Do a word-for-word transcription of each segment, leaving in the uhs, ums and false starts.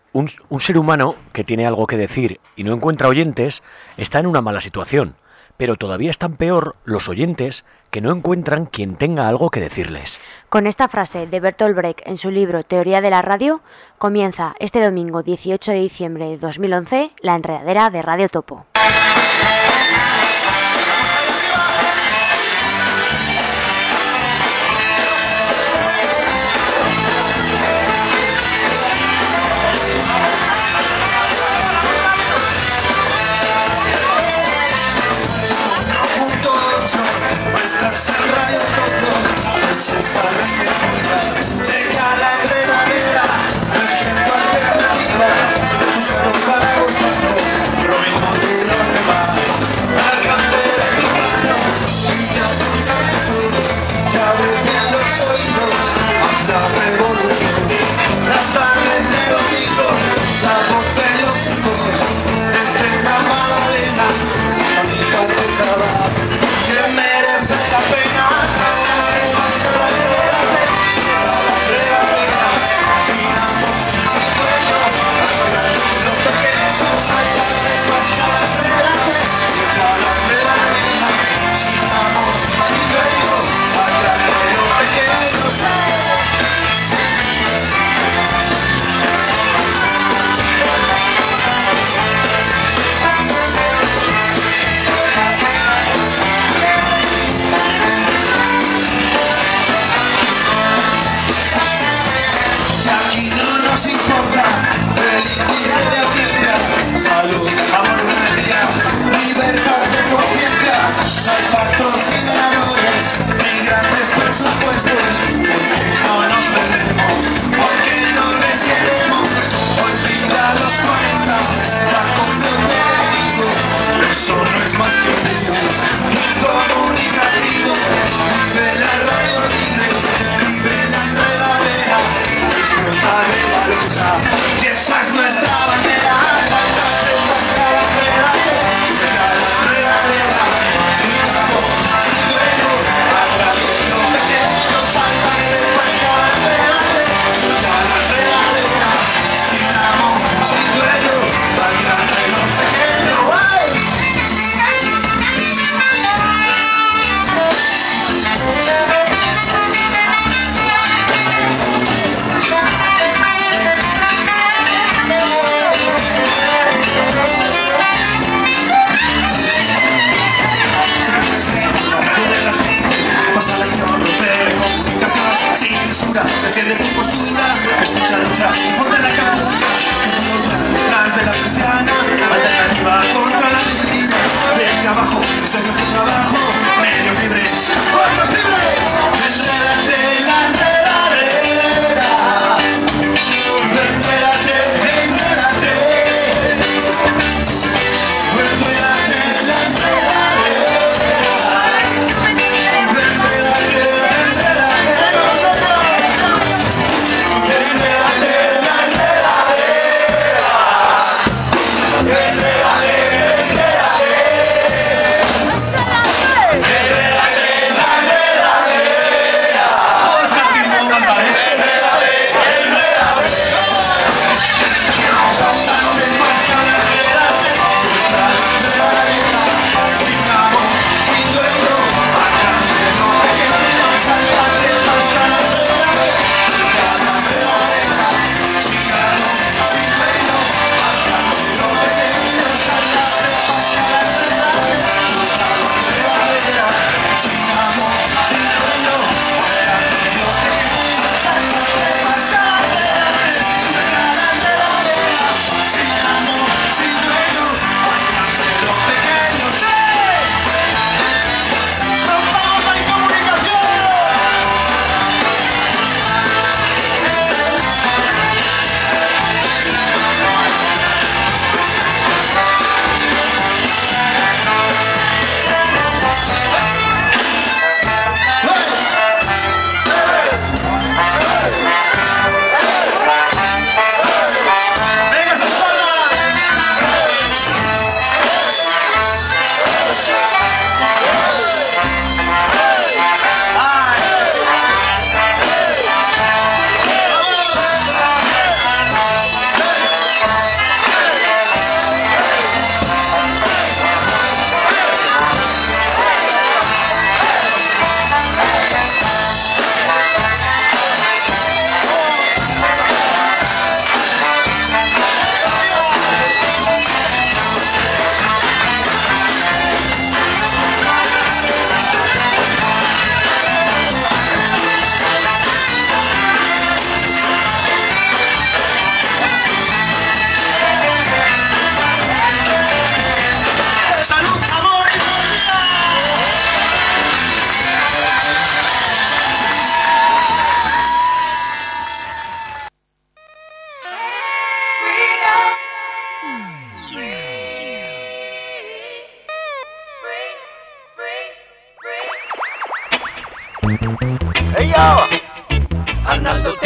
Un, un ser humano que tiene algo que decir y no encuentra oyentes está en una mala situación, pero todavía están peor los oyentes que no encuentran quien tenga algo que decirles. Con esta frase de Bertolt Brecht en su libro Teoría de la Radio, comienza este domingo dieciocho de diciembre de dos mil once la enredadera de Radio Topo. Vive la enredadera, disfruta de la lucha.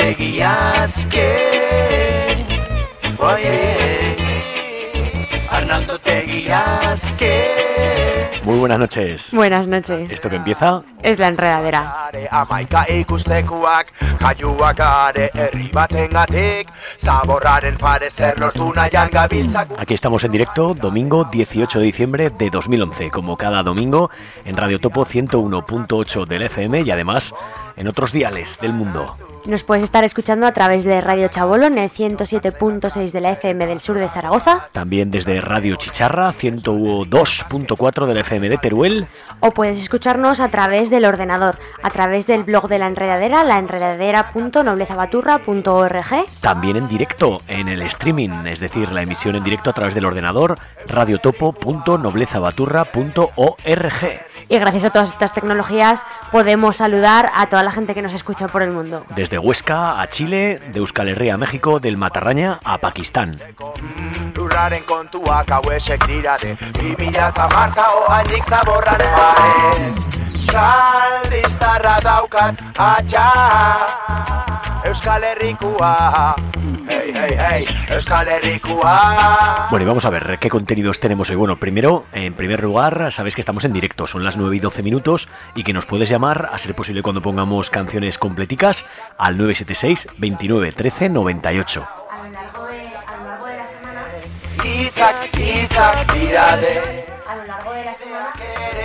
Teguiazque, oye, Arnaldo Teguiazque. Muy buenas noches. Buenas noches. Esto que empieza es La Enredadera. Aquí estamos en directo, domingo dieciocho de diciembre de dos mil once, como cada domingo en Radio Topo ciento uno punto ocho del F M y además en otros diales del mundo. Nos puedes estar escuchando a través de Radio Chabolo en el ciento siete punto seis de la F M del sur de Zaragoza. También desde Radio Chicharra, ciento dos punto cuatro de la F M de Teruel. O puedes escucharnos a través del ordenador, a través del blog de La Enredadera, laenredadera punto noblezabaturra punto org. También en directo en el streaming, es decir, la emisión en directo a través del ordenador, radiotopo punto noblezabaturra punto org. Y gracias a todas estas tecnologías podemos saludar a toda la gente que nos escucha por el mundo. Desde Huesca a Chile, de Euskal Herria a México, del Matarraña a Pakistán. Euskal Herrikua, hey, hey, hey, Euskal Herrikua. Bueno, y vamos a ver qué contenidos tenemos hoy. Bueno, primero, en primer lugar, sabéis que estamos en directo, son las nueve y doce minutos y que nos puedes llamar, a ser posible cuando pongamos canciones completicas, al nueve siete seis, veintinueve, trece, noventa y ocho. A lo largo de, a lo largo de la semana... Itzak, Itzak, dirade. A lo largo de la semana...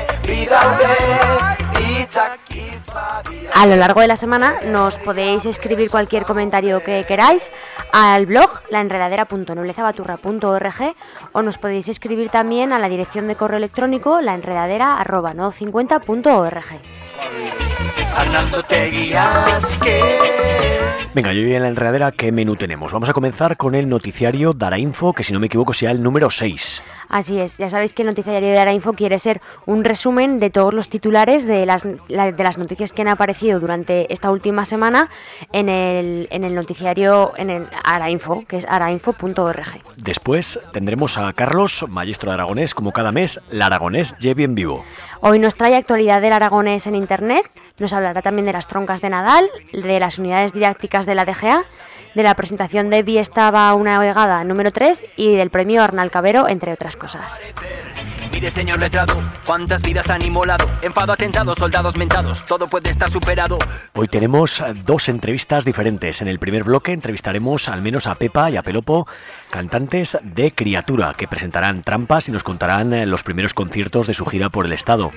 A lo largo de la semana nos podéis escribir cualquier comentario que queráis al blog laenredadera punto noblezabaturra punto org o nos podéis escribir también a la dirección de correo electrónico laenredadera arroba no cincuenta punto org. Arnaldo Teguiazque. Venga, yo hoy en La Enredadera, ¿qué menú tenemos? Vamos a comenzar con el noticiario Darainfo, que si no me equivoco sea el número seis. Así es, ya sabéis que el noticiario de Darainfo quiere ser un resumen de todos los titulares de las, de las noticias que han aparecido durante esta última semana en el, en el noticiario, en el Arainfo, que es arainfo punto org. Después tendremos a Carlos, maestro de aragonés, como cada mes, el aragonés lleve en vivo. Hoy nos trae actualidad del aragonés en internet, nos hablará también de las troncas de Nadal, de las unidades didácticas de la D G A, de la presentación de Biestaba una vegada número tres y del premio Arnal Cabero, entre otras cosas. Mire, señor letrado, cuántas vidas han inmolado, enfado, atentados, soldados mentados, todo puede estar superado. Hoy tenemos dos entrevistas diferentes. En el primer bloque entrevistaremos al menos a Pepa y a Pelopo, cantantes de Criatura, que presentarán Trampas y nos contarán los primeros conciertos de su gira por el estado.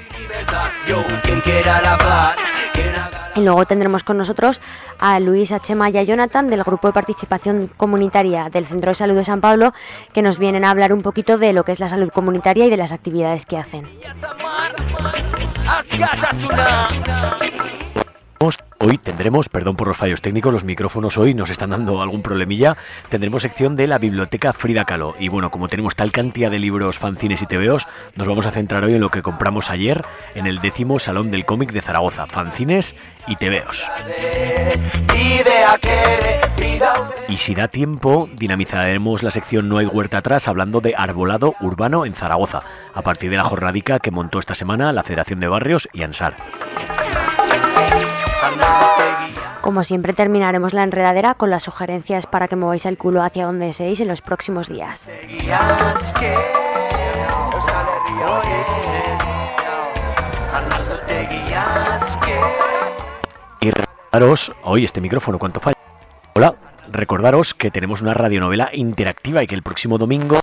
Y luego tendremos con nosotros a Luis, a Chema y a Jonathan del Grupo de Participación Comunitaria del Centro de Salud de San Pablo, que nos vienen a hablar un poquito de lo que es la salud comunitaria y de las actividades que hacen. Hoy tendremos, perdón por los fallos técnicos, los micrófonos hoy nos están dando algún problemilla, tendremos sección de la Biblioteca Frida Kahlo. Y bueno, como tenemos tal cantidad de libros, fanzines y tebeos, nos vamos a centrar hoy en lo que compramos ayer en el décimo Salón del Cómic de Zaragoza, fanzines y tebeos. Y si da tiempo, dinamizaremos la sección No hay huerta atrás hablando de arbolado urbano en Zaragoza, a partir de la jornadica que montó esta semana la Federación de Barrios y ANSAR. Como siempre terminaremos la enredadera con las sugerencias para que mováis el culo hacia donde deseéis en los próximos días. Y recordaros, hoy este micrófono, ¿cuánto falla? Hola, recordaros que tenemos una radionovela interactiva y que el próximo domingo...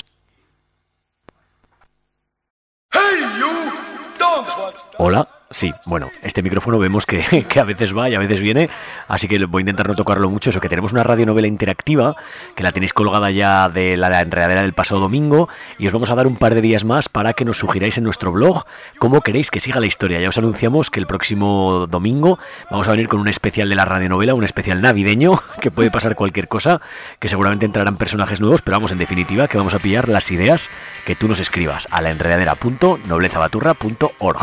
Hola. Sí, bueno, este micrófono vemos que, que a veces va y a veces viene, así que voy a intentar no tocarlo mucho. Eso, que tenemos una radionovela interactiva, que la tenéis colgada ya de la enredadera del pasado domingo, y os vamos a dar un par de días más para que nos sugiráis en nuestro blog cómo queréis que siga la historia. Ya os anunciamos que el próximo domingo vamos a venir con un especial de la radionovela, un especial navideño, que puede pasar cualquier cosa, que seguramente entrarán personajes nuevos, pero vamos, en definitiva, que vamos a pillar las ideas que tú nos escribas a laenredadera punto noblezabaturra punto org.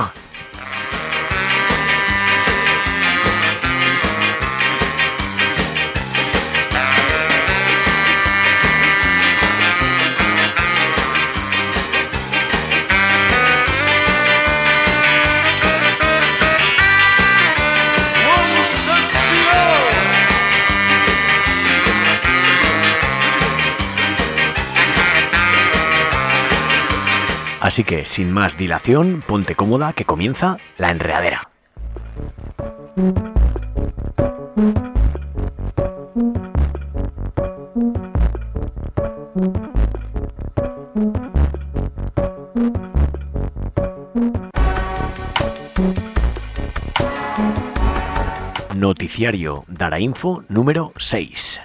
Así que, sin más dilación, ponte cómoda que comienza La Enredadera. Noticiario Darainfo número seis.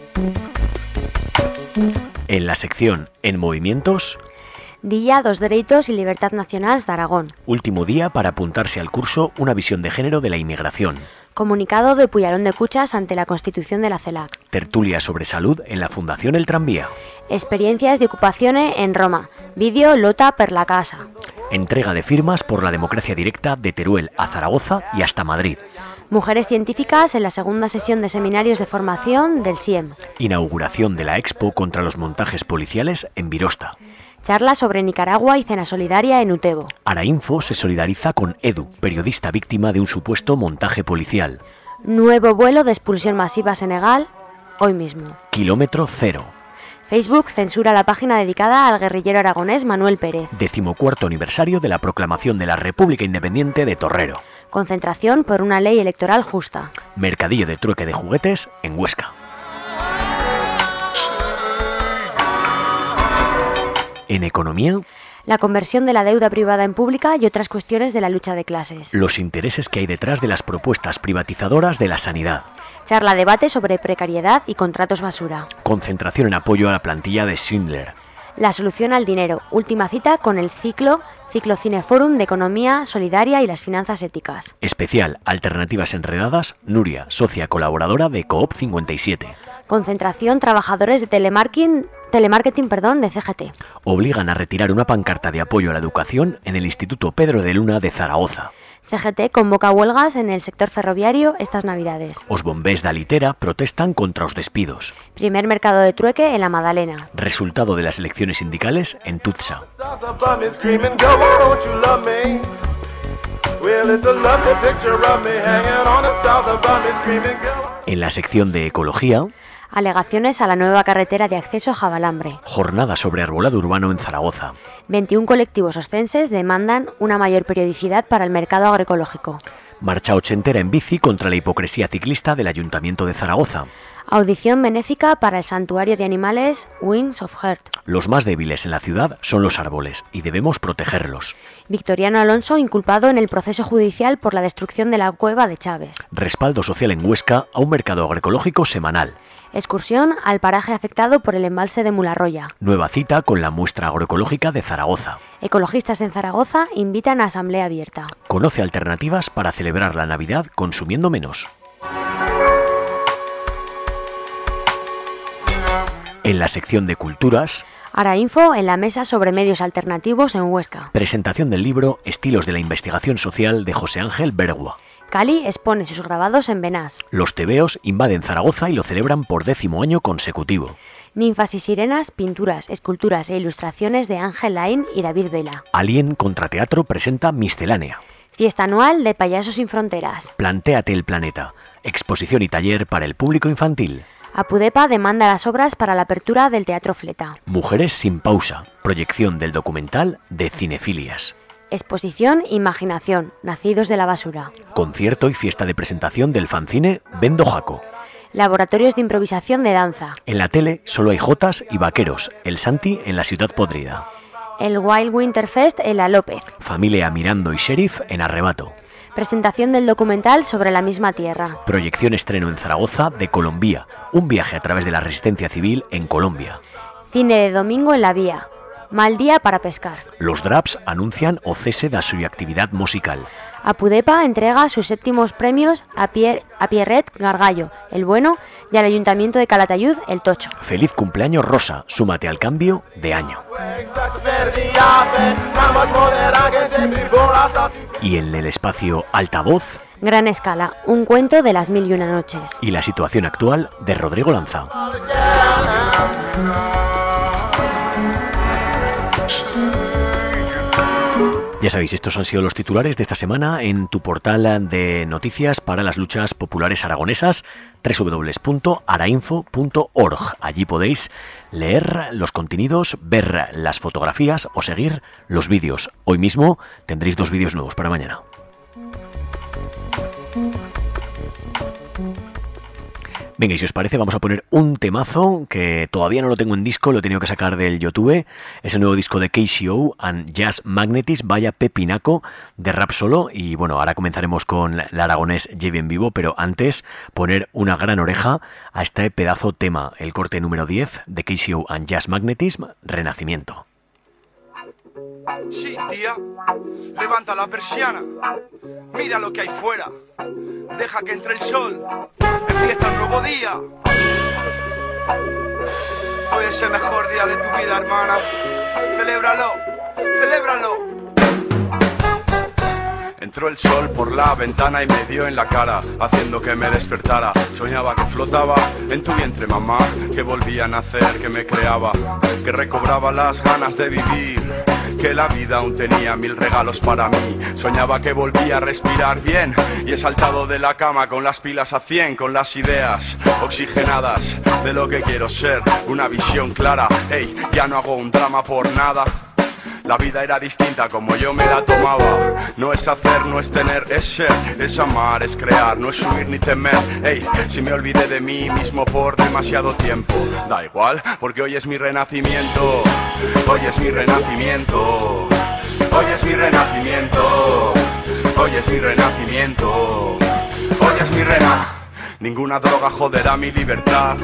En la sección En Movimientos, Día dos Dereitos y Libertad Nacionals de Aragón. Último día para apuntarse al curso Una visión de género de la inmigración. Comunicado de Puyarón de Cuchas ante la Constitución de la CELAC. Tertulia sobre salud en la Fundación El Tranvía. Experiencias de ocupaciones en Roma. Vídeo Lota per la Casa. Entrega de firmas por la democracia directa de Teruel a Zaragoza y hasta Madrid. Mujeres científicas en la segunda sesión de seminarios de formación del S I E M. Inauguración de la Expo contra los montajes policiales en Virosta. Charla sobre Nicaragua y cena solidaria en Utebo. Arainfo se solidariza con Edu, periodista víctima de un supuesto montaje policial. Nuevo vuelo de expulsión masiva a Senegal, hoy mismo. Kilómetro cero. Facebook censura la página dedicada al guerrillero aragonés Manuel Pérez. Decimocuarto aniversario de la proclamación de la República Independiente de Torrero. Concentración por una ley electoral justa. Mercadillo de trueque de juguetes en Huesca. En economía, la conversión de la deuda privada en pública y otras cuestiones de la lucha de clases. Los intereses que hay detrás de las propuestas privatizadoras de la sanidad. Charla debate sobre precariedad y contratos basura. Concentración en apoyo a la plantilla de Schindler. La solución al dinero. Última cita con el ciclo Ciclo Cineforum de Economía Solidaria y las Finanzas Éticas. Especial Alternativas Enredadas, Nuria, socia colaboradora de Coop cincuenta y siete. Concentración Trabajadores de Telemarketing, telemarketing perdón, de C G T. Obligan a retirar una pancarta de apoyo a la educación en el Instituto Pedro de Luna de Zaragoza. C G T convoca huelgas en el sector ferroviario estas navidades. Os bombés de Alitera protestan contra los despidos. Primer mercado de trueque en la Madalena. Resultado de las elecciones sindicales en Tutsa. En la sección de ecología, alegaciones a la nueva carretera de acceso a Jabalambre. Jornada sobre arbolado urbano en Zaragoza. veintiún colectivos oscenses demandan una mayor periodicidad para el mercado agroecológico. Marcha ochentera en bici contra la hipocresía ciclista del Ayuntamiento de Zaragoza. Audición benéfica para el santuario de animales Wings of Heart. Los más débiles en la ciudad son los árboles y debemos protegerlos. Victoriano Alonso inculpado en el proceso judicial por la destrucción de la cueva de Chávez. Respaldo social en Huesca a un mercado agroecológico semanal. Excursión al paraje afectado por el embalse de Mularroya. Nueva cita con la muestra agroecológica de Zaragoza. Ecologistas en Zaragoza invitan a asamblea abierta. Conoce alternativas para celebrar la Navidad consumiendo menos. En la sección de culturas, Arainfo en la mesa sobre medios alternativos en Huesca. Presentación del libro Estilos de la investigación social de José Ángel Bergua. Cali expone sus grabados en Benás. Los tebeos invaden Zaragoza y lo celebran por décimo año consecutivo. Ninfas y sirenas, pinturas, esculturas e ilustraciones de Ángel Laín y David Vela. Alien Contrateatro presenta Miscelánea. Fiesta anual de Payasos sin Fronteras. Plantéate el planeta. Exposición y taller para el público infantil. Apudepa demanda las obras para la apertura del Teatro Fleta. Mujeres sin pausa. Proyección del documental de Cinefilias. Exposición Imaginación, Nacidos de la Basura. Concierto y fiesta de presentación del fanzine Vendo Jaco. Laboratorios de improvisación de danza. En la tele solo hay jotas y vaqueros. El Santi en la Ciudad Podrida. El Wild Winter Fest en La López. Familia Mirando y Sheriff en Arrebato. Presentación del documental sobre la misma tierra. Proyección estreno en Zaragoza de Colombia. Un viaje a través de la resistencia civil en Colombia. Cine de domingo en La Vía. Mal día para pescar. Los Draps anuncian o cese da su actividad musical. Apudepa entrega sus séptimos premios a, Pierre, a Pierret Gargallo, el bueno, y al Ayuntamiento de Calatayud, el Tocho. Feliz cumpleaños Rosa, súmate al cambio de año. Y en el espacio Altavoz, Gran Escala, un cuento de las mil y una noches. Y la situación actual de Rodrigo Lanza. Ya sabéis, estos han sido los titulares de esta semana en tu portal de noticias para las luchas populares aragonesas, doble u doble u doble u punto arainfo punto org. Allí podéis leer los contenidos, ver las fotografías o seguir los vídeos. Hoy mismo tendréis dos vídeos nuevos para mañana. Venga, y si os parece, vamos a poner un temazo que todavía no lo tengo en disco, lo he tenido que sacar del YouTube. Es el nuevo disco de K C O and Jazz Magnetism, vaya pepinaco de rap solo. Y bueno, ahora comenzaremos con el aragonés Lleve en vivo, pero antes poner una gran oreja a este pedazo tema, el corte número diez de K C O and Jazz Magnetism, Renacimiento. Sí, tía, levanta la persiana, mira lo que hay fuera, deja que entre el sol, empieza un nuevo día. Hoy es el mejor día de tu vida, hermana, celébralo, celébralo. Entró el sol por la ventana y me dio en la cara, haciendo que me despertara. Soñaba que flotaba en tu vientre, mamá, que volvía a nacer, que me creaba, que recobraba las ganas de vivir, que la vida aún tenía mil regalos para mí. Soñaba que volvía a respirar bien y he saltado de la cama con las pilas a cien, con las ideas oxigenadas de lo que quiero ser, una visión clara. Ey, ya no hago un drama por nada. La vida era distinta como yo me la tomaba. No es hacer, no es tener, es ser, es amar, es crear, no es huir ni temer. Ey, si me olvidé de mí mismo por demasiado tiempo, da igual, porque hoy es mi renacimiento. Hoy es mi renacimiento. Hoy es mi renacimiento. Hoy es mi renacimiento. Hoy es mi rena. Ninguna droga joderá mi libertad.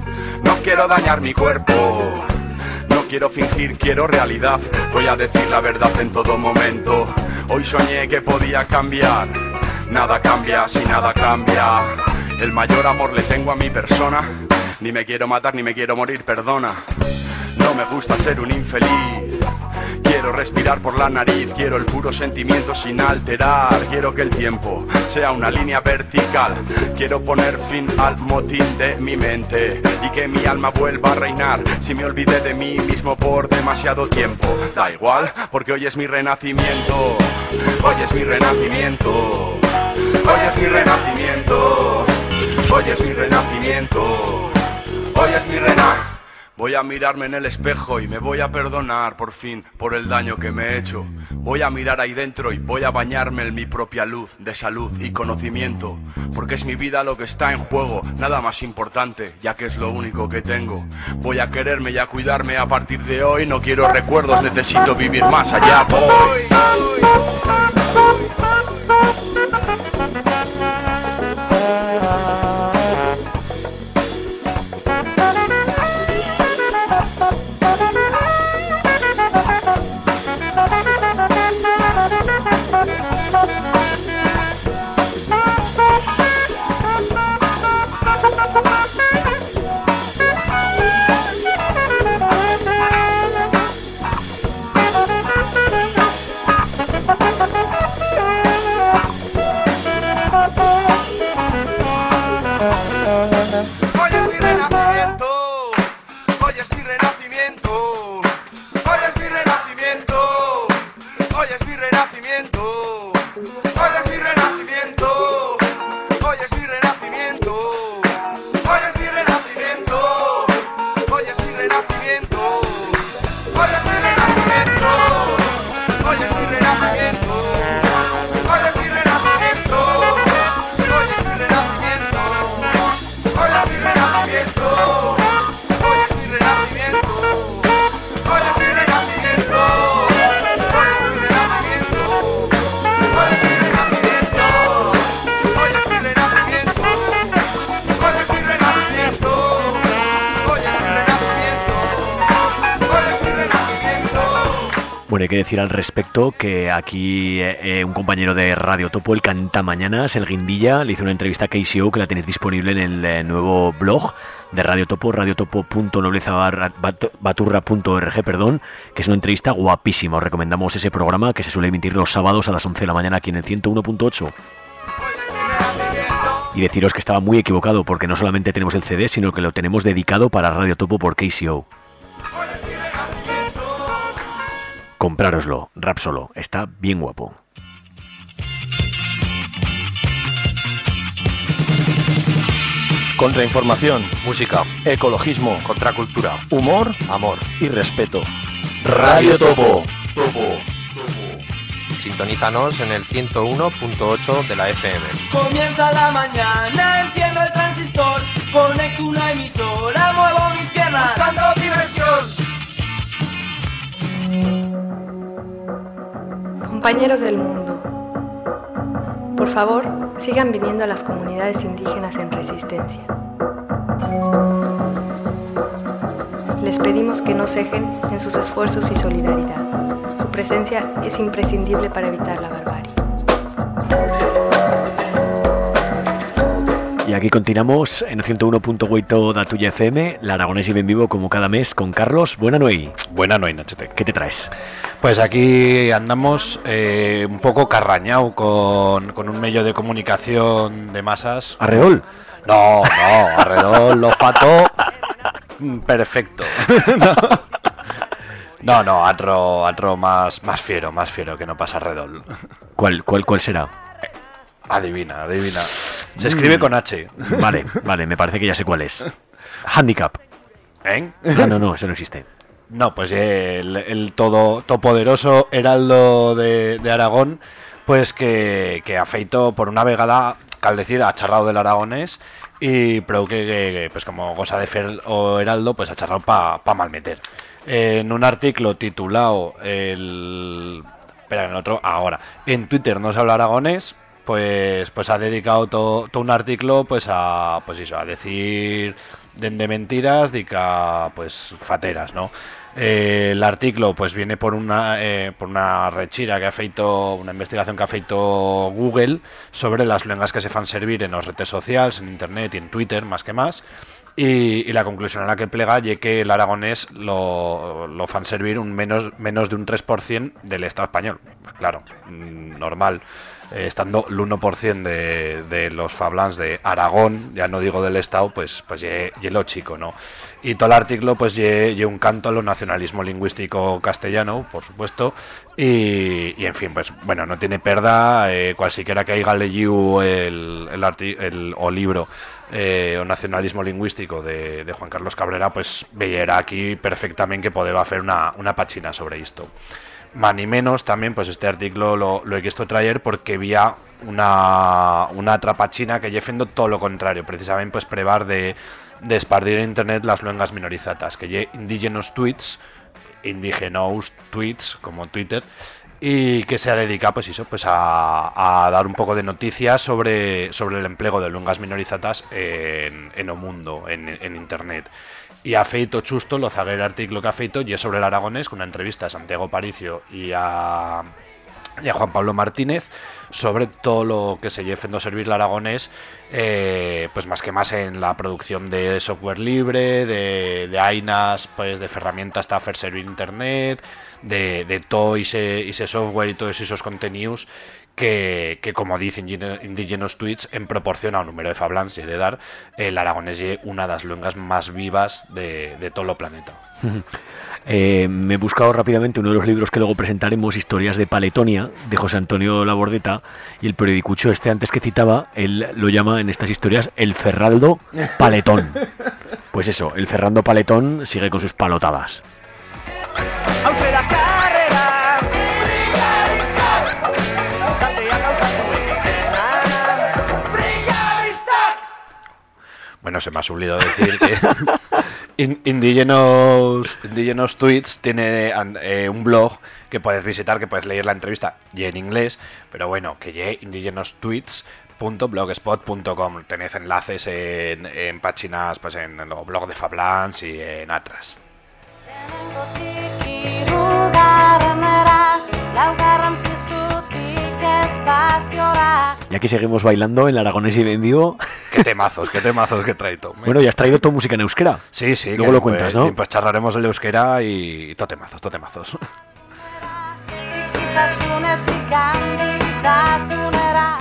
No quiero dañar mi cuerpo. No quiero fingir, quiero realidad. Voy a decir la verdad en todo momento. Hoy soñé que podía cambiar. Nada cambia si nada cambia. El mayor amor le tengo a mi persona. Ni me quiero matar ni me quiero morir, perdona. No me gusta ser un infeliz. Quiero respirar por la nariz. Quiero el puro sentimiento sin alterar. Quiero que el tiempo sea una línea vertical. Quiero poner fin al motín de mi mente y que mi alma vuelva a reinar. Si me olvidé de mí mismo por demasiado tiempo, da igual, porque hoy es mi renacimiento. Hoy es mi renacimiento. Hoy es mi renacimiento. Hoy es mi renacimiento. Hoy es mi renacimiento. Voy a mirarme en el espejo y me voy a perdonar por fin por el daño que me he hecho. Voy a mirar ahí dentro y voy a bañarme en mi propia luz de salud y conocimiento. Porque es mi vida lo que está en juego, nada más importante, ya que es lo único que tengo. Voy a quererme y a cuidarme a partir de hoy. No quiero recuerdos, necesito vivir más allá. Voy. Bueno, hay que decir al respecto que aquí eh, un compañero de Radio Topo, el Cantamañanas, el Guindilla, le hizo una entrevista a K C O que la tenéis disponible en el eh, nuevo blog de Radio Topo, radiotopo punto nobleza baturra punto org, perdón, que es una entrevista guapísima. Os recomendamos ese programa que se suele emitir los sábados a las once de la mañana aquí en el ciento uno punto ocho. Y deciros que estaba muy equivocado porque no solamente tenemos el C D, sino que lo tenemos dedicado para Radio Topo por K C O. comprároslo, Rapsolo, está bien guapo. Contrainformación, música, ecologismo, contracultura, humor, amor y respeto. Radio Topo. Topo. Sintonízanos en el ciento uno punto ocho de la F M. Comienza la mañana, enciendo el transistor, conecto una emisora, muevo mis piernas, buscando diversión. Compañeros del mundo, por favor, sigan viniendo a las comunidades indígenas en resistencia. Les pedimos que no cejen en sus esfuerzos y solidaridad. Su presencia es imprescindible para evitar la barbarie. Y aquí continuamos en ciento uno punto ocho da tuya F M, la Aragonés y Ben Vivo como cada mes con Carlos. Buena noche. Buena noche, Nachete. ¿Qué te traes? Pues aquí andamos eh, un poco carrañao con, con un medio de comunicación de masas. ¿Arredol? No, no, Arredol lo fato perfecto. no. No, no, otro, otro más, más fiero, más fiero que no pasa Arredol. ¿Cuál, cuál, cuál será? Eh, adivina, adivina. Se escribe mm. con H. Vale, vale, me parece que ya sé cuál es. Handicap. ¿Eh? No, no, no, eso no existe. No, pues el, el todo todopoderoso heraldo de, de Aragón, pues que, que afeito por una vegada, cal decir, ha charrado del aragonés y pero que, que pues como goza de fer o heraldo, pues ha charrado pa, pa malmeter. En un artículo titulado el espera en el otro ahora en Twitter no se habla aragonés, pues pues ha dedicado todo to un artículo pues a pues eso a decir de, de mentiras dica pues fateras, ¿no? Eh, el artículo pues viene por una eh, por una rechira que ha feito, una investigación que ha feito Google sobre las lenguas que se fan servir en las redes sociales, en internet y en Twitter más que más. Y, y la conclusión a la que plega es que el aragonés lo, lo fan servir un menos, menos de un tres por ciento del Estado español. Claro, normal. Eh, estando el uno por ciento de, de los fablans de Aragón, ya no digo del Estado, pues pues ye, ye lo chico, ¿no? Y todo el artículo pues ye, ye un canto a lo nacionalismo lingüístico castellano, por supuesto, y, y en fin, pues bueno, no tiene perda, eh, cualquiera que haya leído el, el, arti, el o libro eh, o nacionalismo lingüístico de, de Juan Carlos Cabrera, pues veía aquí perfectamente que podía hacer una, una pachina sobre esto. Más ni menos también pues este artículo lo, lo he querido traer porque había una, una trapachina que llefendo todo lo contrario, precisamente pues prevar de, de esparcir en internet las lenguas minorizatas, que lle indígenos tweets, indígenos tweets como Twitter, y que se ha dedicado pues eso, pues a, a dar un poco de noticias sobre, sobre el empleo de lenguas minorizatas en, en o mundo, en, en internet. Y ha feito chusto, lo zagué el artículo que ha feito, y es sobre el aragonés, con una entrevista a Santiago Paricio y a, y a Juan Pablo Martínez, sobre todo lo que se lleve haciendo servir el aragonés, eh, pues más que más en la producción de software libre, de, de ainas, pues de herramientas para hacer servir internet, de, de todo ese, ese software y todos esos contenidos que, que como dicen Indigenous Tweets, en proporción a un número de fablans y de dar, el aragonés es una de las lenguas más vivas de, de todo el planeta. Eh, me he buscado rápidamente uno de los libros que luego presentaremos, Historias de Paletonia, de José Antonio Labordeta, y el periodicucho este antes que citaba, él lo llama en estas historias el Ferraldo Paletón. Pues eso, el Ferrando Paletón sigue con sus palotadas. Bueno, se me ha olvidado decir que Indigenous, Indigenous Tweets tiene eh, un blog que puedes visitar, que puedes leer la entrevista y en inglés, pero bueno, que ye indigenous tweets punto blogspot punto com. Tenéis enlaces en, en páginas, pues en el blog de Fablans y en Atras. Y aquí seguimos bailando en el Aragonés y Ben Vivo. Qué temazos, qué temazos que trae Tom. Bueno, ya has traído tu música en euskera. Sí, sí. Luego lo cuentas, ¿no? Sí, pues charlaremos el euskera y todo temazos, todo temazos.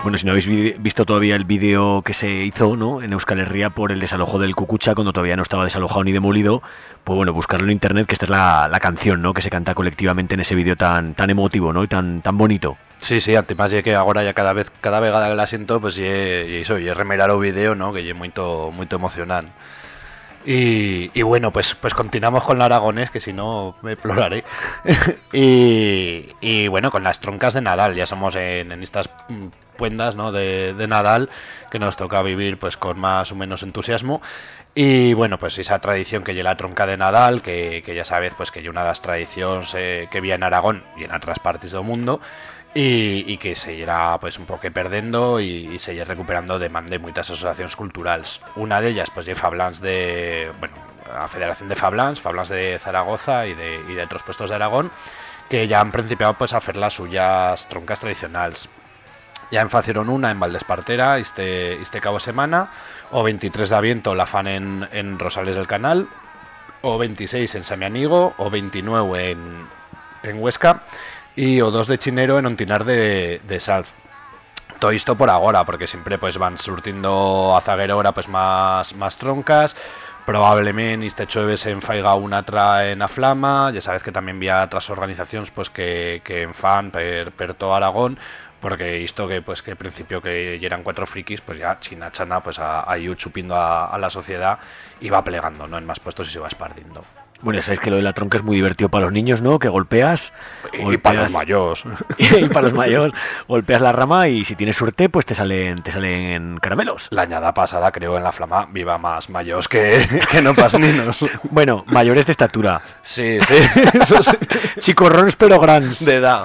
Bueno, si no habéis vi- visto todavía el vídeo que se hizo, ¿no?, en Euskal Herria por el desalojo del Cucucha, cuando todavía no estaba desalojado ni demolido, pues bueno, buscarlo en internet, que esta es la, la canción, ¿no?, que se canta colectivamente en ese vídeo tan tan emotivo, ¿no?, y tan tan bonito. Sí, sí, además ya que ahora ya cada vez cada vegada que la siento, pues ye, iso, ye remerar o vídeo, ¿no?, que ye moito moito emocionante. Y, y bueno, pues pues continuamos con el aragonés, que si no me ploraré. y, y bueno, con las troncas de Nadal, ya somos en, en estas puendas, ¿no?, de, de Nadal, que nos toca vivir pues con más o menos entusiasmo. Y bueno, pues esa tradición que lleva la tronca de Nadal, que, que ya sabes, pues que es una de las tradiciones eh, que había en Aragón y en otras partes del mundo, y, y que se irá pues un poco perdiendo y, y se irá recuperando de man de muchas asociaciones culturales. Una de ellas pues de Fablans de, bueno, la Federación de Fablans, Fablans de Zaragoza y de, y de otros puestos de Aragón, que ya han principiado pues a hacer las suyas troncas tradicionales. Ya en facieron una en Valdespartera este, este cabo semana, o veintitrés de aviento la fan en, en Rosales del Canal, o veintiséis en Samianigo, o veintinueve en, en Huesca, y o dos de Chinero en Ontinar de, de Salz. Todo esto por ahora, porque siempre pues van surtiendo a zaguero ahora pues más, más troncas. Probablemente este jueves se enfaiga una tra en a Flama. Ya sabes que también había otras organizaciones pues que, que en fan per, per todo Aragón, porque esto que pues que al principio que eran cuatro frikis, pues ya china chana pues a, a ir chupiendo a, a la sociedad y va plegando, ¿no?, en más puestos y se va esparciendo. Bueno, ya sabéis que lo de la tronca es muy divertido para los niños, ¿no?, que golpeas... Y, golpeas, y para los mayores. Y para los mayores, golpeas la rama y si tienes suerte, pues te salen te salen caramelos. La añada pasada, creo, en la Flama viva más mayores que, que no pas ninos. Bueno, mayores de estatura. Sí, sí, eso sí. Chicorrones pero grandes. De edad.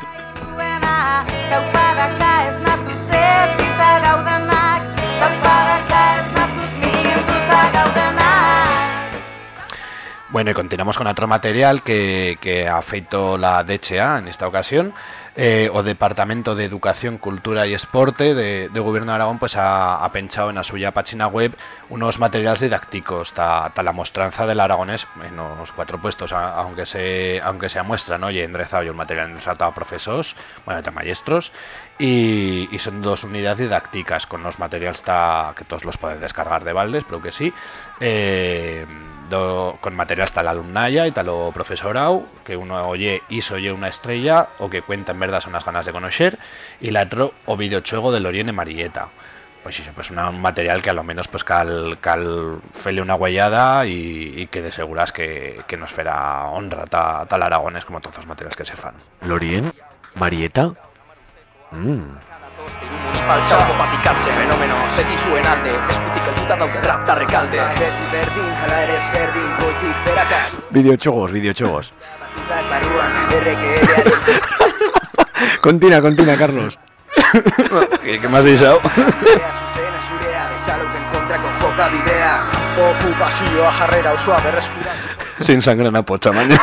Bueno, y continuamos con otro material que, que ha feito la D H A en esta ocasión. Eh, o Departamento de Educación, Cultura y Esporte de, de Gobierno de Aragón pues ha, ha penchado en la suya página web unos materiales didácticos, ta, ta la mostranza del aragonés en los cuatro puestos, a, aunque se aunque sea muestra, ¿no?, y enderezado y un material enderezado a profesores, bueno, a maestros, y, y son dos unidades didácticas con los materiales ta, que todos los podéis descargar de baldes, pero que sí, eh, do, con material hasta la alumnaya y tal lo profesorado, que uno oye hizo oye una estrella o que cuenta en verdad son las ganas de conocer, y la otro o videochuego de Loriene Marieta. Pues sí, pues una, un material que a lo menos pues cal, cal fele una guayada y, y que de seguras que, que nos fará honra ta, tal aragones como todos los materiales que se fan. Lorien, Marieta. Mm. Paltxauko patikatze fenomeno Zeti zuen alde, eskutik helduta daude rap ta rekalde. Beti berdin, hala ere ezberdin, goitik berakaz. Videochogos, videochogos. Barruan, erreke erearen. Continua, continua, Carlos. ¿Qué, ¿Qué me has dicho? Zuzena zurea, bezaloten kontrako joka bidea. Okupazioa jarrera osoa berreskura. Sin sangre en la pocha, mañana.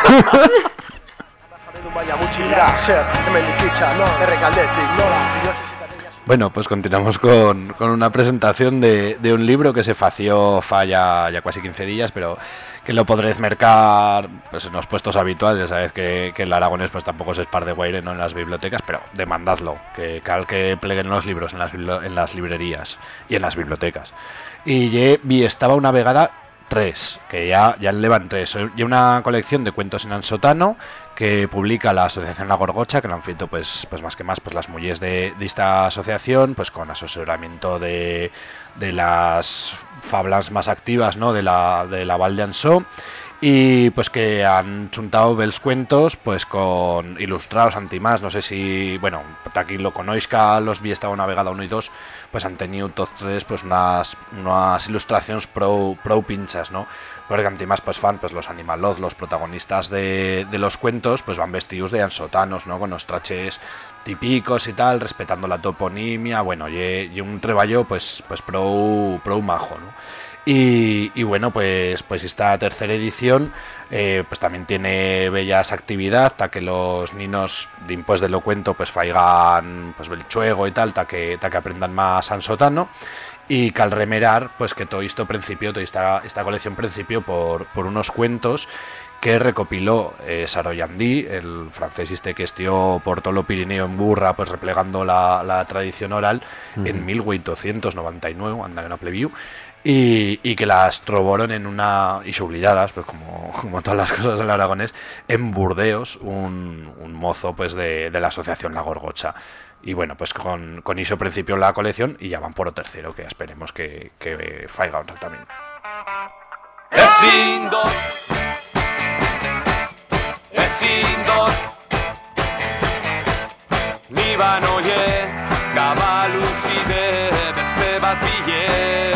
Baina gutxi dira, zer, hemen dikitza, no, errekaldetik, nola, bihotxez. Bueno, pues continuamos con, con una presentación de, de un libro que se fació fa ya, ya casi quince días, pero que lo podréis mercar pues en los puestos habituales. Ya sabéis que, que el aragonés pues tampoco se es par de guaire, ¿no?, en las bibliotecas, pero demandadlo, que cal que pleguen los libros en las, en las librerías y en las bibliotecas. Y ye, vi estaba una vegada tres, que ya, ya elevan tres, y una colección de cuentos en ansotano que publica la Asociación La Gorgocha, que lo han feito pues, pues más que más pues las mujeres de, de esta asociación, pues con asesoramiento de, de las fablans más activas, ¿no?, de la, de la Val de Ansó, y pues que han chuntado bels cuentos pues con ilustrados antimás. No sé si, bueno, aquí lo conozca, los vi estaba una vegada uno y dos, pues han tenido todos tres pues unas, unas ilustraciones pro, pro pinchas, ¿no?, porque antimás pues fan pues los animalos, los protagonistas de, de los cuentos pues van vestidos de ansotanos, ¿no?, con los trajes típicos y tal, respetando la toponimia, bueno, y, y un treballo pues pues pro, pro majo, ¿no? Y, y bueno, pues pues esta tercera edición eh, pues también tiene bellas actividades, ta que los niños después de lo cuento pues faigan pues el chuego y tal, ta que, ta que aprendan más ansotano, y cal remerar pues que todo esto principio, toda esta, esta colección principio por, por unos cuentos que recopiló eh, Saroyandí, el francés este que estió por todo lo Pirineo en burra, pues replegando la, la tradición oral uh-huh. en mil ochocientos noventa y nueve, anda que no plebiu, y, y que las trobaron en una, y sublidadas, pues como, como todas las cosas del aragonés, en Burdeos, un, un mozo pues de, de la asociación La Gorgocha. Y bueno, pues con, con eso principio la colección y ya van por o tercero, que esperemos que, que faiga otra también. Es indor, es indor, ni banoie, cabaluside, beste batille.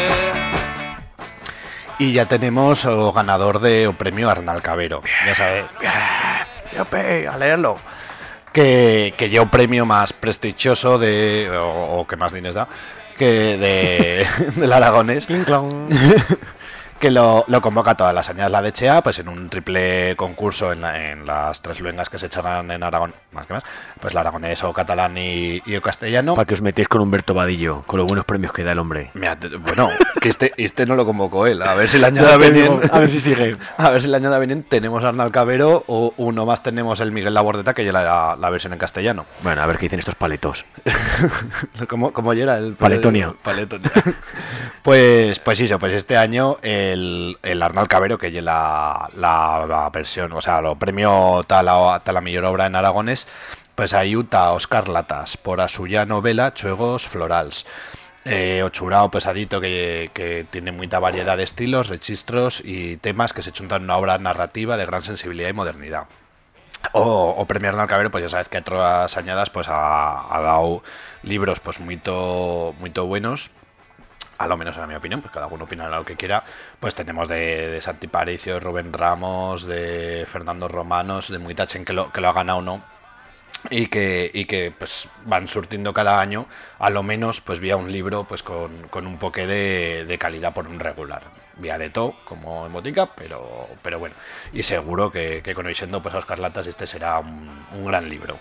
Y ya tenemos o ganador de o premio Arnal Cabero, ya sabéis. Yope, a leerlo. Que, que lleva un premio más prestigioso de o, o que más dinero da que de del aragonés que lo, lo convoca a todas las añadas la D H A, pues en un triple concurso en, la, en las tres luengas que se echarán en Aragón, más que más, pues el aragonés o catalán y, y o castellano. Para que os metéis con Humberto Vadillo, con los buenos premios que da el hombre. Mira, bueno, que este, este no lo convocó él, a ver si la añada venien, a ver si sigue. A ver si la añada venien tenemos a Arnal Cabero o uno más tenemos el Miguel Labordeta, que ya la, la versión en castellano. Bueno, a ver qué dicen estos paletos. ¿Cómo, cómo era el Paletonia? Paletonia. Pues, pues sí, pues este año el, el Arnal Cabero, que la, la, la versión, o sea, lo premio tal a, tal a millor obra en aragones, pues ayuda a Óscar Latas por a suya novela Chuegos Florals. Eh, o churao pesadito que, que tiene mucha variedad de estilos, registros y temas que se chuntan en una obra narrativa de gran sensibilidad y modernidad. O, o premio Arnal Cabero, pues ya sabes que a otras añadas pues ha, ha dado libros pues muy muy buenos. A lo menos en mi opinión, pues cada uno opina lo que quiera. Pues tenemos de, de Santi Paricio, Rubén Ramos, de Fernando Romanos, de Muitachen, que lo, que lo ha ganado, ¿no? Y que, y que pues van surtiendo cada año, a lo menos, pues vía un libro pues con, con un poque de, de calidad por un regular. Vía de todo, como en botica, pero, pero bueno. Y seguro que, que conociendo pues a Óscar Latas, este será un, un gran libro.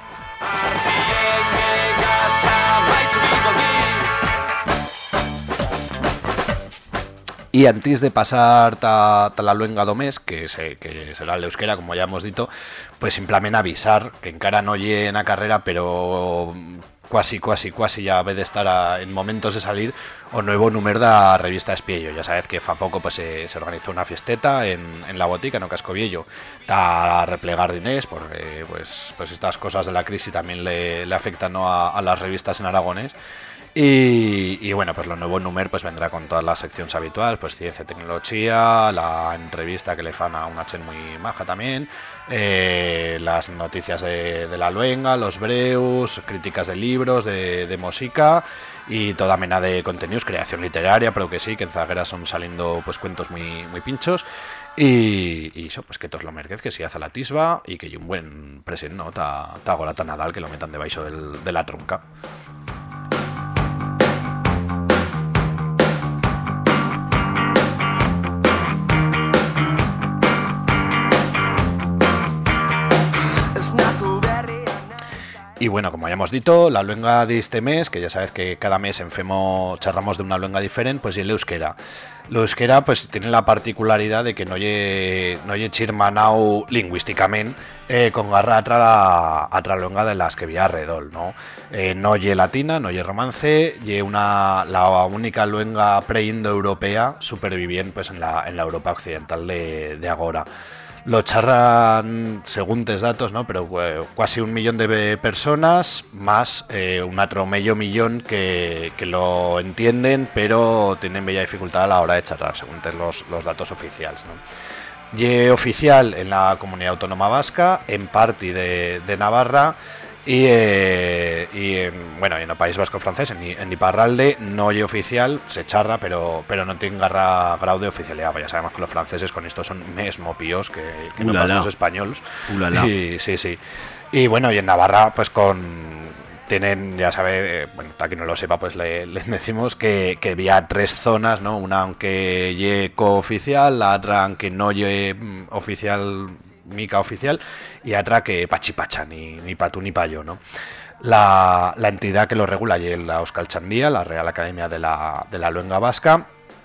Y antes de pasar a la luenga do mes, que, se, que será el euskera, como ya hemos dicho, pues simplemente avisar que encara no llegue en la carrera, pero cuasi, cuasi, cuasi ya ve de estar a, en momentos de salir o nuevo número de la revista Espiello. Ya sabes que fa poco pues se, se organizó una fiesteta en, en la botica, en Cascoviello, a replegar dinés, porque pues, pues estas cosas de la crisis también le, le afectan, ¿no? a, a las revistas en aragonés. Y, y bueno, pues lo nuevo número pues vendrá con todas las secciones habituales, pues ciencia y tecnología, la entrevista que le fan a una chen muy maja también, eh, las noticias de, de la luenga, los breus, críticas de libros, de, de música y toda mena de contenidos, creación literaria, pero que sí, que en Zaguera son saliendo pues cuentos muy, muy pinchos. Y, y eso, pues que todos lo merquez, que si hace la tisba y que hay un buen presente, ¿no? Ta, ta golata Nadal, que lo metan debaixo del, de la tronca. Y bueno, como ya hemos dicho, la luenga de este mes, que ya sabes que cada mes en Femo charramos de una luenga diferente, pues y el euskera. Lo euskera pues tiene la particularidad de que no lle, no lle chirmanao lingüísticamente eh, con garra a la, a la luenga de las que había alrededor, ¿no? Eh, no lle latina, no lle romance, lle una, la única luenga pre-indoeuropea superviviente pues en la, en la Europa occidental de, de agora. Lo charran según tes datos, ¿no? Pero eh, casi un millón de personas, más eh, un otro medio millón que, que lo entienden, pero tienen bella dificultad a la hora de charrar, según tes los, los datos oficiales, ¿no? Y oficial en la Comunidad Autónoma Vasca, en parte de, de Navarra, y, eh, y en, bueno, en el País Vasco francés, en, en Iparralde, no es oficial, se charra, pero, pero no tiene garra, grado de oficialidad. Ya sabemos que los franceses con esto son mesmo píos que, que no pasan los españoles. Y, sí, sí. Y bueno, y en Navarra, pues con... tienen, ya sabe, eh, bueno, para quien no lo sepa, pues le, le decimos que, que había tres zonas, ¿no? Una aunque ye cooficial, la otra aunque no ye oficial... mica oficial, y otra que pachipacha, ni, ni pa' tú ni pa' yo, ¿no? La, la entidad que lo regula es la Euskaltzaindia, la Real Academia de la, de la Luenga Vasca,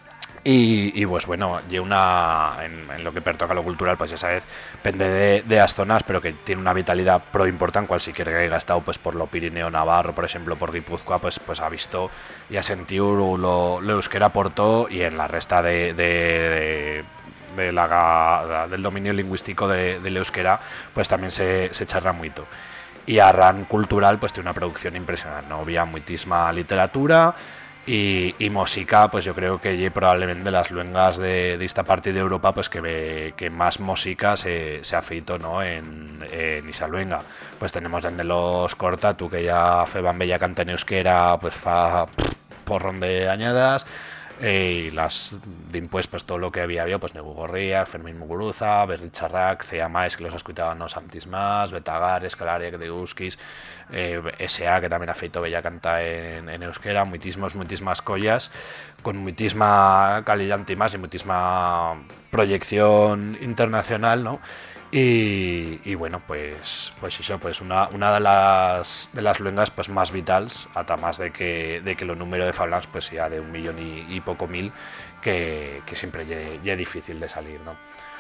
Y, y pues bueno, y una en, en lo que pertoca a lo cultural, pues ya sabes, depende de, de las zonas, pero que tiene una vitalidad pro importante, cual si quiere que haya estado pues por lo Pirineo Navarro, por ejemplo, por Guipúzcoa, pues pues ha visto y ha sentido lo, lo euskera portó, y en la resta de, de, de, de la, del dominio lingüístico de, del euskera, pues también se, se charra mucho. Y a ran cultural, pues tiene una producción impresionante, ¿no? Había muchísima literatura. Y, y música, pues yo creo que probablemente de las luengas de, de esta parte de Europa, pues que, ve, que más música se, se ha feito, ¿no? en, en esa luenga. Pues tenemos desde los Cortatu, que ya feban bella canta en euskera, pues fa porrón de añadas, eh, y las d'impues, pues todo lo que había había, pues Negu Gorriak, Fermín Muguruza, Berri Charrak, Cea Maes, que los escuchaban los Santis Más, Betagar, Escalariak de Uskis, eh, S A, que también ha feito bella canta en, en euskera, muitísimos, muitísimas collas, con muitísima calidad y más, y muitísima proyección internacional, ¿no? Y, y bueno, pues pues eso, pues una, una de las de las luengas pues más vitales, hasta más de que de que lo número de fablans pues ya de un millón y, y poco mil, que, que siempre ya es difícil de salir, ¿no?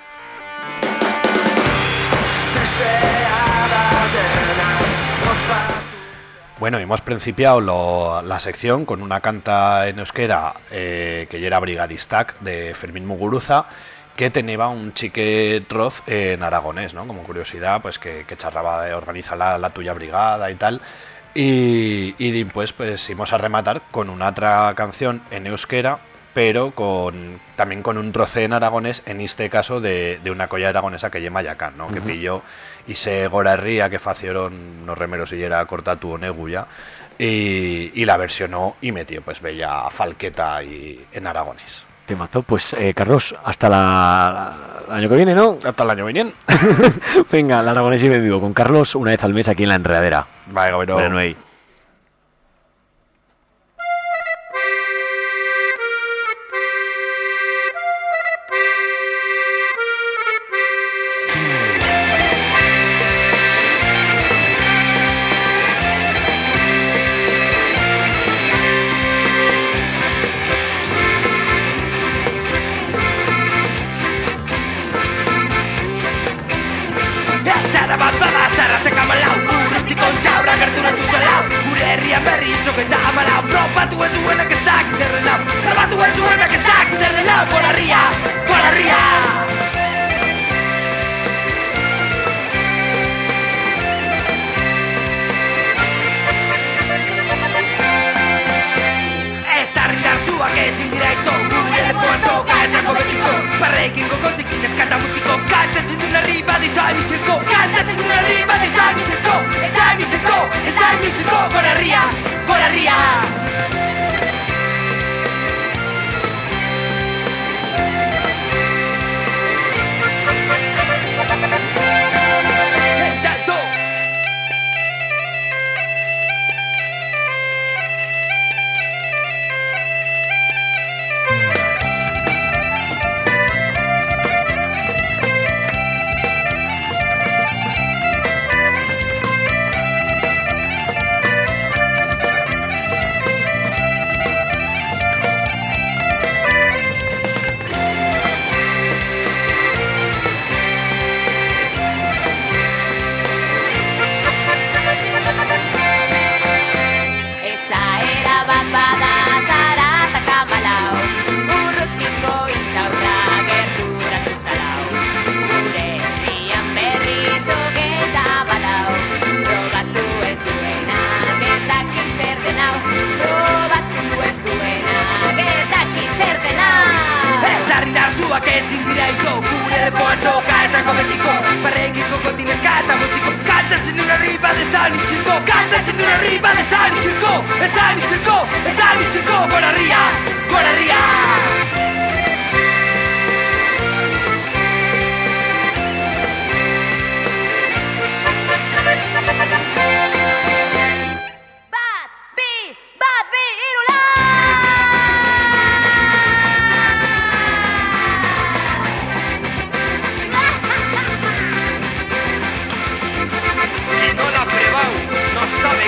Bueno, hemos principiado lo, la sección con una canta en euskera eh, que ya era Brigadistac, de Fermín Muguruza, que tenía un chique troz en aragonés, ¿no? Como curiosidad, pues que, que charraba de organizar la, la tuya brigada y tal. Y, y pues, pues íbamos a rematar con una otra canción en euskera, pero con también con un troce en aragonés, en este caso de, de una colla aragonesa que llama Mayacán, ¿no? Uh-huh. Que pilló y se gorarría que facieron los remeros y era Cortatu o Neguya, y, y la versionó y metió pues bella falqueta y, en aragonés. Te mató, pues eh, Carlos, hasta la, el año que viene, ¿no? Hasta el año que viene. Venga, el aragonés y en vivo con Carlos una vez al mes aquí en La Enredadera. Vale, bueno. Bueno, ahí.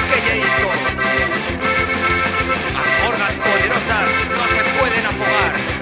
Las gordas poderosas no se pueden afogar.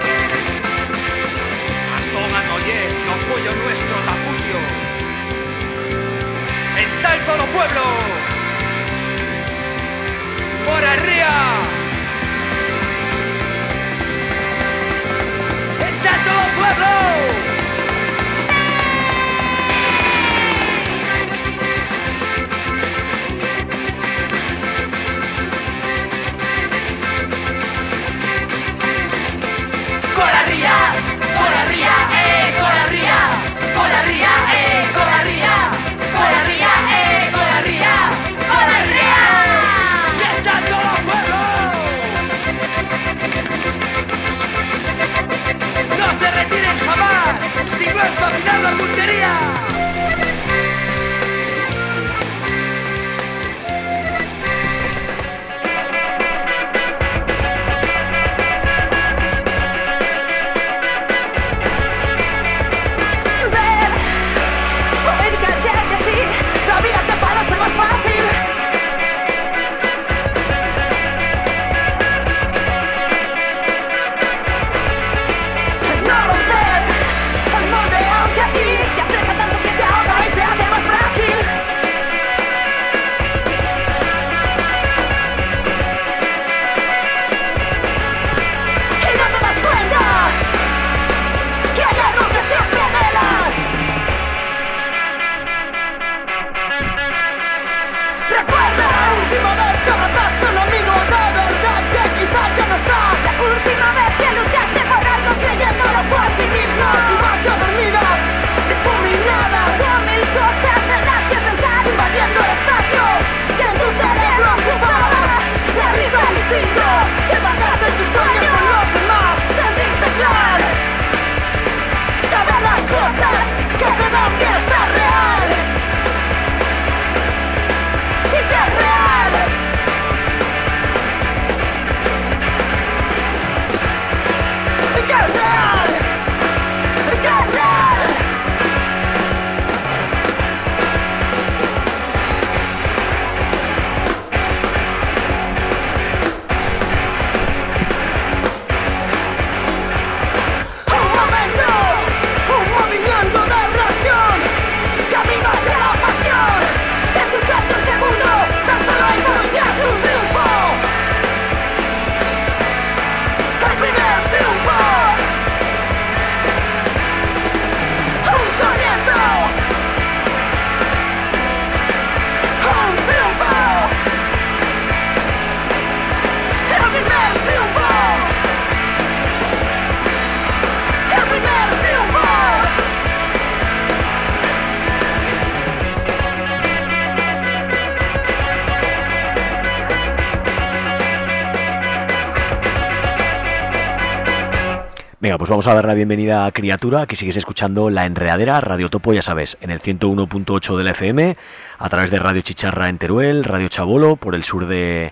Venga, pues vamos a dar la bienvenida a Criatura, que sigues escuchando La Enredadera, Radio Topo, ya sabes, en el ciento uno punto ocho de la F M, a través de Radio Chicharra en Teruel, Radio Chabolo, por el sur de...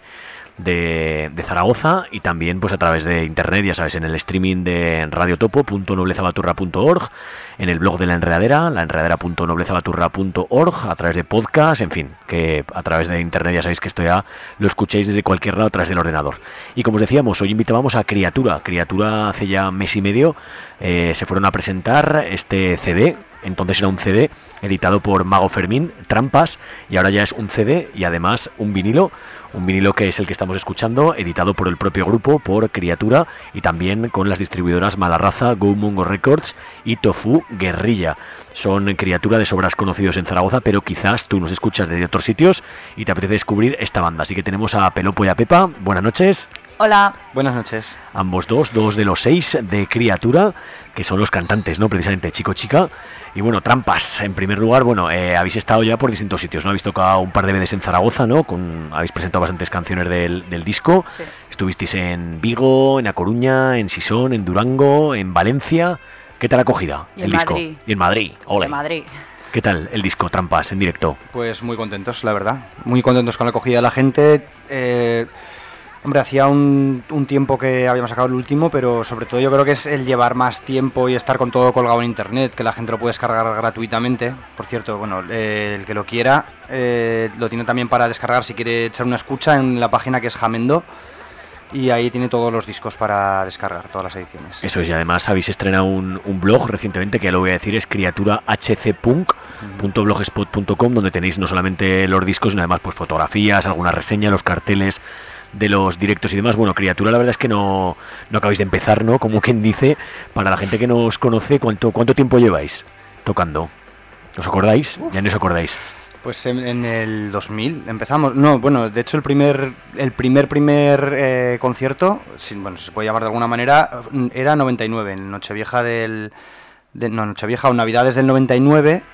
De, de Zaragoza, y también pues a través de internet, ya sabes, en el streaming de radiotopo punto noblezabaturra punto org, en el blog de La Enredadera, laenredadera punto noblezabaturra punto org, a través de podcast, en fin, que a través de internet ya sabéis que esto ya lo escucháis desde cualquier lado a través del ordenador. Y como os decíamos, hoy invitábamos a Criatura. Criatura hace ya mes y medio eh, se fueron a presentar este C D. Entonces era un C D editado por Mago Fermín, Trampas, y ahora ya es un C D y además un vinilo, un vinilo que es el que estamos escuchando, editado por el propio grupo, por Criatura, y también con las distribuidoras Malarraza, Go Mungo Records y Tofu Guerrilla. Son Criatura de sobras conocidos en Zaragoza, pero quizás tú nos escuchas desde otros sitios y te apetece descubrir esta banda. Así que tenemos a Pelopo y a Pepa. Buenas noches. Hola. Buenas noches. Ambos dos, dos de los seis de Criatura, que son los cantantes, ¿no? Precisamente, chico-chica. Y bueno, Trampas, en primer lugar, bueno, eh, habéis estado ya por distintos sitios, ¿no? Habéis tocado un par de veces en Zaragoza, ¿no? Con, habéis presentado bastantes canciones del, del disco. Sí. Estuvisteis en Vigo, en A Coruña, en Sisón, en Durango, en Valencia. ¿Qué tal acogida y el en disco? Madrid. Y en Madrid. Ole. En Madrid. ¿Qué tal el disco Trampas en directo? Pues muy contentos, la verdad. Muy contentos con la acogida de la gente. Eh... Hombre, hacía un, un tiempo que habíamos sacado el último, pero sobre todo yo creo que es el llevar más tiempo y estar con todo colgado en internet, que la gente lo puede descargar gratuitamente. Por cierto, bueno, eh, el que lo quiera eh, lo tiene también para descargar si quiere echar una escucha en la página que es Jamendo, y ahí tiene todos los discos para descargar, todas las ediciones. Eso es, y además habéis estrenado un, un blog recientemente, que ya lo voy a decir, es criatura h c punk punto blogspot punto com, donde tenéis no solamente los discos, sino además pues fotografías, alguna reseña, los carteles de los directos y demás. Bueno, Criatura, la verdad es que no, no acabáis de empezar, ¿no? Como quien dice, para la gente que no os conoce, ¿cuánto, cuánto tiempo lleváis tocando? ¿Os acordáis? Ya no os acordáis. Pues en, en el dos mil empezamos. No, bueno, de hecho el primer el primer primer eh, concierto, si, bueno, si se puede llamar de alguna manera, era noventa y nueve, en Nochevieja del... De, no, Nochevieja o Navidades del noventa y nueve,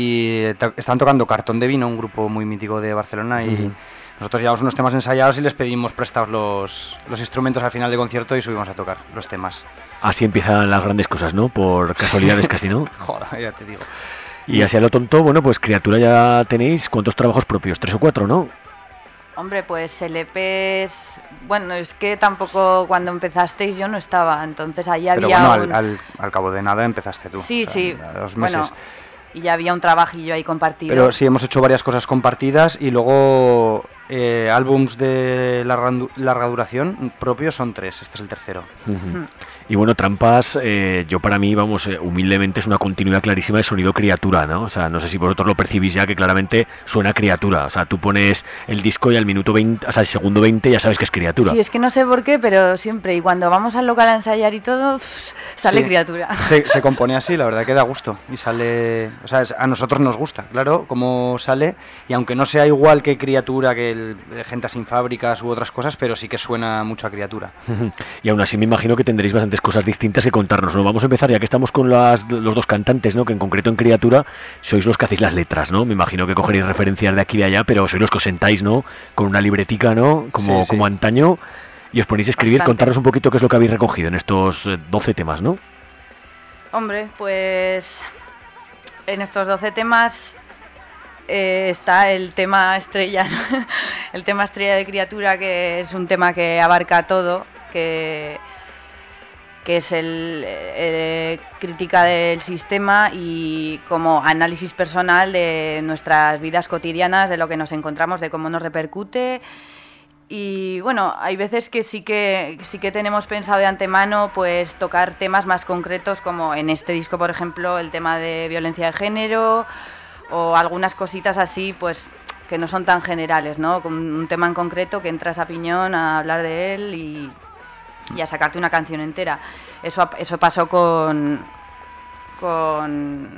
y to- estaban tocando Cartón de Vino, un grupo muy mítico de Barcelona, y... Uh-huh. Nosotros llevamos unos temas ensayados y les pedimos prestados los, los instrumentos al final del concierto y subimos a tocar los temas. Así empiezan las grandes cosas, ¿no? Por casualidades casi, ¿no? Joder, ya te digo. Y así a lo tonto, bueno, pues Criatura ya tenéis, ¿cuántos trabajos propios? ¿Tres o cuatro, no? Hombre, pues L Ps... Bueno, es que tampoco cuando empezasteis yo no estaba, entonces ahí había... Pero bueno, un... al, al, al cabo de nada empezaste tú. Sí, o sea, sí. A los meses. Bueno, y ya había un trabajillo ahí compartido. Pero sí, hemos hecho varias cosas compartidas y luego eh, álbums de larga, larga duración propios son tres, este es el tercero. Uh-huh. Y bueno, Trampas, eh, yo para mí, vamos, eh, humildemente es una continuidad clarísima de sonido Criatura, ¿no? O sea, no sé si vosotros lo percibís ya, que claramente suena Criatura. O sea, tú pones el disco y al minuto veinte, o sea, al segundo veinte ya sabes que es Criatura. Sí, es que no sé por qué, pero siempre, y cuando vamos al local a ensayar y todo, pff, sale sí, Criatura. Se, se compone así, la verdad que da gusto. Y sale, o sea, a nosotros nos gusta, claro, cómo sale. Y aunque no sea igual que Criatura, que el, Gente Sin Fábricas u otras cosas, pero sí que suena mucho a Criatura. Y aún así me imagino que tendréis bastantes cosas distintas que contarnos, ¿no? Vamos a empezar, ya que estamos con las, los dos cantantes, ¿no? Que en concreto en Criatura sois los que hacéis las letras, ¿no? Me imagino que cogeréis referencias de aquí y de allá, pero sois los que os sentáis, ¿no? Con una libretica, ¿no? Como, sí, sí. como antaño, y os ponéis a escribir. Bastante. Contarnos un poquito qué es lo que habéis recogido en estos doce temas, ¿no? Hombre, pues en estos doce temas eh, está el tema estrella, el tema estrella de Criatura, que es un tema que abarca todo, que... que es el eh, crítica del sistema y como análisis personal de nuestras vidas cotidianas, de lo que nos encontramos, de cómo nos repercute. Y bueno, hay veces que sí que sí que tenemos pensado de antemano pues tocar temas más concretos, como en este disco, por ejemplo, el tema de violencia de género o algunas cositas así, pues que no son tan generales, ¿no? Con un tema en concreto que entras a piñón a hablar de él y y a sacarte una canción entera. Eso eso pasó con con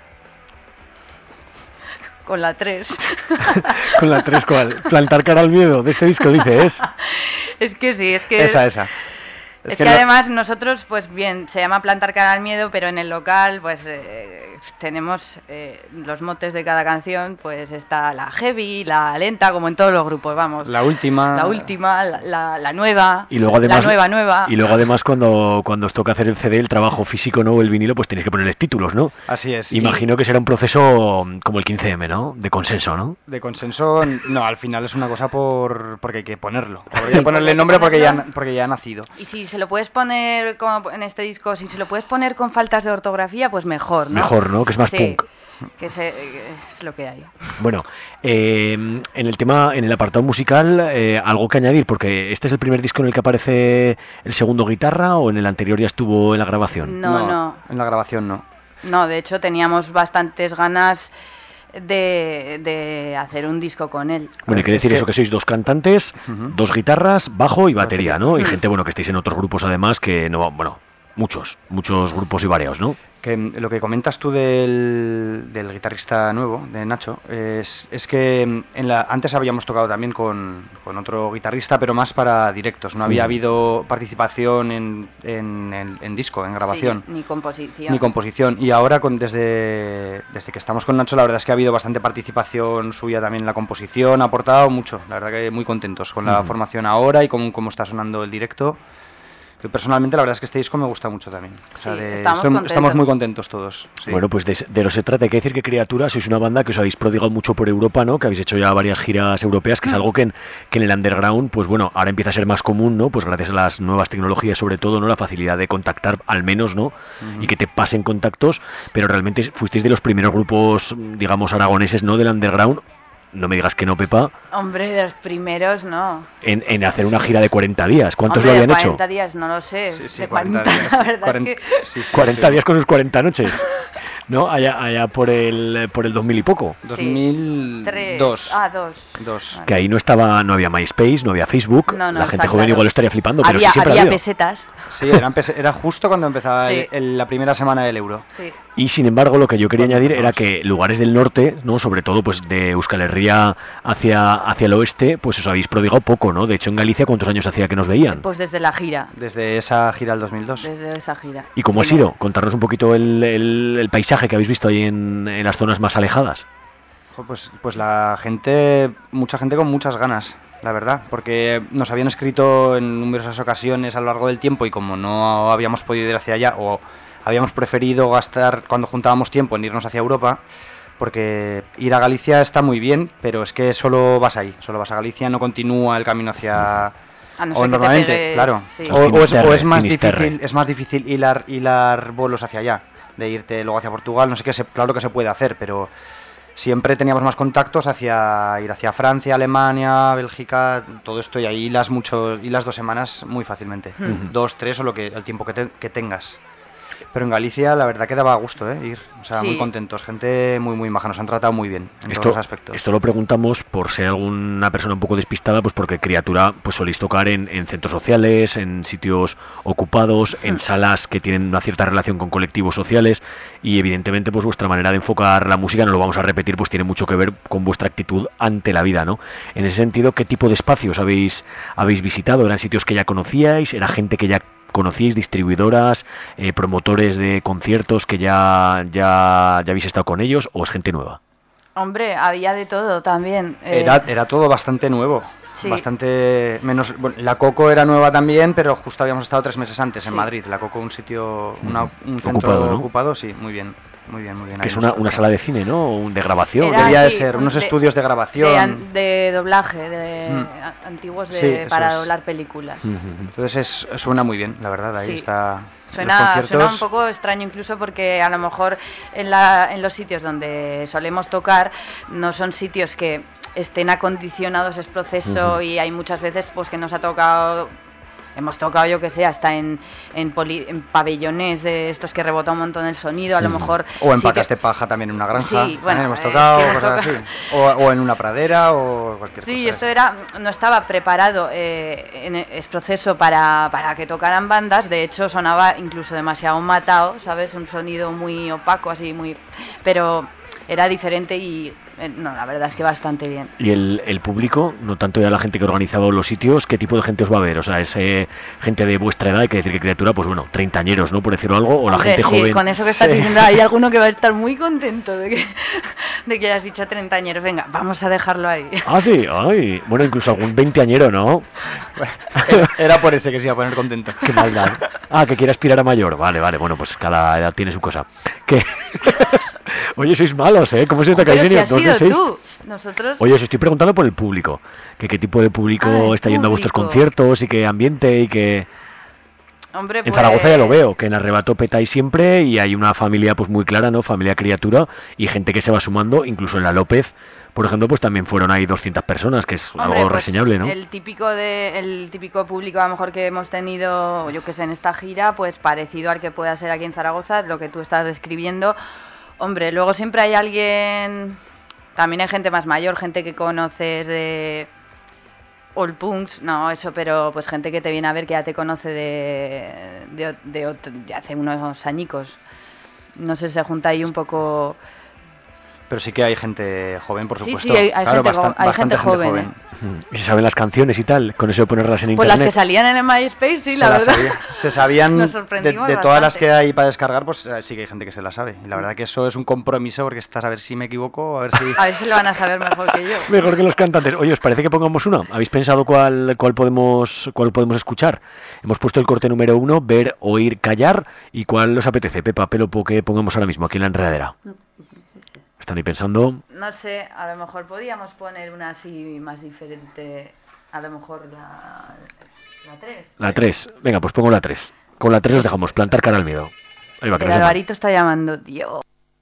con la tres. ¿Con la tres cuál? Plantar cara al miedo de este disco, dices. Es que sí, es que esa esa. Es, es que, que además nosotros, pues bien, se llama Plantar cara al miedo, pero en el local, pues eh, tenemos eh, los motes de cada canción, pues está la heavy, la lenta, como en todos los grupos, vamos. La última. La última, la, la, la nueva, y luego además, la nueva, nueva. Y luego además cuando, cuando os toca hacer el C D, el trabajo físico, ¿no? O el vinilo, pues tenéis que ponerles títulos, ¿no? Así es. Imagino sí. que será un proceso como el quince eme, ¿no? De consenso, ¿no? De consenso, no, al final es una cosa por porque hay que ponerlo. Hay que ponerle nombre porque ya, porque ya ha nacido. Y si se lo puedes poner, como en este disco, si se lo puedes poner con faltas de ortografía, pues mejor, ¿no? Mejor, ¿no? Que es más sí, punk. Que, se, que es lo que hay. Bueno, eh, en el tema, en el apartado musical, eh, algo que añadir, porque este es el primer disco en el que aparece el segundo guitarra, ¿o en el anterior ya estuvo en la grabación? No, no. no. En la grabación no. No, de hecho teníamos bastantes ganas de, de hacer un disco con él. Bueno, hay que decir es que... eso, que sois dos cantantes, uh-huh. dos guitarras, bajo y batería, ¿no? Y gente, bueno, que estáis en otros grupos además, que no, bueno, muchos, muchos grupos y variados, ¿no? Que lo que comentas tú del, del guitarrista nuevo, de Nacho, es, es que en la, antes habíamos tocado también con, con otro guitarrista, pero más para directos. No había uh-huh. habido participación en, en, en, en disco, en grabación. Sí, ni composición. Ni composición. Y ahora, con, desde, desde que estamos con Nacho, la verdad es que ha habido bastante participación suya también en la composición, ha aportado mucho. La verdad que muy contentos con la uh-huh. formación ahora y con cómo está sonando el directo. Yo personalmente la verdad es que este disco me gusta mucho también. O sea, sí, de, estamos, estoy, estamos muy contentos todos. Sí. Bueno, pues de, de lo se trata. Hay que decir que Criatura sois una banda que os habéis prodigado mucho por Europa, ¿no? Que habéis hecho ya varias giras europeas, que es algo que en, que en el underground, pues bueno, ahora empieza a ser más común, ¿no? Pues gracias a las nuevas tecnologías, sobre todo, ¿no? La facilidad de contactar, al menos, ¿no? Uh-huh. Y que te pasen contactos, pero realmente fuisteis de los primeros grupos, digamos, aragoneses, ¿no? Del underground. No me digas que no, Pepa. Hombre, de los primeros no. En, en hacer una gira de cuarenta días. ¿Cuántos Hombre, lo habían de cuarenta hecho? cuarenta días, no lo sé. Sí, sí, de cuarenta, cuarenta, días. La verdad cuarenta, es que... sí, sí, cuarenta días con sus cuarenta noches. ¿No? Allá, allá por el por el dos mil y poco. dos mil dos. Ah, dos. dos. Que ahí no estaba, no había MySpace, no había Facebook. No, no, la gente joven claro. igual lo estaría flipando, pero había, sí siempre había ha habido. pesetas. Sí, eran pes- era justo cuando empezaba sí. el, el, la primera semana del euro. Sí. Y sin embargo, lo que yo quería añadir era que lugares del norte, no, sobre todo pues de Euskal Herria hacia hacia el oeste, pues os habéis prodigado poco, ¿no? De hecho, en Galicia, ¿cuántos años hacía que nos veían? Pues desde la gira. Desde esa gira del dos mil dos. Desde esa gira. ¿Y cómo ha sido? Contarnos un poquito el, el, el paisaje que habéis visto ahí en, en las zonas más alejadas. Pues, pues la gente, mucha gente con muchas ganas, la verdad, porque nos habían escrito en numerosas ocasiones a lo largo del tiempo y como no habíamos podido ir hacia allá o habíamos preferido gastar cuando juntábamos tiempo en irnos hacia Europa, porque ir a Galicia está muy bien, pero es que solo vas ahí, solo vas a Galicia, no continúa el camino hacia... A no o ser normalmente, que te pegues, claro, sí. o, o, es, o es más Finisterre. difícil, es más difícil hilar, hilar vuelos hacia allá, de irte luego hacia Portugal, no sé qué, se, claro que se puede hacer, pero siempre teníamos más contactos hacia ir hacia Francia, Alemania, Bélgica, todo esto, y ahí hilas mucho, hilas dos semanas muy fácilmente, uh-huh. dos, tres o lo que el tiempo que, te, que tengas. Pero en Galicia la verdad que daba gusto, ¿eh? Ir, o sea, sí. muy contentos, gente muy muy maja, nos han tratado muy bien en esto, todos los aspectos. Esto lo preguntamos por si hay alguna persona un poco despistada, pues porque Criatura pues soléis tocar en, en centros sociales, en sitios ocupados, en salas que tienen una cierta relación con colectivos sociales y evidentemente pues vuestra manera de enfocar la música, no lo vamos a repetir, pues tiene mucho que ver con vuestra actitud ante la vida, ¿no? En ese sentido, ¿qué tipo de espacios habéis, habéis visitado? ¿Eran sitios que ya conocíais? ¿Era gente que ya conocíais, distribuidoras, eh, promotores de conciertos que ya, ya, ya habéis estado con ellos, o es gente nueva? Hombre, había de todo también. Eh... Era, era todo bastante nuevo. Sí. Bastante menos. Bueno, la Coco era nueva también, pero justo habíamos estado tres meses antes en sí. Madrid. La Coco, un sitio, una, un centro ocupado, ¿no? ocupado, sí, muy bien. Muy bien, muy bien. Que es una, una sala de cine, ¿no? De grabación. Era, Debía de sí, ser, unos de, estudios de grabación. De, de doblaje, de mm. antiguos de, sí, para es. doblar películas. Mm-hmm. Entonces es, suena muy bien, la verdad, ahí sí. está. Suena, suena un poco extraño incluso porque a lo mejor en, la, en los sitios donde solemos tocar no son sitios que estén acondicionados ese proceso uh-huh. y hay muchas veces pues que nos ha tocado... Hemos tocado, yo que sé, hasta en, en, poli, en pabellones de estos que rebota un montón el sonido, a lo mejor... O en sí pacas que... de paja también en una granja, sí, bueno, hemos tocado, eh, cosas toca... así. O, o en una pradera o cualquier sí, cosa. Sí, esto era, no estaba preparado, eh, en es proceso para, para que tocaran bandas, de hecho sonaba incluso demasiado matado, ¿sabes? Un sonido muy opaco, así, muy... Pero... era diferente y eh, no, la verdad es que bastante bien. ¿Y el, el público, no tanto ya la gente que organizaba los sitios, qué tipo de gente os va a ver? O sea, ¿es eh, gente de vuestra edad, hay que decir que criatura, pues bueno, treintañeros, ¿no? Por decirlo algo, o la Hombre, gente sí, joven. Con eso que estás Sí. diciendo, hay alguno que va a estar muy contento de que, de que hayas dicho treintañeros. Venga, vamos a dejarlo ahí. Ah, sí, ay, bueno, incluso algún veinteañero, ¿no? Era, era por ese que se iba a poner contento. Qué maldad. Ah, que quiere aspirar a mayor. Vale, vale, bueno, pues cada edad tiene su cosa. ¿Qué? Oye, sois malos, ¿eh? ¿Cómo se te Pero cae si has dos de sido seis? tú, nosotros... Oye, os estoy preguntando por el público. Que qué tipo de público Ah, el está yendo a vuestros público. conciertos y qué ambiente y qué... Hombre, En pues... Zaragoza ya lo veo, que en Arrebato petáis siempre y hay una familia pues muy clara, ¿no? Familia criatura y gente que se va sumando, incluso en la López, por ejemplo, pues también fueron ahí doscientas personas, que es Hombre, algo pues, reseñable, ¿no? El típico de, el típico público a lo mejor que hemos tenido, yo que sé, en esta gira, pues parecido al que pueda ser aquí en Zaragoza, lo que tú estás describiendo. Hombre, luego siempre hay alguien, también hay gente más mayor, gente que conoces de All Punks, no, eso, pero pues gente que te viene a ver que ya te conoce de, de, de, otro- de hace unos añicos. No sé, se junta ahí un poco... Pero sí que hay gente joven, por Sí, supuesto. sí, hay- hay Claro, gente bastan- jo- hay bastante gente joven, ¿eh? Y se saben las canciones y tal, con eso de ponerlas en Pues las internet. que salían en el MySpace, sí, se la las verdad. sabía- se sabían Nos de, sorprendimos de todas las bastante. que hay para descargar, pues eh, sí que hay gente que se las sabe. Y la verdad que eso es un compromiso porque estás a ver si me equivoco, a ver si... A ver si lo van a saber mejor que yo. Mejor que los cantantes. Oye, ¿os parece que pongamos una? ¿Habéis pensado cuál, cuál, podemos, cuál podemos escuchar? Hemos puesto el corte número uno, ver, oír, callar. ¿Y cuál os apetece, Pepa, Pelopo, que pongamos ahora mismo aquí en la enredadera? ¿Están ahí pensando? No sé, a lo mejor podíamos poner una así más diferente. A lo mejor la, la tres. La tres. Venga, pues pongo la tres. Con la tres os dejamos plantar cara al miedo. Ahí va, que El nos llaman. Alvarito está llamando, Dios.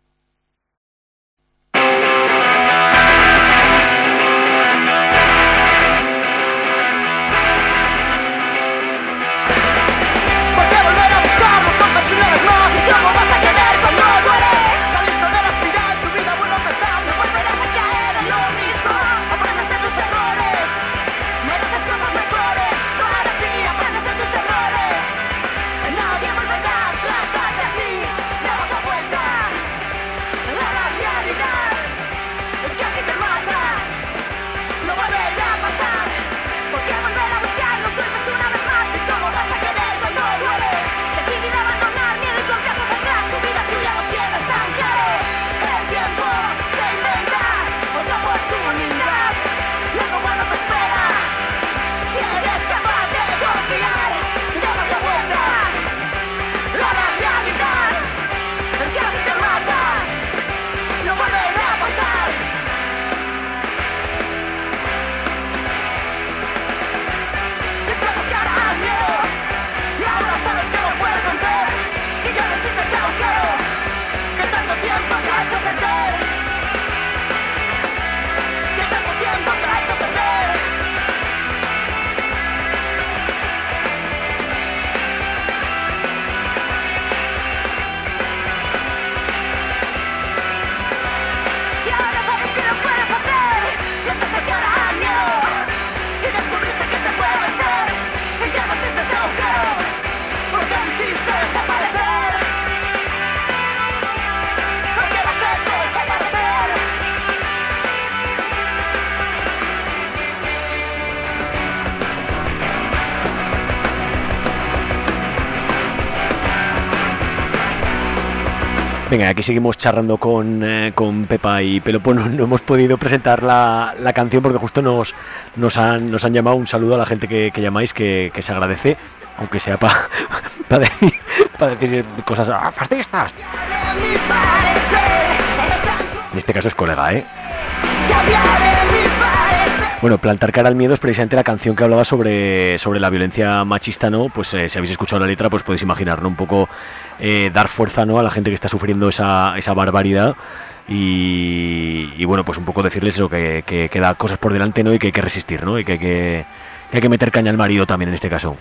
¿Por qué volver a buscarnos tantas ciudades más? ¿Y cómo vas a querer cuando duele? Saliste de la espiral, tu vida vuelve a empezar. No volverás a caer en lo mismo. Aprendes de tus errores. Mereces cosas mejores. Para ti, aprendes de tus errores. Nadie volverá a tratarte así. Damos la vuelta a la realidad. Casi te matas. No volverá a pasar. ¿Por qué volver a buscar los golpes una vez más? ¿Y cómo vas a querer cuando duele? Decidí abandonar miedo y complejos atrás. Tu vida tú ya no tienes tan claro. El tiempo se inventa otra oportunidad. Y algo bueno te espera. Si eres capaz de confiar, damos la vuelta a la realidad. Casi te matas. No volverá a pasar. Te pones cara al miedo y ahora sabes que lo puedes vencer y ya no existe ese agujero que tanto tiempo te ha hecho perder, que tanto tiempo te ha hecho perder. Y ahora sabes que lo puedes hacer, plantaste cara al miedo y descubriste que se puede vencer. Y ya no existe ese agujero porque lo hiciste desaparecer. Porque lo hacerte desaparecer. Venga, aquí seguimos charlando con, eh, con Pepa y Pelopo. No, no hemos podido presentar la, la canción porque justo nos, nos, han, nos han llamado. Un saludo a la gente que, que llamáis, que, que se agradece, aunque sea para pa decir, pa decir cosas ah, fascistas. En este caso es colega, ¿eh? Bueno, plantar cara al miedo es precisamente la canción que hablaba sobre, sobre la violencia machista, ¿no? Pues eh, si habéis escuchado la letra, pues podéis imaginar, ¿no? Un poco eh, dar fuerza, ¿no? A la gente que está sufriendo esa, esa barbaridad y, y, bueno, pues un poco decirles eso, que, que queda cosas por delante, ¿no? Y que hay que resistir, ¿no? Y que hay que, que, hay que meter caña al marido también en este caso.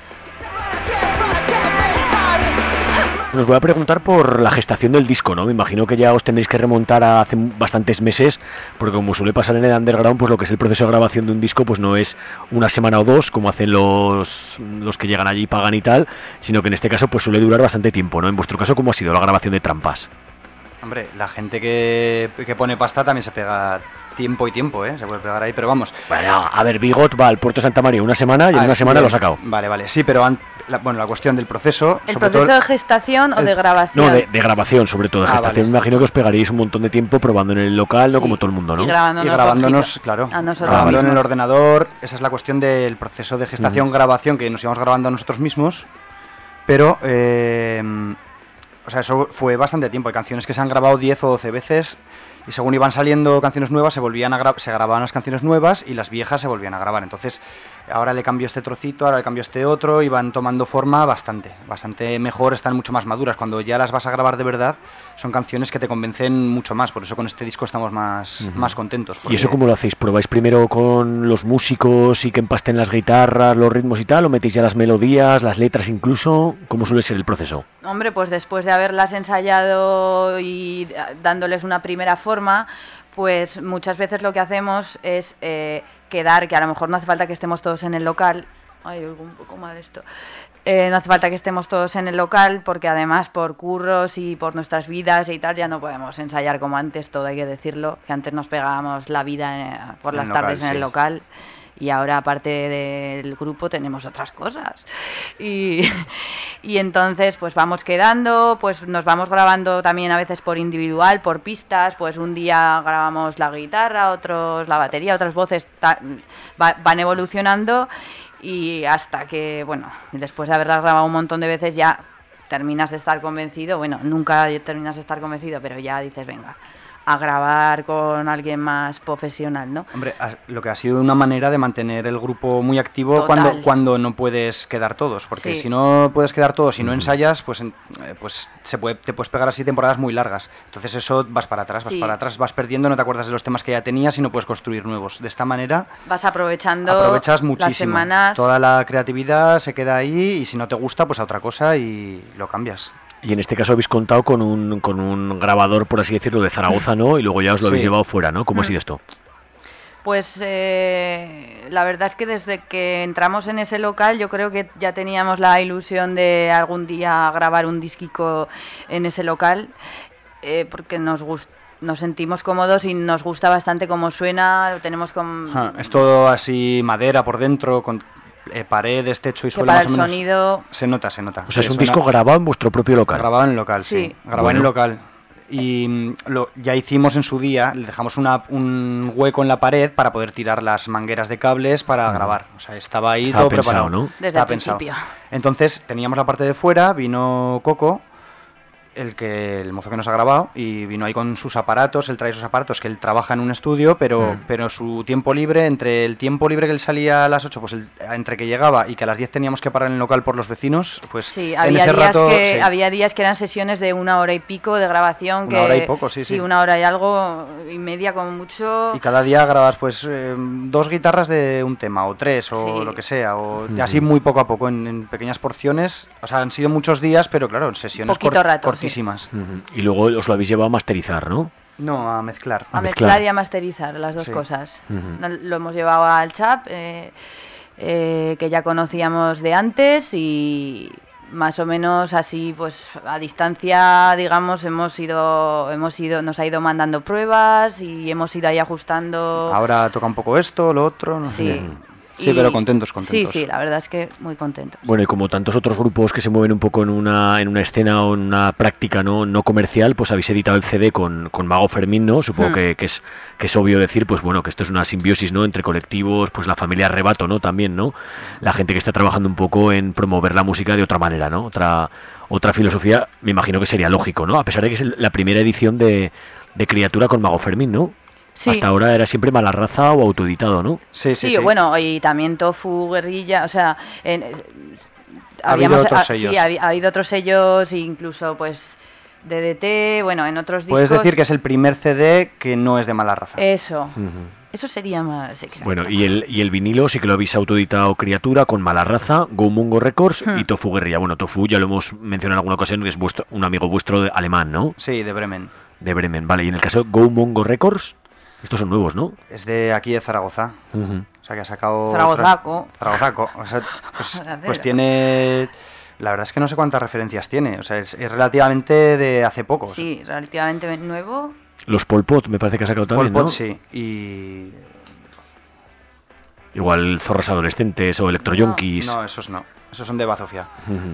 Os voy a preguntar por la gestación del disco, ¿no? Me imagino que ya os tendréis que remontar a hace bastantes meses, porque como suele pasar en el underground, pues lo que es el proceso de grabación de un disco, pues no es una semana o dos, como hacen los, los que llegan allí y pagan y tal, sino que en este caso pues suele durar bastante tiempo, ¿no? En vuestro caso, ¿cómo ha sido la grabación de Trampas? Hombre, la gente que, que pone pasta también se pega tiempo y tiempo, ¿eh? Se puede pegar ahí, pero vamos. Bueno, a ver, Bigot va al Puerto Santa María una semana y en Ah, una sí, semana bien. lo ha sacado. Vale, vale, sí, pero an- la, bueno, la cuestión del proceso... ¿El sobre proceso todo, de gestación o de grabación? No, de, de grabación, sobre todo. De Ah, gestación, vale. me imagino que os pegaríais un montón de tiempo probando en el local, no como todo el mundo, ¿no? Y grabándonos, y grabándonos, ojito, claro, a nosotros grabando en el mismos. ordenador. Esa es la cuestión del proceso de gestación, Ujú. grabación, que nos íbamos grabando a nosotros mismos, pero eh, o sea, eso fue bastante tiempo. Hay canciones que se han grabado diez o doce veces y según iban saliendo canciones nuevas se volvían a gra- se grababan las canciones nuevas y las viejas se volvían a grabar. Entonces ahora le cambio este trocito, ahora le cambio este otro y van tomando forma bastante, bastante mejor, están mucho más maduras. Cuando ya las vas a grabar de verdad son canciones que te convencen mucho más, por eso con este disco estamos más, Ujú. más contentos. ¿Y eso porque- cómo lo hacéis? ¿Probáis primero con los músicos y que empasten las guitarras, los ritmos y tal? ¿O metéis ya las melodías, las letras incluso? ¿Cómo suele ser el proceso? Hombre, pues después de haberlas ensayado y eh, dándoles una primera forma, pues muchas veces lo que hacemos es eh, quedar, que a lo mejor no hace falta que estemos todos en el local. Ay, oigo un poco mal esto. Eh, no hace falta que estemos todos en el local porque además por curros y por nuestras vidas y tal ya no podemos ensayar como antes, todo hay que decirlo, que antes nos pegábamos la vida eh, por En las el tardes local, en el sí. local. Y ahora, aparte del grupo, tenemos otras cosas. Y, y entonces, pues vamos quedando, pues nos vamos grabando también a veces por individual, por pistas. Pues un día grabamos la guitarra, otros la batería, otras voces ta- va- van evolucionando. Y hasta que, bueno, después de haberlas grabado un montón de veces, ya terminas de estar convencido. Bueno, nunca terminas de estar convencido, pero ya dices, venga, a grabar con alguien más profesional, ¿no? Hombre, ha- lo que ha sido una manera de mantener el grupo muy activo Total. cuando cuando no puedes quedar todos, porque Sí. si no puedes quedar todos y no ensayas, pues en- eh, pues se puede te puedes pegar así temporadas muy largas. Entonces eso vas para atrás, vas Sí. para atrás, vas perdiendo, no te acuerdas de los temas que ya tenías y no puedes construir nuevos. De esta manera Vas aprovechando aprovechas las muchísimo. semanas. Toda la creatividad se queda ahí y si no te gusta, pues a otra cosa y lo cambias. Y en este caso habéis contado con un, con un grabador, por así decirlo, de Zaragoza, ¿no? Y luego ya os lo habéis Sí. llevado fuera, ¿no? ¿Cómo ha Mm. sido esto? Pues eh, la verdad es que desde que entramos en ese local yo creo que ya teníamos la ilusión de algún día grabar un disquico en ese local, eh, porque nos gust- nos sentimos cómodos y nos gusta bastante cómo suena, lo tenemos con... Ajá, es todo así madera por dentro, con eh, paredes, techo y Que suelo para más o el menos. sonido- Se nota, se nota. O sea, es Sí, un suena- disco grabado en vuestro propio local. Grabado en el local, sí. Sí. Grabado en el Bueno. local. Y mm, lo, ya hicimos en su día, le dejamos una, un hueco en la pared para poder tirar las mangueras de cables para Ujú. grabar. O sea, estaba ahí Estaba todo pensado, preparado. ¿no? Desde Estaba el pensado. principio. Entonces teníamos la parte de fuera, vino Coco, el que el mozo que nos ha grabado, y vino ahí con sus aparatos. Él trae sus aparatos, que él trabaja en un estudio, pero, Mm. pero su tiempo libre, entre el tiempo libre que él salía a las ocho, pues el- entre que llegaba y que a las diez teníamos que parar en el local por los vecinos, pues Sí, en había ese días, rato... que, sí. había días que eran sesiones de una hora y pico de grabación. Una que, hora y poco, sí, sí. una hora y algo, y media como mucho. Y cada día grabas pues eh, dos guitarras de un tema, o tres, o Sí. lo que sea, o Ujú. así muy poco a poco, en, en pequeñas porciones. O sea, han sido muchos días, pero claro, en sesiones Poquito cor- rato, sí. cortísimas. Ujú. Y luego os lo habéis llevado a masterizar, ¿no? No, a mezclar. A a mezclar. mezclar y a masterizar, las dos Sí. cosas. Ujú. No- Lo hemos llevado al Chap, eh, eh, que ya conocíamos de antes, y más o menos así, pues a distancia, digamos, hemos ido, hemos ido, nos ha ido mandando pruebas y hemos ido ahí ajustando. Ahora toca un poco esto, lo otro, no Sí. sé. Sí, Y- pero contentos, contentos. Sí, sí, la verdad es que muy contentos. Bueno, y como tantos otros grupos que se mueven un poco en una, en una escena o en una práctica no, no comercial, pues habéis editado el C D con, con Mago Fermín, ¿no? Supongo Hmm. que, que es que es obvio decir, pues bueno, que esto es una simbiosis, ¿no? Entre colectivos, pues la familia Arrebato, ¿no? También, ¿no? La gente que está trabajando un poco en promover la música de otra manera, ¿no? Otra, otra filosofía, me imagino que sería lógico, ¿no? A pesar de que es el- la primera edición de, de Criatura con Mago Fermín, ¿no? Sí. Hasta ahora era siempre Mala Raza o autoeditado, ¿no? Sí, Sí, bueno, y también Tofu, Guerrilla, o sea, en- Ha habido habíamos- otros ah, sellos. Sí, ha, habi- ha habido otros sellos, incluso pues D D T, bueno, en otros discos. Puedes decir que es el primer C D que no es de mala raza. Eso, Ujú. eso sería más exacto. Bueno, y el, y el vinilo sí que lo habéis autoeditado Criatura con Mala Raza, Go Mungo Records Hmm. y Tofu Guerrilla. Bueno, Tofu ya lo hemos mencionado en alguna ocasión, que es vuestro, un amigo vuestro de, alemán, ¿no? Sí, de Bremen. De Bremen, vale. Y en el caso de Go Mungo Records, estos son nuevos, ¿no? Es de aquí de Zaragoza. Ujú. O sea, que ha sacado... Zaragozaco. Zaragozaco. O sea, pues, Joder. pues tiene... La verdad es que no sé cuántas referencias tiene, o sea, es, es relativamente de hace poco. Sí, relativamente nuevo. Los Pol Pot me parece que ha sacado también, Pol Pot, ¿no? sí, y... Igual Zorras Adolescentes o Electroyonkeys. No, no, esos no, esos son de Bazofia. Uh-huh.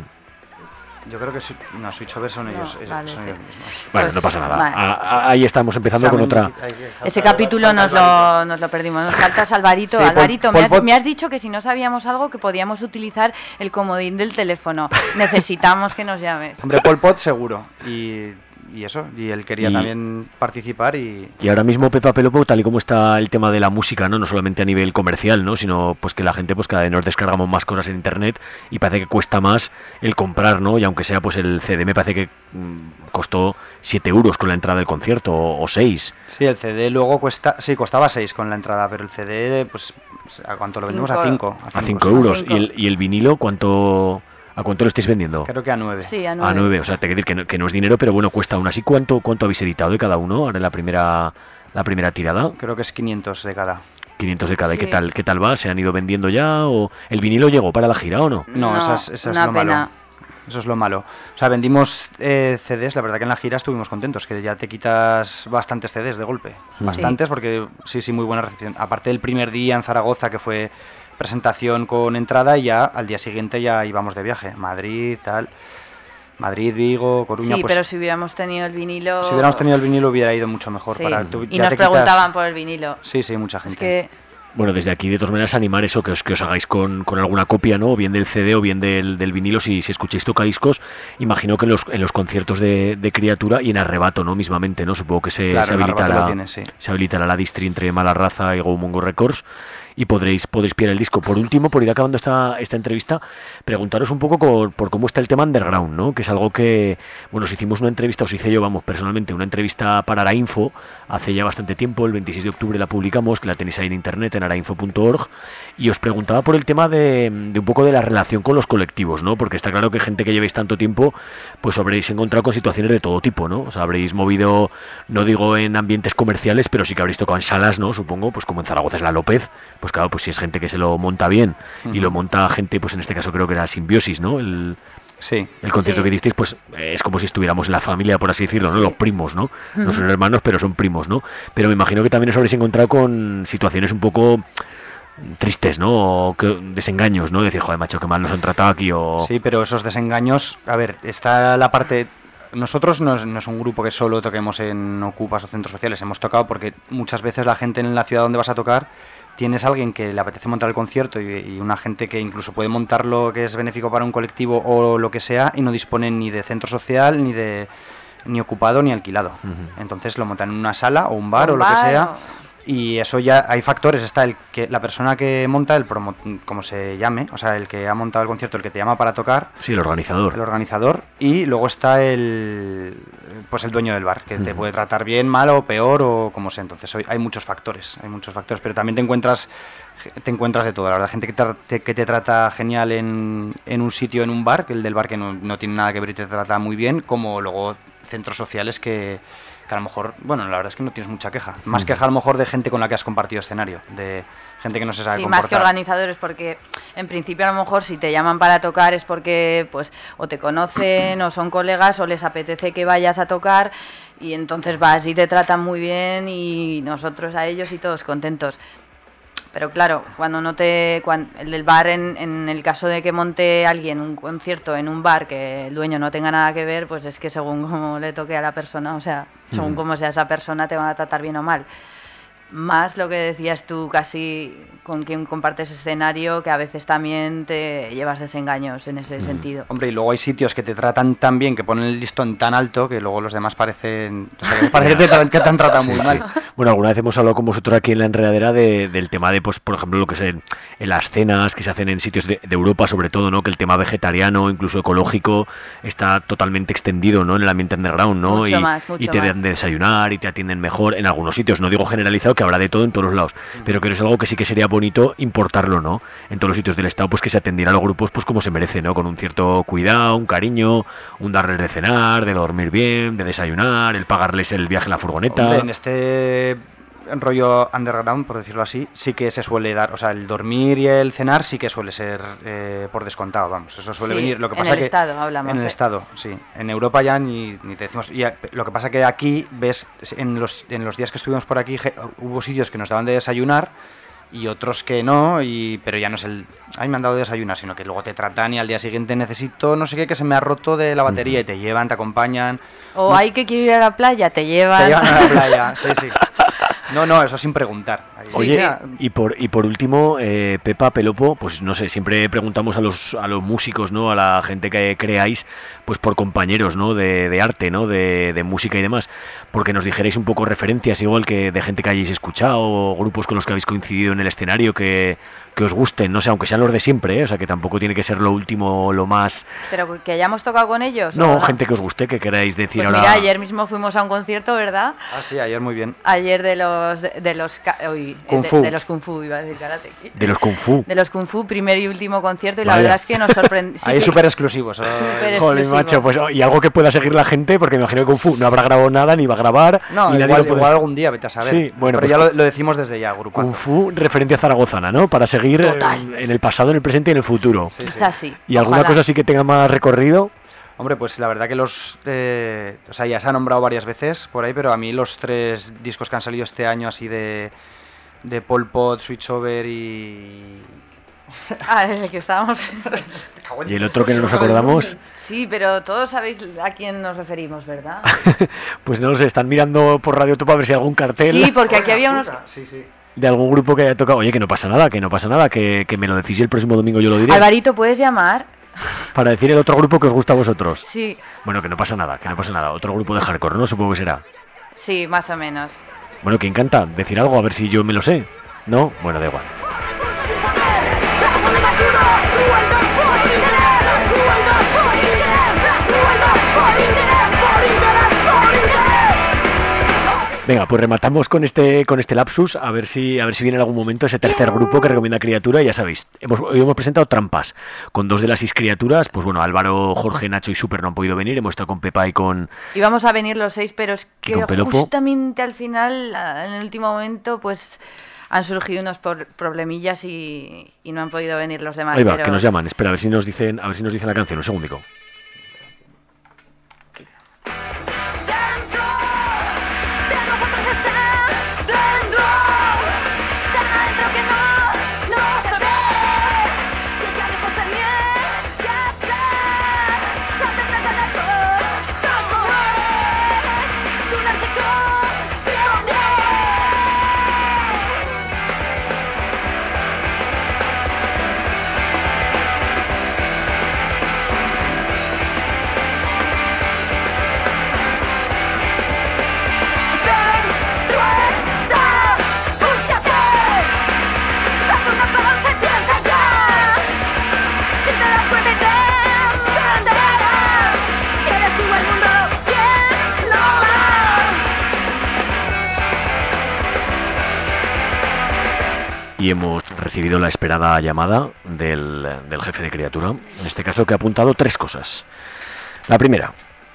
Yo creo que sí, no, Switchover son ellos, No, ellos, vale, son sí. ellos mismos. Bueno, Pues, no pasa nada. vale. A- a- ahí estamos empezando con otra. Ese capítulo nos lo, nos lo perdimos. Nos faltas Alvarito. Sí, Pol- Alvarito, Pol me, has, Pot- me has dicho que si no sabíamos algo que podíamos utilizar el comodín del teléfono. Necesitamos que nos llames. Hombre, Pol Pot seguro, y, y eso, y él quería Y- también participar y... Y ahora mismo Pepa Pelopo, tal y como está el tema de la música, no no solamente a nivel comercial, no sino pues que la gente pues cada vez nos descargamos más cosas en internet y parece que cuesta más el comprar, ¿no? Y aunque sea pues el C D, me parece que mm, costó siete euros con la entrada del concierto o seis. Sí, el C D luego cuesta, sí, costaba seis con la entrada, pero el C D, pues, ¿a cuánto lo vendimos? A cinco. A cinco euros. ¿Y el, ¿Y el vinilo cuánto a cuánto lo estáis vendiendo? Creo que a nueve. Sí, a A nueve. nueve, o sea, te quiero decir que no, que no es dinero, pero bueno, cuesta aún así. ¿Cuánto, cuánto habéis editado de cada uno ahora en la primera, la primera tirada? Creo que es quinientos de cada. quinientos de cada. ¿Y Sí. qué tal, qué tal va? ¿Se han ido vendiendo ya? ¿O el vinilo llegó para la gira o no? No, No, esa es, esa es una lo pena. malo. Eso es lo malo. O sea, vendimos eh, C Ds, la verdad que en la gira estuvimos contentos, que ya te quitas bastantes C Ds de golpe. Sí. Bastantes, porque sí, sí, muy buena recepción. Aparte del primer día en Zaragoza, que fue presentación con entrada, y ya al día siguiente ya íbamos de viaje. Madrid, tal. Madrid, Vigo, Coruña. Sí, pues, pero si hubiéramos tenido el vinilo... si hubiéramos tenido el vinilo hubiera ido mucho mejor. Sí, Para, tú- y ya nos te quitas- preguntaban por el vinilo. Sí, sí, mucha Es gente. que... Bueno, desde aquí, de todas maneras, animar eso, que os, que os hagáis con, con alguna copia, ¿no? O bien del C D o bien del, del vinilo, si, si escucháis tocadiscos. Imagino que en los, en los conciertos de, de Criatura y en Arrebato, ¿no? Mismamente, ¿no? Supongo que se, Claro, se en Arrebato habilitará, lo tiene, sí. se habilitará la distri entre Mala Raza y Go Mongo Records y podréis, podréis pillar el disco. Por último, por ir acabando esta, esta entrevista, preguntaros un poco por, por cómo está el tema underground, ¿no? Que es algo que, bueno, os hicimos una entrevista, os hice yo, vamos, personalmente, una entrevista para Arainfo hace ya bastante tiempo, el veintiséis de octubre la publicamos, que la tenéis ahí en internet, en arainfo punto org, y os preguntaba por el tema de, de un poco de la relación con los colectivos, ¿no? Porque está claro que gente que llevéis tanto tiempo, pues habréis encontrado con situaciones de todo tipo, ¿no? O sea, habréis movido, no digo en ambientes comerciales, pero sí que habréis tocado en salas, ¿no? Supongo, pues como en Zaragoza es la López, pues claro, pues si es gente que se lo monta bien y Ujú. lo monta gente, pues en este caso creo que era Simbiosis, ¿no? El, Sí. el concierto Sí. que disteis, pues eh, es como si estuviéramos en la familia, por así decirlo, ¿no? Los primos, ¿no? No son Ujú. hermanos, pero son primos, ¿no? Pero me imagino que también os habréis encontrado con situaciones un poco tristes, ¿no? O que- desengaños, ¿no? Decir, joder, macho, qué mal nos han tratado aquí o... Sí, pero esos desengaños, a ver, está la parte... Nosotros no es, no es un grupo que solo toquemos en ocupas o centros sociales, hemos tocado porque muchas veces la gente en la ciudad donde vas a tocar, tienes a alguien que le apetece montar el concierto y, y una gente que incluso puede montarlo que es benéfico para un colectivo o lo que sea y no dispone ni de centro social, ni de ni ocupado ni alquilado. Ujú. Entonces lo montan en una sala o un bar Un o lo que bar sea. o- Y eso ya hay factores, está el que la persona que monta, el promo, como se llame, o sea, el que ha montado el concierto, el que te llama para tocar, Sí, el organizador. el organizador, y luego está el pues el dueño del bar, que te Ujú. puede tratar bien, mal o peor o como sea. Entonces hoy hay muchos factores, hay muchos factores, pero también te encuentras te encuentras de todo, la verdad, gente que te, te- que te trata genial en, en un sitio, en un bar, que el del bar que no, no tiene nada que ver y te trata muy bien, como luego centros sociales que, que a lo mejor, bueno, la verdad es que no tienes mucha queja, más Ujú. queja a lo mejor de gente con la que has compartido escenario, de gente que no se sabe Sí, comportar. más que organizadores, porque en principio a lo mejor si te llaman para tocar es porque pues o te conocen o son colegas o les apetece que vayas a tocar y entonces vas y te tratan muy bien y nosotros a ellos y todos contentos. Pero claro, cuando no te, cuan- el del bar, en, en el caso de que monte alguien un concierto en un bar que el dueño no tenga nada que ver, pues es que según cómo le toque a la persona, o sea, según Ujú. cómo sea esa persona, te van a tratar bien o mal. Más lo que decías tú, casi con quien compartes escenario, que a veces también te llevas desengaños en ese sentido. Hombre, y luego hay sitios que te tratan tan bien, que ponen el listón tan alto, que luego los demás parecen... o sea, que parece que te, tra- que te han tratado muy Sí, mal. sí. Bueno, alguna vez hemos hablado con vosotros aquí en la enredadera de, del tema de, pues, por ejemplo, lo que es en, en las cenas que se hacen en sitios de, de Europa, sobre todo, ¿no? Que el tema vegetariano, incluso ecológico, está totalmente extendido, ¿no? En el ambiente underground, ¿no? Mucho y, más, mucho y te más. dan de desayunar y te atienden mejor en algunos sitios. No digo generalizado, que habrá de todo en todos los lados, pero que es algo que sí que sería bonito importarlo, ¿no? En todos los sitios del Estado, pues que se atendiera a los grupos, pues como se merece, ¿no? Con un cierto cuidado, un cariño, un darles de cenar, de dormir bien, de desayunar, el pagarles el viaje en la furgoneta. Hombre, en este rollo underground, por decirlo así, sí que se suele dar, o sea, el dormir y el cenar sí que suele ser eh, por descontado, vamos, eso suele Sí, venir. Lo que en pasa el que estado hablamos, en el ¿eh? estado, sí. En Europa ya ni, ni te decimos. Y a- lo que pasa que aquí ves en los en los días que estuvimos por aquí je- hubo sitios que nos daban de desayunar y otros que no, y pero ya no es el ay me han dado de desayunar, sino que luego te tratan y al día siguiente necesito no sé qué que se me ha roto de la batería y te llevan, te acompañan. O No- hay que quiero ir a la playa, te llevan. te llevan a la playa, sí, sí. No, no, eso sin preguntar. Ahí sí Oye, que- y por y por último, eh, Pepa, Pelopo, pues no sé, siempre preguntamos a los a los músicos, ¿no? A la gente que creáis, pues por compañeros, ¿no? De, de arte, ¿no? De, de música y demás, porque nos dijerais un poco referencias, igual que de gente que hayáis escuchado, o grupos con los que habéis coincidido en el escenario que, que os gusten, no sé, aunque sean los de siempre, ¿eh? O sea, que tampoco tiene que ser lo último, lo más... Pero que hayamos tocado con ellos. ¿o No, gente que os guste, que queráis decir Pues ahora... mira, ayer mismo fuimos a un concierto, ¿verdad? Ah, sí, ayer muy bien. Ayer de los de, de los ca- uy, Kung de, Fu. de los Kung Fu, iba a decir karate. De los Kung Fu. De los Kung Fu, primer y último concierto, y la Vaya. verdad es que nos sorprendió. Ahí súper exclusivos. Súper Joder, exclusivo. macho, pues oh, y algo que pueda seguir la gente, porque me imagino que Kung Fu no habrá grabado nada, ni va a grabar, No, ni nadie igual, lo puede... igual algún día, vete a saber. Sí, bueno, pero pues ya lo, Kung- lo decimos desde ya, grupazo. Kung Fu, referencia zaragozana, ¿no? Para seguir en, en el pasado, en el presente y en el futuro. Sí, sí. Quizás sí. ¿Y alguna Ojalá. cosa así que tenga más recorrido? Hombre, pues la verdad que los... eh, o sea, ya se ha nombrado varias veces por ahí, pero a mí los tres discos que han salido este año así de... De Pol Pot, Switchover y... Ah, el que estábamos. Y el otro que no nos acordamos, Sí, pero todos sabéis a quién nos referimos, ¿verdad? pues no lo sé, están mirando por Radio Topo a ver si hay algún cartel Sí, porque aquí había unos. Sí, sí. de algún grupo que haya tocado. Oye, que no pasa nada, que no pasa nada, que, que me lo decís y el próximo domingo yo lo diré. Alvarito, ¿puedes llamar? Para decir el otro grupo que os gusta a vosotros. Sí, Bueno, que no pasa nada, que no pasa nada. Otro grupo de hardcore, ¿no? Supongo que será. sí, más o menos. Bueno, que encanta decir algo, a ver si yo me lo sé. ¿No? Bueno, da igual. Venga, pues rematamos con este con este lapsus, a ver si a ver si viene en algún momento ese tercer grupo que recomienda Criatura. Ya sabéis, hemos, hoy hemos presentado Trampas, con dos de las seis criaturas. Pues bueno, Álvaro, Jorge, Nacho y Super no han podido venir. Hemos estado con Pepa y con... Íbamos a venir los seis, pero es ¿Y con que Pelopo? justamente al final, a- en el último momento, pues han surgido unos por- problemillas y, y no han podido venir los demás. Ahí va, pero- que nos llaman. Espera, a ver si nos dicen, a ver si nos dicen la canción. Un segundico. Y hemos recibido la esperada llamada del, del jefe de Criatura, en este caso, que ha apuntado tres cosas. La primera,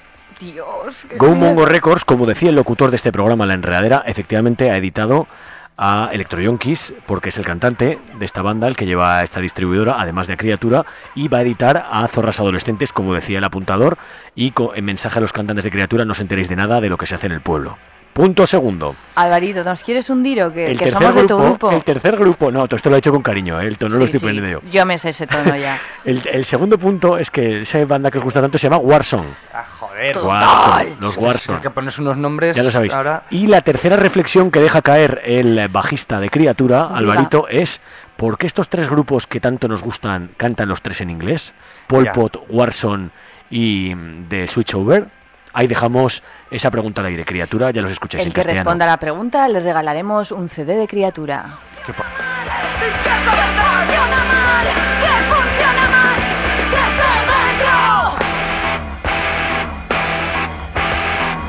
Dios, qué Go miedo. Mongo Records, como decía el locutor de este programa, La Enredadera, efectivamente ha editado a Electro Yonkis, porque es el cantante de esta banda el que lleva esta distribuidora, además de a Criatura, y va a editar a Zorras Adolescentes, como decía el apuntador, y co- en mensaje a los cantantes de Criatura: no os enteréis de nada de lo que se hace en el pueblo. Punto segundo. Alvarito, ¿nos quieres hundir o qué? El Que tercer somos de tu grupo, grupo. el tercer grupo, no, todo esto lo he hecho con cariño, ¿eh? El tono lo Sí, estoy sí, poniendo yo. yo me sé ese tono ya. El, el segundo punto es que esa banda que os gusta tanto se llama Warzone. Ah, joder. Warzone, los Warzone. Que pones unos nombres. Ya lo sabéis. Ahora. Y la tercera reflexión que deja caer el bajista de Criatura, Diga. Alvarito, es: ¿por qué estos tres grupos que tanto nos gustan cantan los tres en inglés? Pol Ya. Pot, Warzone y mm, The Switchover. Ahí dejamos esa pregunta al aire. Criatura, ya los escucháis El en que castellano. responda a la pregunta le regalaremos un C D de Criatura.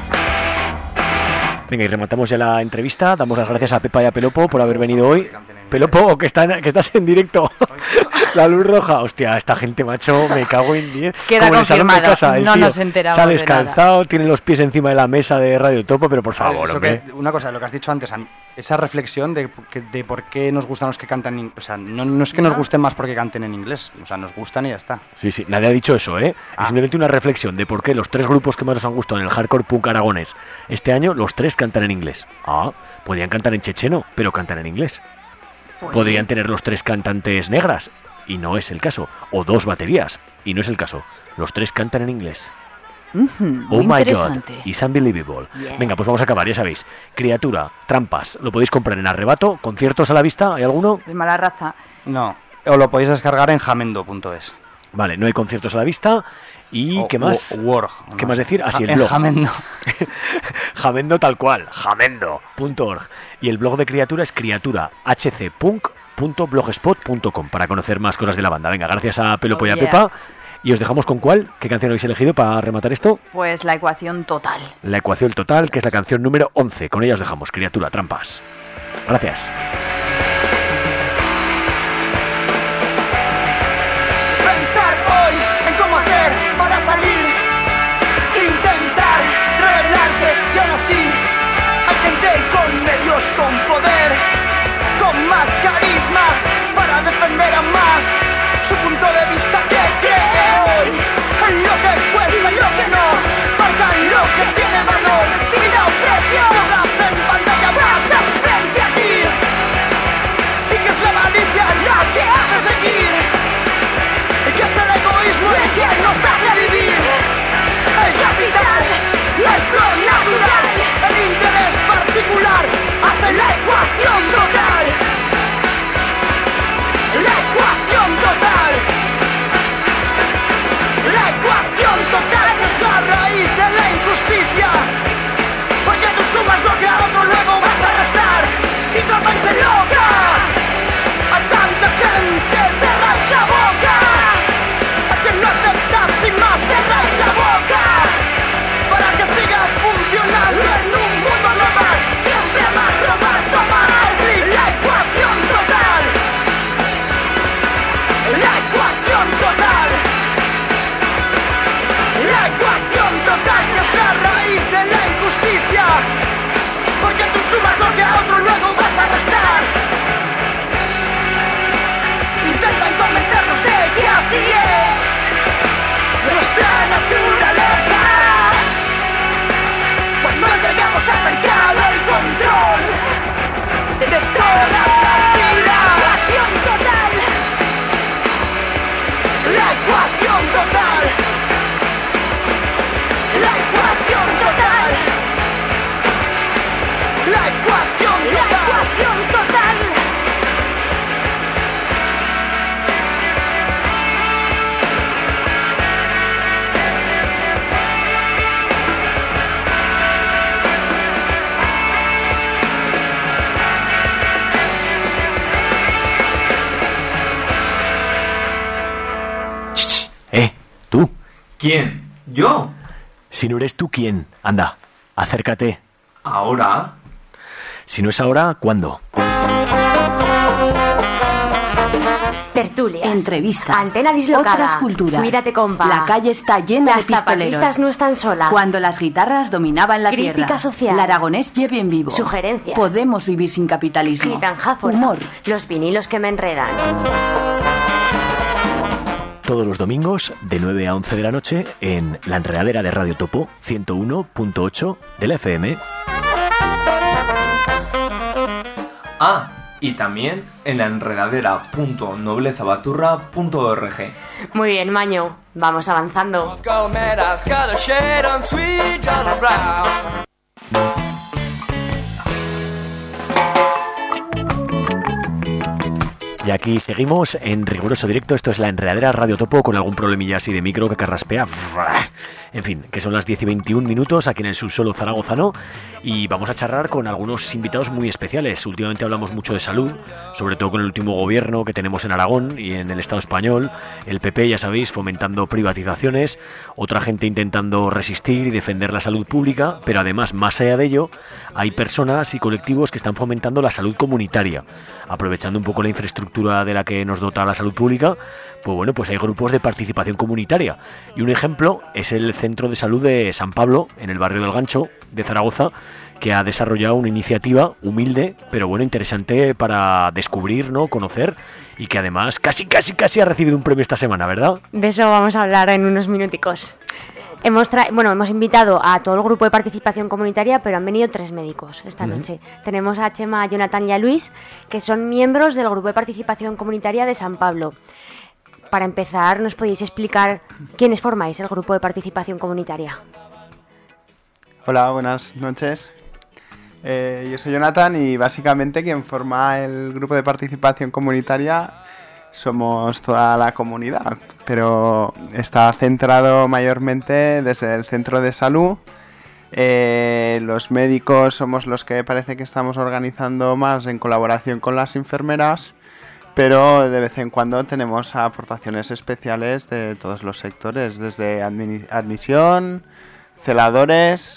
Venga, y rematamos ya la entrevista. Damos las gracias a Pepa y a Pelopo por haber venido hoy. Pelopo, que, está, que estás en directo. La luz roja. Hostia, esta gente, macho, me cago en diez. Queda Como en el salón de confirmado, casa, el no tío nos enteramos sale de descalzado, tiene los pies encima de la mesa de Radio Topo, pero por favor, Eso hombre. que- una cosa, lo que has dicho antes, a mí- esa reflexión de, que- de por qué nos gustan los que cantan en inglés. O sea, no, no es que nos gusten más porque canten en inglés. O sea, nos gustan y ya está. Sí, sí, nadie ha dicho eso, ¿eh? Ah. Es simplemente una reflexión de por qué los tres grupos que más nos han gustado en el hardcore punk aragonés este año, los tres cantan en inglés. Ah, podrían cantar en checheno, pero cantan en inglés. Pues Podrían sí. tener los tres cantantes negras, y no es el caso. O dos baterías, y no es el caso. Los tres cantan en inglés. Ujú, Oh muy my god, interesante. it's unbelievable. Yes. Venga, pues vamos a acabar, ya sabéis. Criatura, Trampas, lo podéis comprar en Arrebato. ¿Conciertos a la vista? ¿Hay alguno? Es mala raza. No, o lo podéis descargar en jamendo punto es. Vale, no hay conciertos a la vista. ¿Y O- qué más? o- Worg, ¿Qué no más sé. decir? Así Ja- el en blog. Jamendo. Jamendo tal cual, jamendo punto org. Y el blog de Criatura es criatura h c punk punto blogspot punto com para conocer más cosas de la banda. Venga, gracias a Pelopo Oh, y a yeah. Pepa. Y os dejamos con cuál. ¿Qué canción habéis elegido para rematar esto? Pues la ecuación total. La ecuación total, que es la canción número once. Con ella os dejamos. Criatura, Trampas. Gracias. Pensar hoy en cómo hacer para salir, intentar revelarte y aún así hay gente con medios, con poder, con más carisma para defender a más su punto de vista que cree hoy en lo que cuesta y lo que no, marcan lo que tiene valor y no precio. Todas en pantalla más enfrente a ti y que es la malicia la que hace seguir. Que es el egoísmo el que nos hace vivir. El capital es lo natural. El interés particular hace la ecuación total. La ecuación total. La ecuación total es la raíz de la injusticia. Porque tú sumas lo que a otro luego vas a restar. Y tratáis de loca a tanta gente, cerráis la boca. A que no aceptas sin más, cerráis la boca. Para que siga funcionando en un mundo normal. Siempre más robar, tomar. La ecuación total. La ecuación total. La ecuación total que es la raíz de la injusticia. Porque tú sumas lo que a otro luego vas a restar. Intentan convencernos de que así es nuestra naturaleza. Cuando entregamos al mercado el control de, de todas las vidas. La ecuación total. La ecuación total. La ecuación total. La ecuación total. La ecuación total. Eh, tú. ¿Quién? ¿Yo? Si no eres tú, ¿quién? Anda, acércate. ¿Ahora? Si no es ahora, ¿cuándo? Tertulias. Entrevistas. Antena dislocada. Otras culturas. Cuídate, compa. La calle está llena Las de pistoleros. zapatistas no están solas. Cuando las guitarras dominaban la Crítica tierra. social. El aragonés lleve bien vivo. Sugerencias. Podemos vivir sin capitalismo. Gitanjáfora. Humor. Los vinilos que me enredan. Todos los domingos de nueve a once de la noche en La Enredadera de Radio Topo ciento uno punto ocho de la F M. Ah, y también en la enredadera punto noblezabaturra punto org. Muy bien, Maño. Vamos avanzando. Y aquí seguimos en riguroso directo. Esto es La Enredadera Radio Topo con algún problemilla así de micro que carraspea. En fin, que son las diez y veintiún minutos aquí en el subsuelo zaragozano y vamos a charlar con algunos invitados muy especiales. Últimamente hablamos mucho de salud, sobre todo con el último gobierno que tenemos en Aragón y en el Estado español. El P P, ya sabéis, fomentando privatizaciones, otra gente intentando resistir y defender la salud pública, pero además, más allá de ello, hay personas y colectivos que están fomentando la salud comunitaria, aprovechando un poco la infraestructura de la que nos dota la salud pública. Pues bueno, pues hay grupos de participación comunitaria y un ejemplo es el Centro de Salud de San Pablo, en el barrio del Gancho de Zaragoza, que ha desarrollado una iniciativa humilde, pero bueno, interesante para descubrir, ¿no?, conocer, y que además casi, casi, casi ha recibido un premio esta semana, ¿verdad? De eso vamos a hablar en unos minuticos. Hemos tra- bueno, hemos invitado a todo el grupo de participación comunitaria, pero han venido tres médicos esta Ujú. noche. Tenemos a Chema, a Jonathan y a Luis, que son miembros del grupo de participación comunitaria de San Pablo. Para empezar, ¿nos podéis explicar quiénes formáis el grupo de participación comunitaria? Hola, buenas noches. Eh, yo soy Jonathan y básicamente quien forma el grupo de participación comunitaria somos toda la comunidad, pero está centrado mayormente desde el centro de salud. Eh, los médicos somos los que parece que estamos organizando más en colaboración con las enfermeras, pero de vez en cuando tenemos aportaciones especiales de todos los sectores, desde admi- admisión, celadores,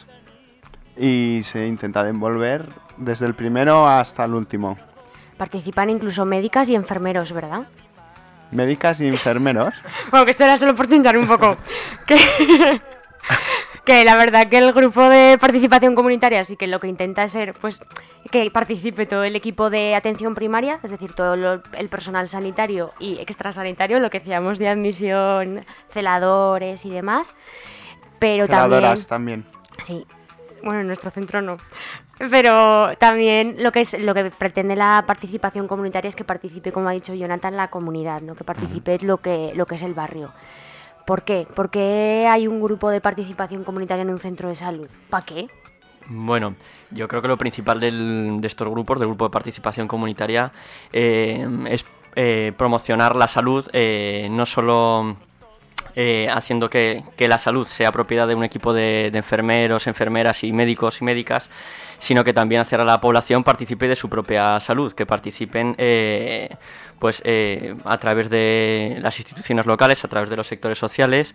y se intenta envolver desde el primero hasta el último. Participan incluso médicas y enfermeros, ¿verdad? Médicas y enfermeros. Bueno, que esto era solo por chinchar un poco. que, que la verdad que el grupo de participación comunitaria sí que lo que intenta es ser, pues, que participe todo el equipo de atención primaria, es decir, todo lo- el personal sanitario y extrasanitario, lo que decíamos de admisión, celadores y demás. Pero Celadoras también... también. Sí, bueno, en nuestro centro no. Pero también lo que es lo que pretende la participación comunitaria es que participe, como ha dicho Jonathan, la comunidad, ¿no? Que participe lo que, lo que es el barrio. ¿Por qué? ¿Por qué hay un grupo de participación comunitaria en un centro de salud? ¿Para qué? Bueno, yo creo que lo principal del- de estos grupos, del grupo de participación comunitaria, eh, es eh, promocionar la salud, eh, no solo eh, haciendo que, que la salud sea propiedad de un equipo de, de enfermeros, enfermeras y médicos y médicas, sino que también hacer a la población participe de su propia salud, que participen eh, pues eh, a través de las instituciones locales, a través de los sectores sociales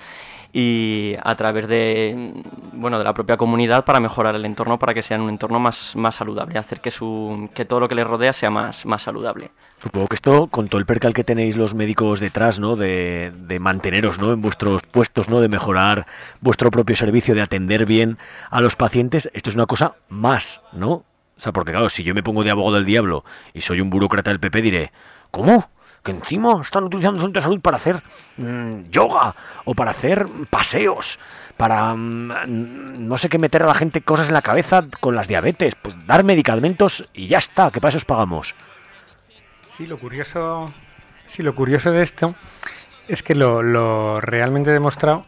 y a través de bueno de la propia comunidad para mejorar el entorno, para que sea un entorno más, más saludable, hacer que su que todo lo que les rodea sea más, más saludable. Supongo que esto, con todo el percal que tenéis los médicos detrás, ¿no?, de, de manteneros, ¿no?, en vuestros puestos, ¿no?, de mejorar vuestro propio servicio, de atender bien a los pacientes, esto es una cosa más, ¿no? O sea, porque claro, si yo me pongo de abogado del diablo y soy un burócrata del P P, diré, ¿cómo? Que encima están utilizando el centro de salud para hacer mmm, yoga o para hacer paseos, para mmm, no sé qué, meter a la gente cosas en la cabeza con las diabetes, pues dar medicamentos y ya está, que para eso os pagamos. Sí, lo curioso, sí, lo curioso de esto es que lo, lo realmente demostrado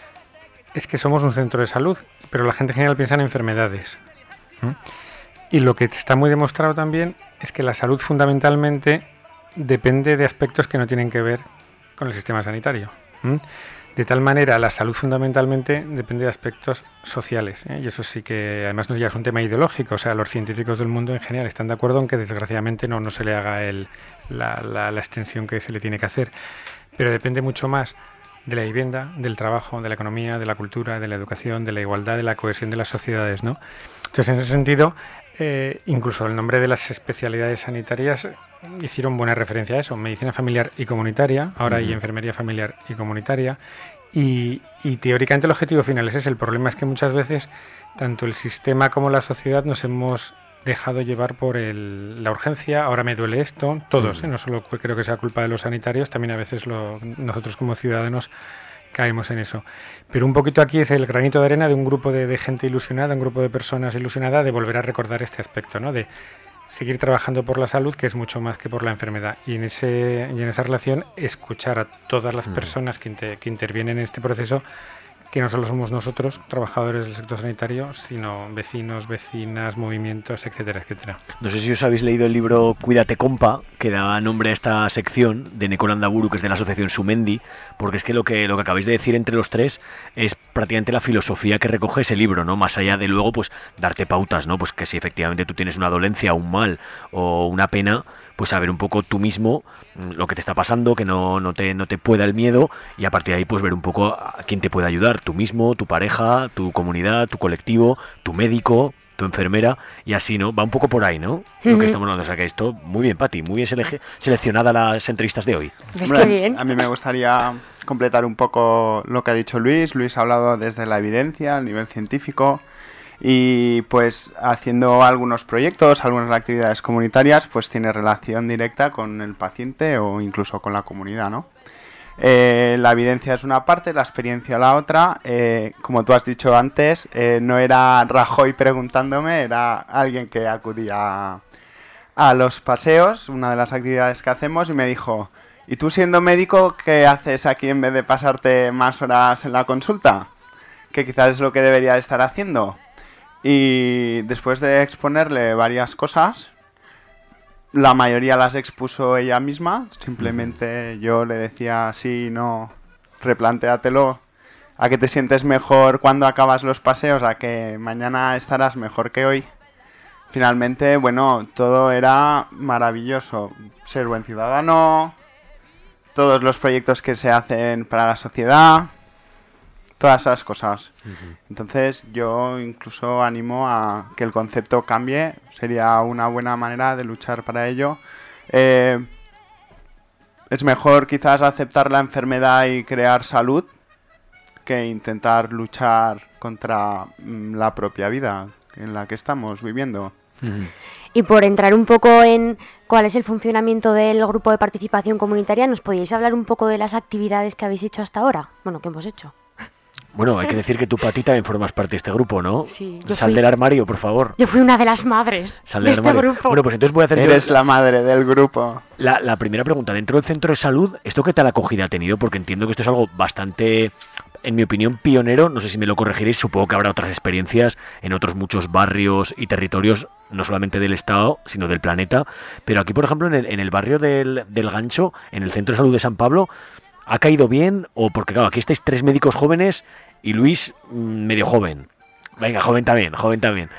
es que somos un centro de salud, pero la gente en general piensa en enfermedades. ¿Mm? Y lo que está muy demostrado también es que la salud fundamentalmente depende de aspectos que no tienen que ver con el sistema sanitario. ¿Mm? De tal manera, la salud fundamentalmente depende de aspectos sociales, ¿eh? Y eso sí que además no ya es un tema ideológico. O sea, los científicos del mundo en general están de acuerdo en que desgraciadamente no, no se le haga el, la, la, la extensión que se le tiene que hacer. Pero depende mucho más de la vivienda, del trabajo, de la economía, de la cultura, de la educación, de la igualdad, de la cohesión de las sociedades, ¿no? Entonces, en ese sentido, eh, incluso el nombre de las especialidades sanitarias hicieron buena referencia a eso: medicina familiar y comunitaria, ahora hay Ujú. enfermería familiar y comunitaria, y, y teóricamente el objetivo final es ese. El problema es que muchas veces tanto el sistema como la sociedad nos hemos dejado llevar por el, la urgencia. Ahora me duele esto, todos, ¿eh? No solo creo que sea culpa de los sanitarios, también a veces lo, nosotros como ciudadanos caemos en eso. Pero un poquito aquí es el granito de arena de un grupo de, de gente ilusionada, un grupo de personas ilusionadas, de volver a recordar este aspecto, ¿no? De seguir trabajando por la salud, que es mucho más que por la enfermedad. Y en ese y en esa relación, escuchar a todas las Mm. personas que, inter, que intervienen en este proceso, que no solo somos nosotros, trabajadores del sector sanitario, sino vecinos, vecinas, movimientos, etcétera, etcétera. No sé si os habéis leído el libro Cuídate Compa, que da nombre a esta sección, de Neko Landaburu, que es de la asociación Sumendi, porque es que lo que lo que acabáis de decir entre los tres es prácticamente la filosofía que recoge ese libro, ¿no? Más allá de luego pues darte pautas, ¿no? Pues que si efectivamente tú tienes una dolencia, un mal o una pena, pues saber un poco tú mismo lo que te está pasando, que no, no, te, no te pueda el miedo, y a partir de ahí pues ver un poco a quién te puede ayudar, tú mismo, tu pareja, tu comunidad, tu colectivo, tu médico, tu enfermera, y así, ¿no? Va un poco por ahí, ¿no? Lo que estamos hablando. O sea que esto, muy bien, Pati, muy bien sele- seleccionada las entrevistas de hoy. Es que bien. A mí me gustaría completar un poco lo que ha dicho Luis. Luis ha hablado desde la evidencia, a nivel científico, y pues haciendo algunos proyectos, algunas actividades comunitarias, pues tiene relación directa con el paciente o incluso con la comunidad, ¿no? Eh, la evidencia es una parte, la experiencia la otra. Eh, como tú has dicho antes, eh, no era Rajoy preguntándome, era alguien que acudía a, a los paseos, una de las actividades que hacemos, y me dijo: ¿y tú siendo médico qué haces aquí en vez de pasarte más horas en la consulta? Que quizás es lo que debería estar haciendo. Y después de exponerle varias cosas, la mayoría las expuso ella misma. Simplemente yo le decía: sí, no, replantéatelo. ¿A que te sientes mejor cuando acabas los paseos? ¿A que mañana estarás mejor que hoy? Finalmente, bueno, todo era maravilloso. Ser buen ciudadano, todos los proyectos que se hacen para la sociedad, todas esas cosas. Uh-huh. Entonces yo incluso animo a que el concepto cambie. Sería una buena manera de luchar para ello. Eh, es mejor quizás aceptar la enfermedad y crear salud que intentar luchar contra mm, la propia vida en la que estamos viviendo. Uh-huh. Y por entrar un poco en cuál es el funcionamiento del grupo de participación comunitaria, ¿nos podíais hablar un poco de las actividades que habéis hecho hasta ahora? Bueno, que hemos hecho. Bueno, hay que decir que tú, Pati, también formas parte de este grupo, ¿no? Sí. Sal fui, del armario, por favor. Yo fui una de las madres Sal de del este armario. grupo. Bueno, pues entonces voy a hacer... Eres yo... la madre del grupo. La, la primera pregunta, dentro del centro de salud, ¿esto qué tal acogida ha tenido? Porque entiendo que esto es algo bastante, en mi opinión, pionero. No sé si me lo corregiréis, supongo que habrá otras experiencias en otros muchos barrios y territorios, no solamente del Estado, sino del planeta. Pero aquí, por ejemplo, en el, en el barrio del, del Gancho, en el centro de salud de San Pablo, ¿ha caído bien? O porque, claro, aquí estáis tres médicos jóvenes y Luis medio joven. Venga, joven también, joven también.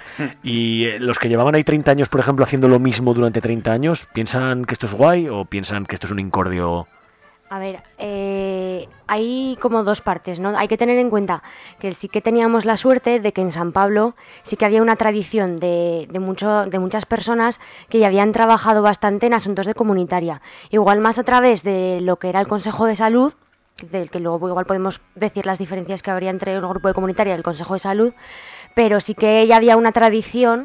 Y eh, los que llevaban ahí treinta años, por ejemplo, haciendo lo mismo durante treinta años, ¿piensan que esto es guay o piensan que esto es un incordio? A ver, eh, hay como dos partes, ¿no? Hay que tener en cuenta que sí que teníamos la suerte de que en San Pablo sí que había una tradición de, de, mucho, de muchas personas que ya habían trabajado bastante en asuntos de comunitaria. Igual más a través de lo que era el Consejo de Salud, del que luego igual podemos decir las diferencias que habría entre el grupo de comunitaria y el Consejo de Salud, pero sí que ya había una tradición,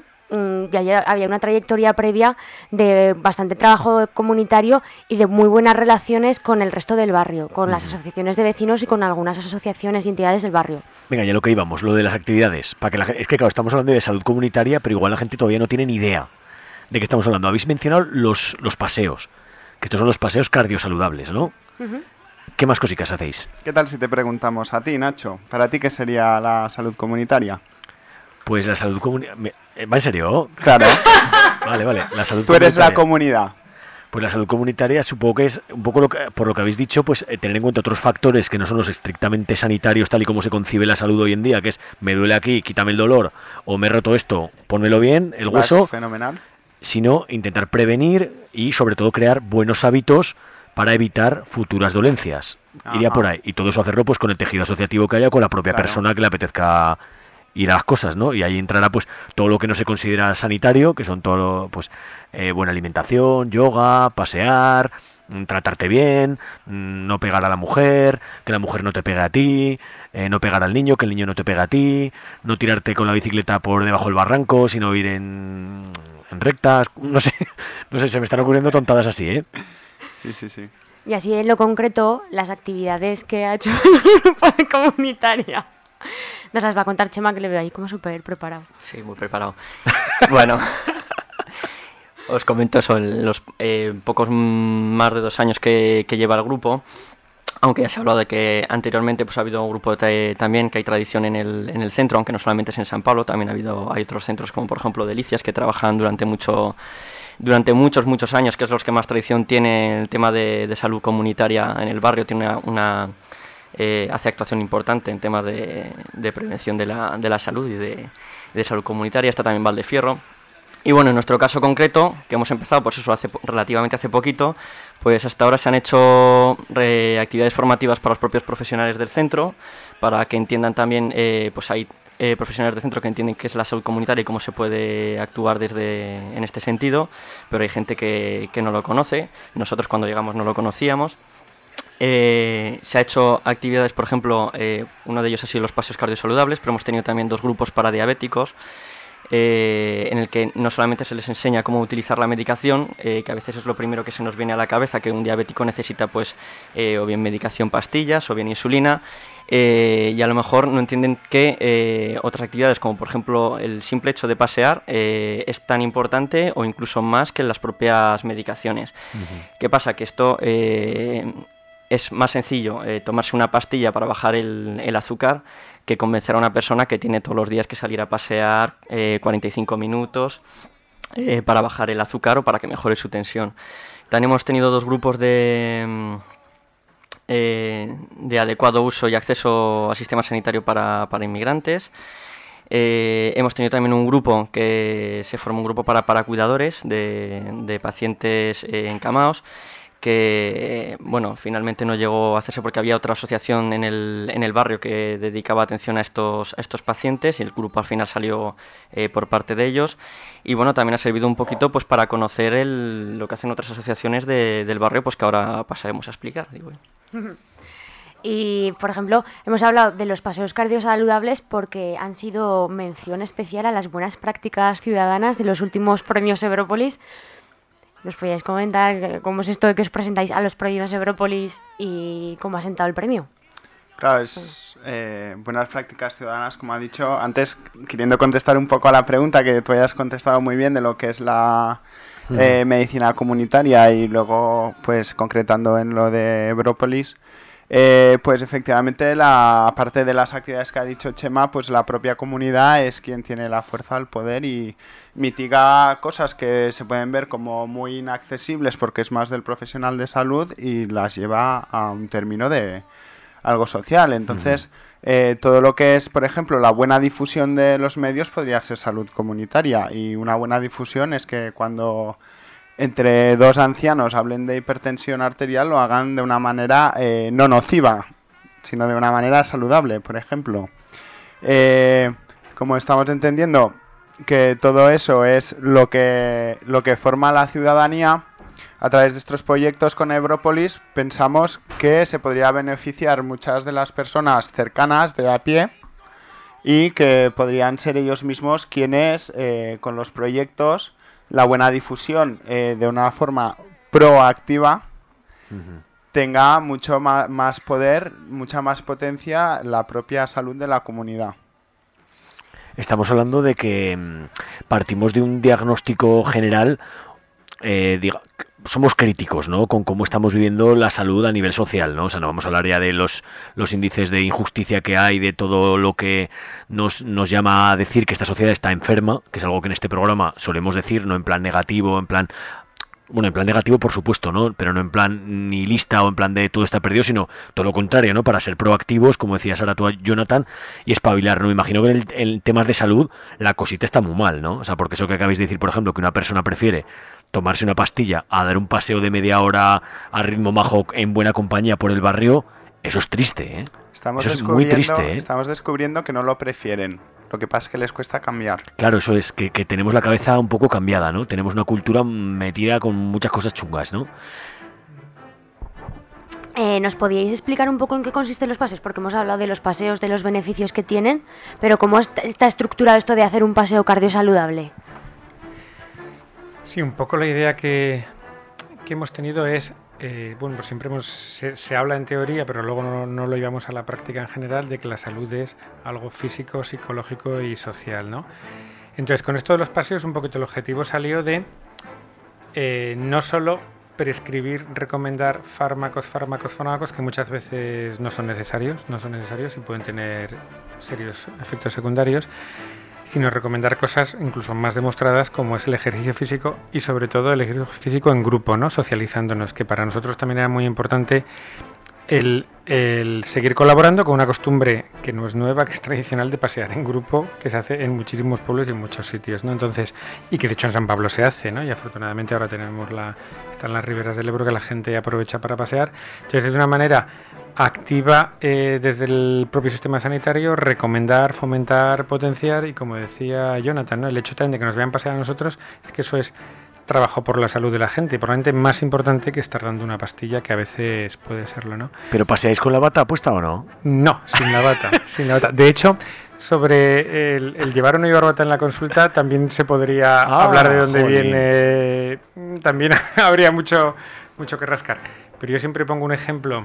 ya había una trayectoria previa de bastante trabajo comunitario y de muy buenas relaciones con el resto del barrio, con las asociaciones de vecinos y con algunas asociaciones y entidades del barrio. Venga, ya lo que íbamos, lo de las actividades. Para que la, es que claro, estamos hablando de salud comunitaria, pero igual la gente todavía no tiene ni idea de qué estamos hablando. Habéis mencionado los, los paseos, que estos son los paseos cardiosaludables, ¿no? Uh-huh. ¿Qué más cositas hacéis? ¿Qué tal si te preguntamos a ti, Nacho? ¿Para ti qué sería la salud comunitaria? Pues la salud comunitaria... ¿Va en serio? Claro. Vale, vale. La salud Tú eres la comunidad. Pues la salud comunitaria supongo que es un poco lo que, por lo que habéis dicho, pues eh, tener en cuenta otros factores que no son los estrictamente sanitarios tal y como se concibe la salud hoy en día, que es me duele aquí, quítame el dolor, o me he roto esto, pónmelo bien, el hueso. Vas fenomenal. Sino intentar prevenir y sobre todo crear buenos hábitos para evitar futuras dolencias. Ajá. Iría por ahí. Y todo eso hacerlo pues con el tejido asociativo que haya, con la propia claro. persona que le apetezca ir a las cosas, ¿no? Y ahí entrará pues todo lo que no se considera sanitario, que son todo, pues, eh, buena alimentación, yoga, pasear, tratarte bien, no pegar a la mujer, que la mujer no te pegue a ti, eh, no pegar al niño, que el niño no te pegue a ti, no tirarte con la bicicleta por debajo del barranco, sino ir en, en rectas, no sé, no sé, se me están ocurriendo tontadas así, ¿eh? Sí, sí, sí. Y así en lo concreto, las actividades que ha hecho el grupo de comunitaria. Nos las va a contar Chema, que le veo ahí como súper preparado. Sí, muy preparado. Bueno, os comento eso, en los eh, pocos más de dos años que, que lleva el grupo, aunque ya se ha hablado de que anteriormente pues ha habido un grupo de, también que hay tradición en el, en el centro, aunque no solamente es en San Pablo, también ha habido hay otros centros como por ejemplo Delicias que trabajan durante mucho durante muchos muchos años, que es los que más tradición tiene el tema de, de salud comunitaria en el barrio, tiene una, una eh, hace actuación importante en temas de, de prevención de la, de la salud y de, de salud comunitaria. Está también Valdefierro. Y bueno, en nuestro caso concreto, que hemos empezado pues eso hace relativamente hace poquito, pues hasta ahora se han hecho eh, actividades formativas para los propios profesionales del centro, para que entiendan también, eh, pues hay eh, profesionales del centro que entienden qué es la salud comunitaria y cómo se puede actuar desde en este sentido, pero hay gente que, que no lo conoce. Nosotros cuando llegamos no lo conocíamos. Eh, se ha hecho actividades, por ejemplo, eh, uno de ellos ha sido los paseos cardiosaludables, pero hemos tenido también dos grupos para diabéticos, Eh, en el que no solamente se les enseña cómo utilizar la medicación, eh, que a veces es lo primero que se nos viene a la cabeza, que un diabético necesita pues eh, o bien medicación pastillas o bien insulina, eh, y a lo mejor no entienden que eh, otras actividades como por ejemplo el simple hecho de pasear eh, es tan importante o incluso más que las propias medicaciones. Uh-huh. ¿Qué pasa? Que esto eh, es más sencillo eh, tomarse una pastilla para bajar el, el azúcar que convencer a una persona que tiene todos los días que salir a pasear eh, cuarenta y cinco minutos eh, para bajar el azúcar o para que mejore su tensión. También hemos tenido dos grupos de, eh, de adecuado uso y acceso al sistema sanitario para, para inmigrantes. Eh, hemos tenido también un grupo que se formó un grupo para, para cuidadores de, de pacientes eh, encamados, que bueno, finalmente no llegó a hacerse porque había otra asociación en el, en el barrio que dedicaba atención a estos, a estos pacientes, y el grupo al final salió eh, por parte de ellos. Y bueno, también ha servido un poquito pues para conocer el, lo que hacen otras asociaciones de, del barrio, pues que ahora pasaremos a explicar, digo. Y, por ejemplo, hemos hablado de los paseos cardiosaludables porque han sido mención especial a las buenas prácticas ciudadanas de los últimos premios Europolis. ¿Nos podíais comentar cómo es esto de que os presentáis a los premios Europolis y cómo ha sentado el premio? Claro, es eh, buenas prácticas ciudadanas, como ha dicho antes, queriendo contestar un poco a la pregunta que tú hayas contestado muy bien de lo que es la eh, medicina comunitaria y luego pues concretando en lo de Europolis. Eh, pues efectivamente, la parte de las actividades que ha dicho Chema, pues la propia comunidad es quien tiene la fuerza, el poder y mitiga cosas que se pueden ver como muy inaccesibles porque es más del profesional de salud y las lleva a un término de algo social. Entonces, uh-huh. eh, todo lo que es, por ejemplo, la buena difusión de los medios podría ser salud comunitaria, y una buena difusión es que cuando entre dos ancianos hablen de hipertensión arterial lo hagan de una manera eh, no nociva, sino de una manera saludable, por ejemplo. Eh, como estamos entendiendo que todo eso es lo que, lo que forma la ciudadanía, a través de estos proyectos con Europolis pensamos que se podría beneficiar muchas de las personas cercanas de a pie y que podrían ser ellos mismos quienes eh, con los proyectos, la buena difusión eh, de una forma proactiva, uh-huh. tenga mucho ma- más poder, mucha más potencia la propia salud de la comunidad. Estamos hablando de que partimos de un diagnóstico general, eh, diga, somos críticos, ¿no?, con cómo estamos viviendo la salud a nivel social, ¿no? O sea, no vamos a hablar ya de los, los índices de injusticia que hay, de todo lo que nos, nos llama a decir que esta sociedad está enferma, que es algo que en este programa solemos decir, no en plan negativo, en plan... Bueno, en plan negativo, por supuesto, ¿no? Pero no en plan nihilista o en plan de todo está perdido, sino todo lo contrario, ¿no? Para ser proactivos, como decías ahora tú, Jonathan, y espabilar, ¿no? Me imagino que en, el, en temas de salud la cosita está muy mal, ¿no? O sea, porque eso que acabáis de decir, por ejemplo, que una persona prefiere tomarse una pastilla a dar un paseo de media hora a ritmo majo en buena compañía por el barrio, eso es triste, ¿eh? Estamos eso es muy triste, ¿eh? Estamos descubriendo que no lo prefieren. Lo que pasa es que les cuesta cambiar. Claro, eso es, que, que tenemos la cabeza un poco cambiada, ¿no? Tenemos una cultura metida con muchas cosas chungas, ¿no? Eh, ¿Nos podíais explicar un poco en qué consisten los paseos? Porque hemos hablado de los paseos, de los beneficios que tienen, pero ¿cómo está, está estructurado esto de hacer un paseo cardiosaludable? Sí, un poco la idea que, que hemos tenido es... Eh, bueno, pues siempre hemos, se, se habla en teoría, pero luego no, no lo llevamos a la práctica en general, de que la salud es algo físico, psicológico y social, ¿no? Entonces, con esto de los paseos, un poquito el objetivo salió de eh, no solo prescribir, recomendar fármacos, fármacos, fármacos que muchas veces no son necesarios, no son necesarios y pueden tener serios efectos secundarios, sino recomendar cosas incluso más demostradas como es el ejercicio físico y sobre todo el ejercicio físico en grupo, ¿no? Socializándonos, que para nosotros también era muy importante el, el seguir colaborando con una costumbre que no es nueva, que es tradicional, de pasear en grupo, que se hace en muchísimos pueblos y en muchos sitios, ¿no? Entonces, y que de hecho en San Pablo se hace, ¿no? Y afortunadamente ahora tenemos la, están las riberas del Ebro que la gente aprovecha para pasear. Entonces es una manera activa eh, desde el propio sistema sanitario, recomendar, fomentar, potenciar y como decía Jonathan, ¿no? El hecho también de que nos vean pasear a nosotros es que eso es trabajo por la salud de la gente y probablemente más importante que estar dando una pastilla, que a veces puede serlo, ¿no? ¿Pero paseáis con la bata puesta o no? No, sin la bata, sin la bata. De hecho, sobre el, el llevar o no llevar bata en la consulta también se podría ah, hablar de dónde jolín. viene, también habría mucho, mucho que rascar. Pero yo siempre pongo un ejemplo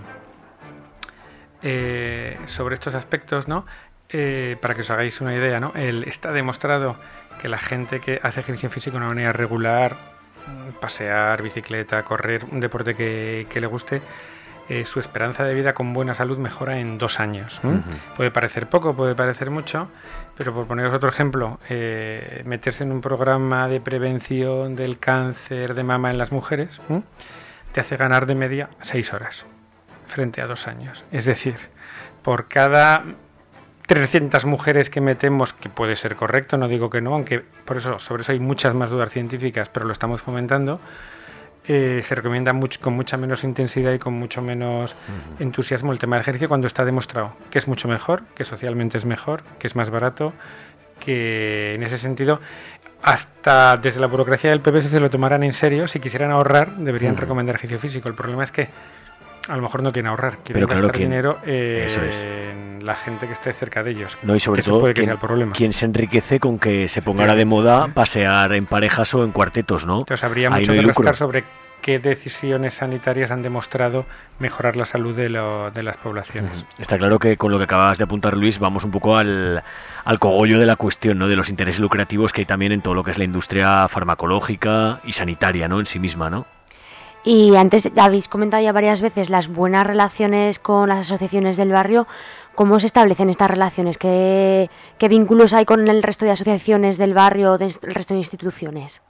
eh, sobre estos aspectos, ¿no? Eh, para que os hagáis una idea, ¿no? El, está demostrado que la gente que hace ejercicio físico de una manera regular, pasear, bicicleta, correr, un deporte que, que le guste, eh, su esperanza de vida con buena salud mejora en dos años. ¿eh? Uh-huh. Puede parecer poco, puede parecer mucho, pero por poneros otro ejemplo, eh, meterse en un programa de prevención del cáncer de mama en las mujeres ¿eh? te hace ganar de media seis horas frente a dos años. Es decir, por cada trescientas mujeres que metemos, que puede ser correcto, no digo que no, aunque por eso sobre eso hay muchas más dudas científicas, pero lo estamos fomentando, eh, se recomienda mucho, con mucha menos intensidad y con mucho menos uh-huh. entusiasmo el tema del ejercicio cuando está demostrado que es mucho mejor, que socialmente es mejor, que es más barato, que en ese sentido hasta desde la burocracia del P P, si se lo tomaran en serio, si quisieran ahorrar, deberían uh-huh. recomendar ejercicio físico. El problema es que a lo mejor no quieren ahorrar, quieren claro, gastar ¿quién? dinero eh, Eso es. en la gente que esté cerca de ellos. No, y sobre que todo, puede que ¿quién, sea el problema. ¿quién se enriquece con que se ponga de moda pasear en parejas o en cuartetos, no? Entonces habría Ahí mucho no que lucro. rascar sobre qué decisiones sanitarias han demostrado mejorar la salud de, lo, de las poblaciones. Uh-huh. Está claro que con lo que acabas de apuntar, Luis, vamos un poco al, al cogollo de la cuestión, ¿no? De los intereses lucrativos que hay también en todo lo que es la industria farmacológica y sanitaria, ¿no? En sí misma, ¿no? Y antes habéis comentado ya varias veces las buenas relaciones con las asociaciones del barrio. ¿Cómo se establecen estas relaciones? ¿Qué, qué vínculos hay con el resto de asociaciones del barrio o del resto de instituciones?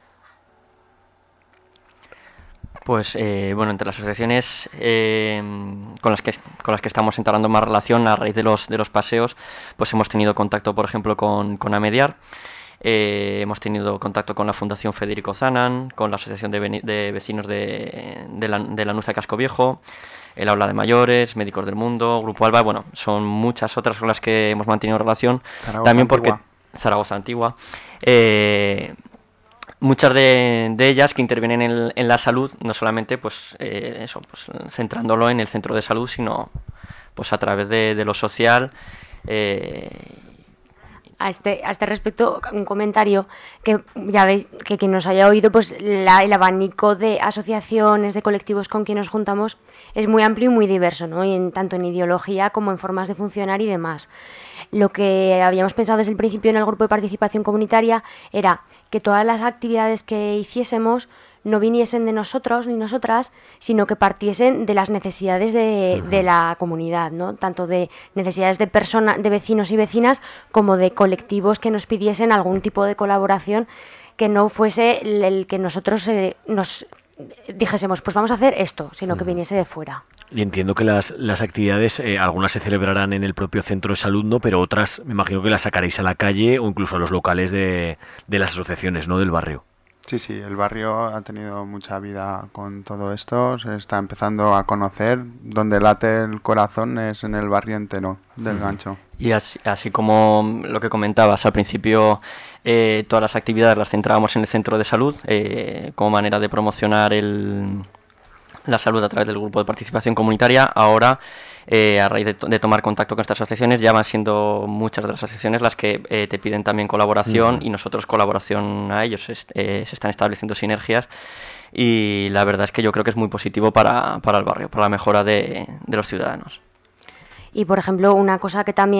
Pues eh, bueno, entre las asociaciones eh, con las que con las que estamos entablando más relación a raíz de los de los paseos, pues hemos tenido contacto, por ejemplo, con, con Amediar. Eh, hemos tenido contacto con la Fundación Federico Zanan, con la Asociación de, Beni- de Vecinos de, de, la, de Lanuza Casco Viejo, el Aula de Mayores, Médicos del Mundo, Grupo Alba, bueno, son muchas otras con las que hemos mantenido relación. Zaragoza También porque Antigua. Zaragoza Antigua. Eh, muchas de, de ellas que intervienen en, en la salud, no solamente pues eh, eso, pues centrándolo en el centro de salud, sino pues a través de, de lo social. Eh, A este, a este respecto, un comentario que ya veis que quien nos haya oído, pues la, el abanico de asociaciones, de colectivos con quien nos juntamos es muy amplio y muy diverso, ¿no? Y en, tanto en ideología como en formas de funcionar y demás. Lo que habíamos pensado desde el principio en el grupo de participación comunitaria era que todas las actividades que hiciésemos no viniesen de nosotros ni nosotras, sino que partiesen de las necesidades de, uh-huh. de la comunidad, ¿no? Tanto de necesidades de personas, de vecinos y vecinas, como de colectivos que nos pidiesen algún tipo de colaboración que no fuese el, el que nosotros eh, nos dijésemos, pues vamos a hacer esto, sino uh-huh. que viniese de fuera. Y entiendo que las, las actividades, eh, algunas se celebrarán en el propio centro de salud, ¿no? Pero otras, me imagino que las sacaréis a la calle o incluso a los locales de, de las asociaciones, ¿no? Del barrio. Sí, sí, el barrio ha tenido mucha vida con todo esto, se está empezando a conocer, donde late el corazón es en el barrio entero del uh-huh. Gancho. Y así, así como lo que comentabas al principio, eh, todas las actividades las centrábamos en el centro de salud, eh, como manera de promocionar el, la salud a través del grupo de participación comunitaria. Ahora, eh, a raíz de, to- de tomar contacto con estas asociaciones, ya van siendo muchas de las asociaciones las que eh, te piden también colaboración uh-huh. y nosotros colaboración a ellos. Es, eh, se están estableciendo sinergias y la verdad es que yo creo que es muy positivo para, para el barrio, para la mejora de, de los ciudadanos. Y, por ejemplo, una cosa que también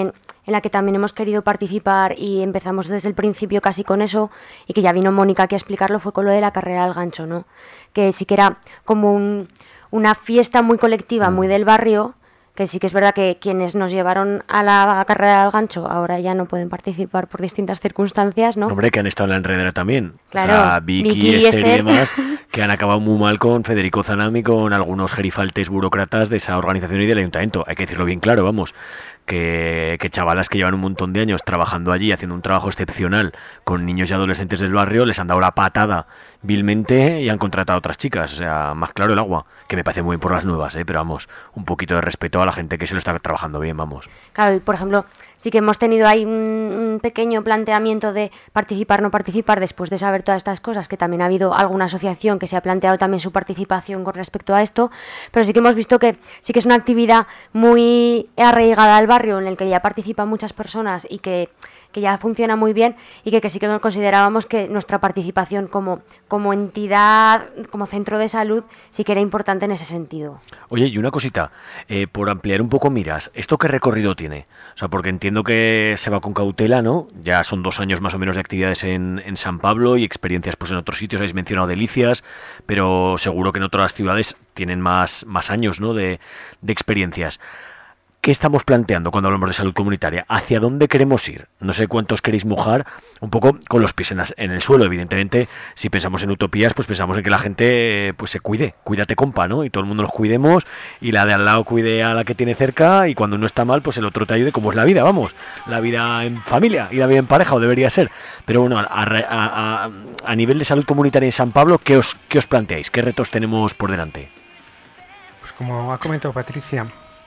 en la que también hemos querido participar y empezamos desde el principio casi con eso, y que ya vino Mónica aquí a explicarlo, fue con lo de la carrera al gancho, ¿no? Que sí que era como un, una fiesta muy colectiva, muy del barrio, que sí que es verdad que quienes nos llevaron a la carrera del gancho ahora ya no pueden participar por distintas circunstancias, ¿no? Hombre, que han estado en la enredadera también. Claro, o sea, Vicky, Vicky y Esther y Esther. demás, que han acabado muy mal con Federico Zanami, con algunos gerifaltes burócratas de esa organización y del ayuntamiento. Hay que decirlo bien claro, vamos. Que, que chavalas que llevan un montón de años trabajando allí, haciendo un trabajo excepcional con niños y adolescentes del barrio, les han dado la patada vilmente y han contratado a otras chicas. O sea, más claro el agua, que me parece muy bien por las nuevas, ¿eh? Pero vamos, un poquito de respeto a la gente que se lo está trabajando bien, vamos. Claro, y por ejemplo, sí que hemos tenido ahí un, un pequeño planteamiento de participar, no participar, después de saber todas estas cosas, que también ha habido alguna asociación que se ha planteado también su participación con respecto a esto, pero sí que hemos visto que sí que es una actividad muy arraigada al barrio, en el que ya participan muchas personas y que, que ya funciona muy bien, y que, que sí que considerábamos que nuestra participación como, como entidad, como centro de salud, sí que era importante en ese sentido. Oye, y una cosita, eh, por ampliar un poco miras, ¿esto qué recorrido tiene? O sea, porque entiendo que se va con cautela, ¿no? Ya son dos años más o menos de actividades en, en San Pablo y experiencias pues en otros sitios, habéis mencionado Delicias, pero seguro que en otras ciudades tienen más, más años, ¿no? de, de experiencias. ¿Qué estamos planteando cuando hablamos de salud comunitaria? ¿Hacia dónde queremos ir? No sé cuántos queréis mojar, un poco con los pies en, las, en el suelo. Evidentemente, si pensamos en utopías, pues pensamos en que la gente pues se cuide. Cuídate, compa, ¿no? Y todo el mundo nos cuidemos, y la de al lado cuide a la que tiene cerca, y cuando uno está mal, pues el otro te ayude, como es la vida, vamos. La vida en familia y la vida en pareja, o debería ser. Pero bueno, a, a, a, a nivel de salud comunitaria en San Pablo, ¿qué os, qué os planteáis? ¿Qué retos tenemos por delante? Pues como ha comentado Patricia,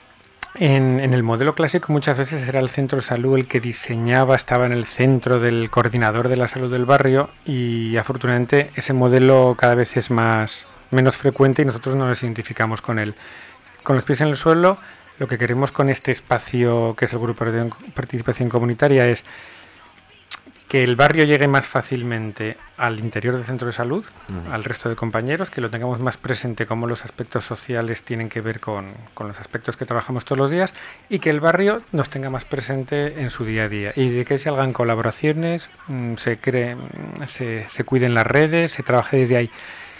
En, en el modelo clásico muchas veces era el centro de salud el que diseñaba, estaba en el centro del coordinador de la salud del barrio, y afortunadamente ese modelo cada vez es más menos frecuente y nosotros no nos identificamos con él. Con los pies en el suelo, lo que queremos con este espacio que es el Grupo de Participación Comunitaria es que el barrio llegue más fácilmente al interior del centro de salud, uh-huh. al resto de compañeros, que lo tengamos más presente, cómo los aspectos sociales tienen que ver con, con los aspectos que trabajamos todos los días, y que el barrio nos tenga más presente en su día a día, y de que se hagan colaboraciones, mmm, se, cree, se, se cuiden las redes, se trabaje desde ahí.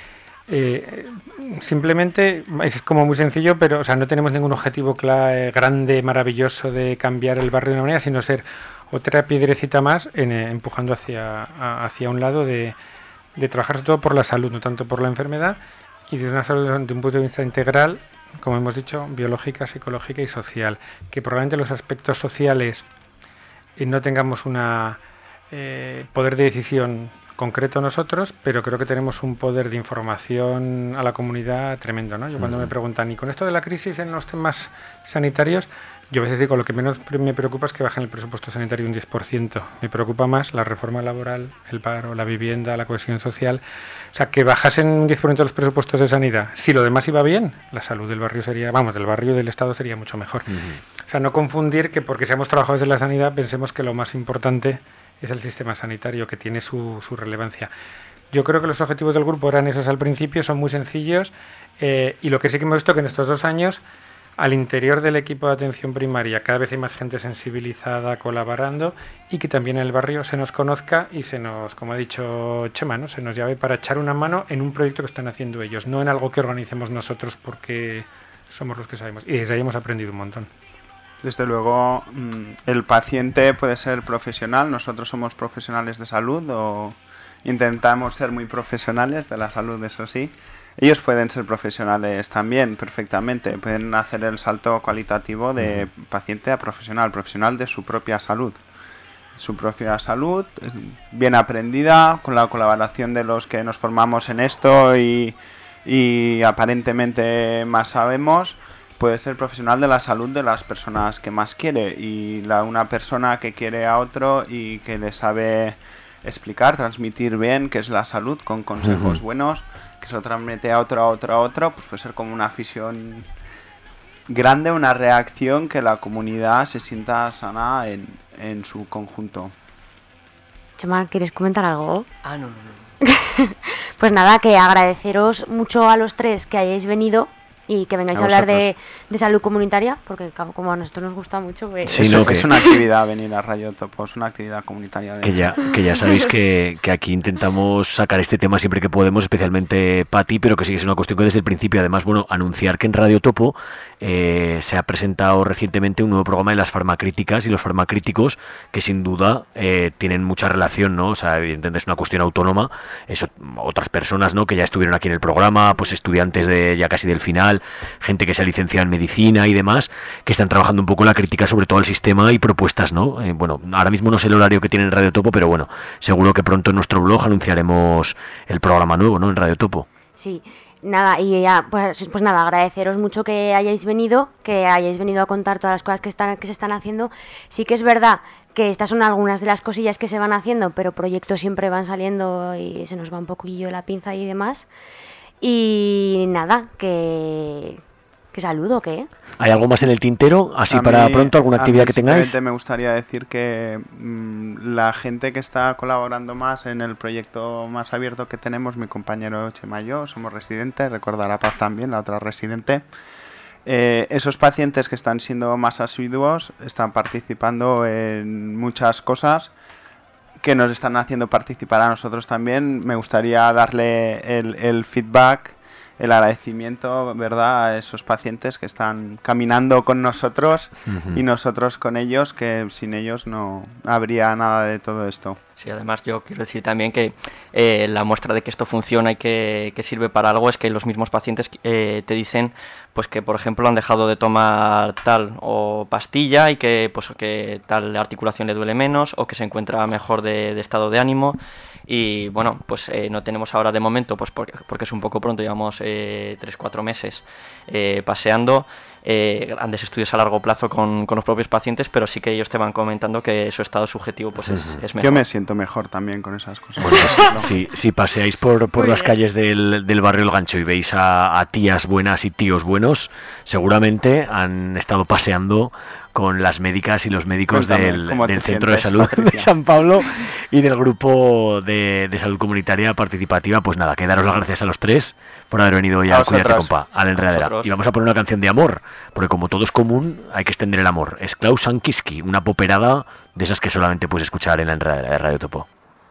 Eh, simplemente es como muy sencillo, pero o sea, no tenemos ningún objetivo cla- grande, maravilloso de cambiar el barrio de una manera, sino ser otra piedrecita más en, eh, empujando hacia, a, hacia un lado de, de trabajar sobre todo por la salud, no tanto por la enfermedad, y de una salud de un punto de vista integral, como hemos dicho, biológica, psicológica y social, que probablemente los aspectos sociales eh, no tengamos una eh, poder de decisión concreto nosotros, pero creo que tenemos un poder de información a la comunidad tremendo, ¿no? Yo cuando uh-huh. me preguntan, ¿y con esto de la crisis en los temas sanitarios? Yo a veces digo, lo que menos me preocupa es que bajen el presupuesto sanitario un diez por ciento. Me preocupa más la reforma laboral, el paro, la vivienda, la cohesión social. O sea, que bajasen un diez por ciento los presupuestos de sanidad. Si lo demás iba bien, la salud del barrio sería, vamos, del barrio del Estado sería mucho mejor. Uh-huh. O sea, no confundir que porque seamos trabajadores de la sanidad pensemos que lo más importante es el sistema sanitario, que tiene su, su relevancia. Yo creo que los objetivos del grupo eran esos al principio, son muy sencillos, eh, y lo que sí que hemos visto que en estos dos años, al interior del equipo de atención primaria, cada vez hay más gente sensibilizada, colaborando, y que también en el barrio se nos conozca y se nos, como ha dicho Chema, ¿no? se nos llame para echar una mano en un proyecto que están haciendo ellos, no en algo que organicemos nosotros porque somos los que sabemos. Y desde ahí hemos aprendido un montón. Desde luego, el paciente puede ser profesional, nosotros somos profesionales de salud o intentamos ser muy profesionales de la salud, eso sí. Ellos pueden ser profesionales también, perfectamente, pueden hacer el salto cualitativo de uh-huh. paciente a profesional, profesional de su propia salud. Su propia salud, bien aprendida, con la colaboración de los que nos formamos en esto y, y aparentemente más sabemos. Puede ser profesional de la salud de las personas que más quiere, y la, una persona que quiere a otro y que le sabe explicar, transmitir bien qué es la salud con consejos uh-huh. buenos, que se lo transmite a otro, a otro, a otro, pues puede ser como una afición grande, una reacción que la comunidad se sienta sana en, en su conjunto. Chema, ¿quieres comentar algo? Ah, no, no, no. Pues nada, que agradeceros mucho a los tres que hayáis venido, y que vengáis A a, hablar de, vosotros. de salud comunitaria, porque ca- como a nosotros nos gusta mucho, pues... Sí, es, no, que- es una actividad venir a Radio Topo, es una actividad comunitaria. de Que hecho. ya, que ya sabéis que, que aquí intentamos sacar este tema siempre que podemos, especialmente Pati, pero que sigue siendo una cuestión que desde el principio, además, bueno, anunciar que en Radio Topo eh, se ha presentado recientemente un nuevo programa de las farmacríticas y los farmacríticos, que sin duda eh, tienen mucha relación, ¿no? O sea, evidentemente es una cuestión autónoma, eso, otras personas, ¿no? Que ya estuvieron aquí en el programa, pues estudiantes de ya casi del final, gente que se ha licenciado en medicina y demás, que están trabajando un poco en la crítica sobre todo al sistema y propuestas, ¿no? Eh, bueno, ahora mismo no sé el horario que tiene en Radio Topo, pero bueno, seguro que pronto en nuestro blog anunciaremos el programa nuevo, ¿no? En Radio Topo. Sí, nada, y ya, pues, pues nada, agradeceros mucho que hayáis venido, que hayáis venido a contar todas las cosas que están que se están haciendo. Sí que es verdad que estas son algunas de las cosillas que se van haciendo, pero proyectos siempre van saliendo y se nos va un poquillo la pinza y demás. Y nada, que, que saludo, ¿qué? ¿Hay algo más en el tintero? Así A para mí- pronto, alguna a actividad mí que tengáis. simplemente me gustaría decir que mm, la gente que está colaborando más en el proyecto más abierto que tenemos, mi compañero Chema y yo, somos residentes, recordará Paz también, la otra residente. Eh, esos pacientes que están siendo más asiduos están participando en muchas cosas que nos están haciendo participar a nosotros también. Me gustaría darle el, el feedback, el agradecimiento, ¿verdad?, a esos pacientes que están caminando con nosotros Ujú. y nosotros con ellos, que sin ellos no habría nada de todo esto. Sí, además yo quiero decir también que eh, la muestra de que esto funciona y que, que sirve para algo es que los mismos pacientes eh, te dicen pues que por ejemplo han dejado de tomar tal o pastilla y que pues que tal articulación le duele menos o que se encuentra mejor de, de estado de ánimo. Y bueno, pues eh, no tenemos ahora de momento, pues porque, porque es un poco pronto, llevamos eh, tres cuatro meses eh, paseando, eh, grandes estudios a largo plazo con, con los propios pacientes, pero sí que ellos te van comentando que su estado subjetivo pues es, es mejor. Yo me siento mejor también con esas cosas. Bueno, pues, si, si paseáis por, por las calles del, del barrio El Gancho y veis a, a tías buenas y tíos buenos, seguramente han estado paseando con las médicas y los médicos Cuéntame, del, ¿cómo del te Centro de sientes, Salud de Patricia? San Pablo y del Grupo de, de Salud Comunitaria Participativa. Pues nada, que daros las gracias a los tres por haber venido hoy A a Cuídate, vosotros. compa, a la enredadera. A vosotros. Y vamos a poner una canción de amor, porque como todo es común, hay que extender el amor. Es Klaus Sankiski, una poperada de esas que solamente puedes escuchar en la enredadera de Radio Topo.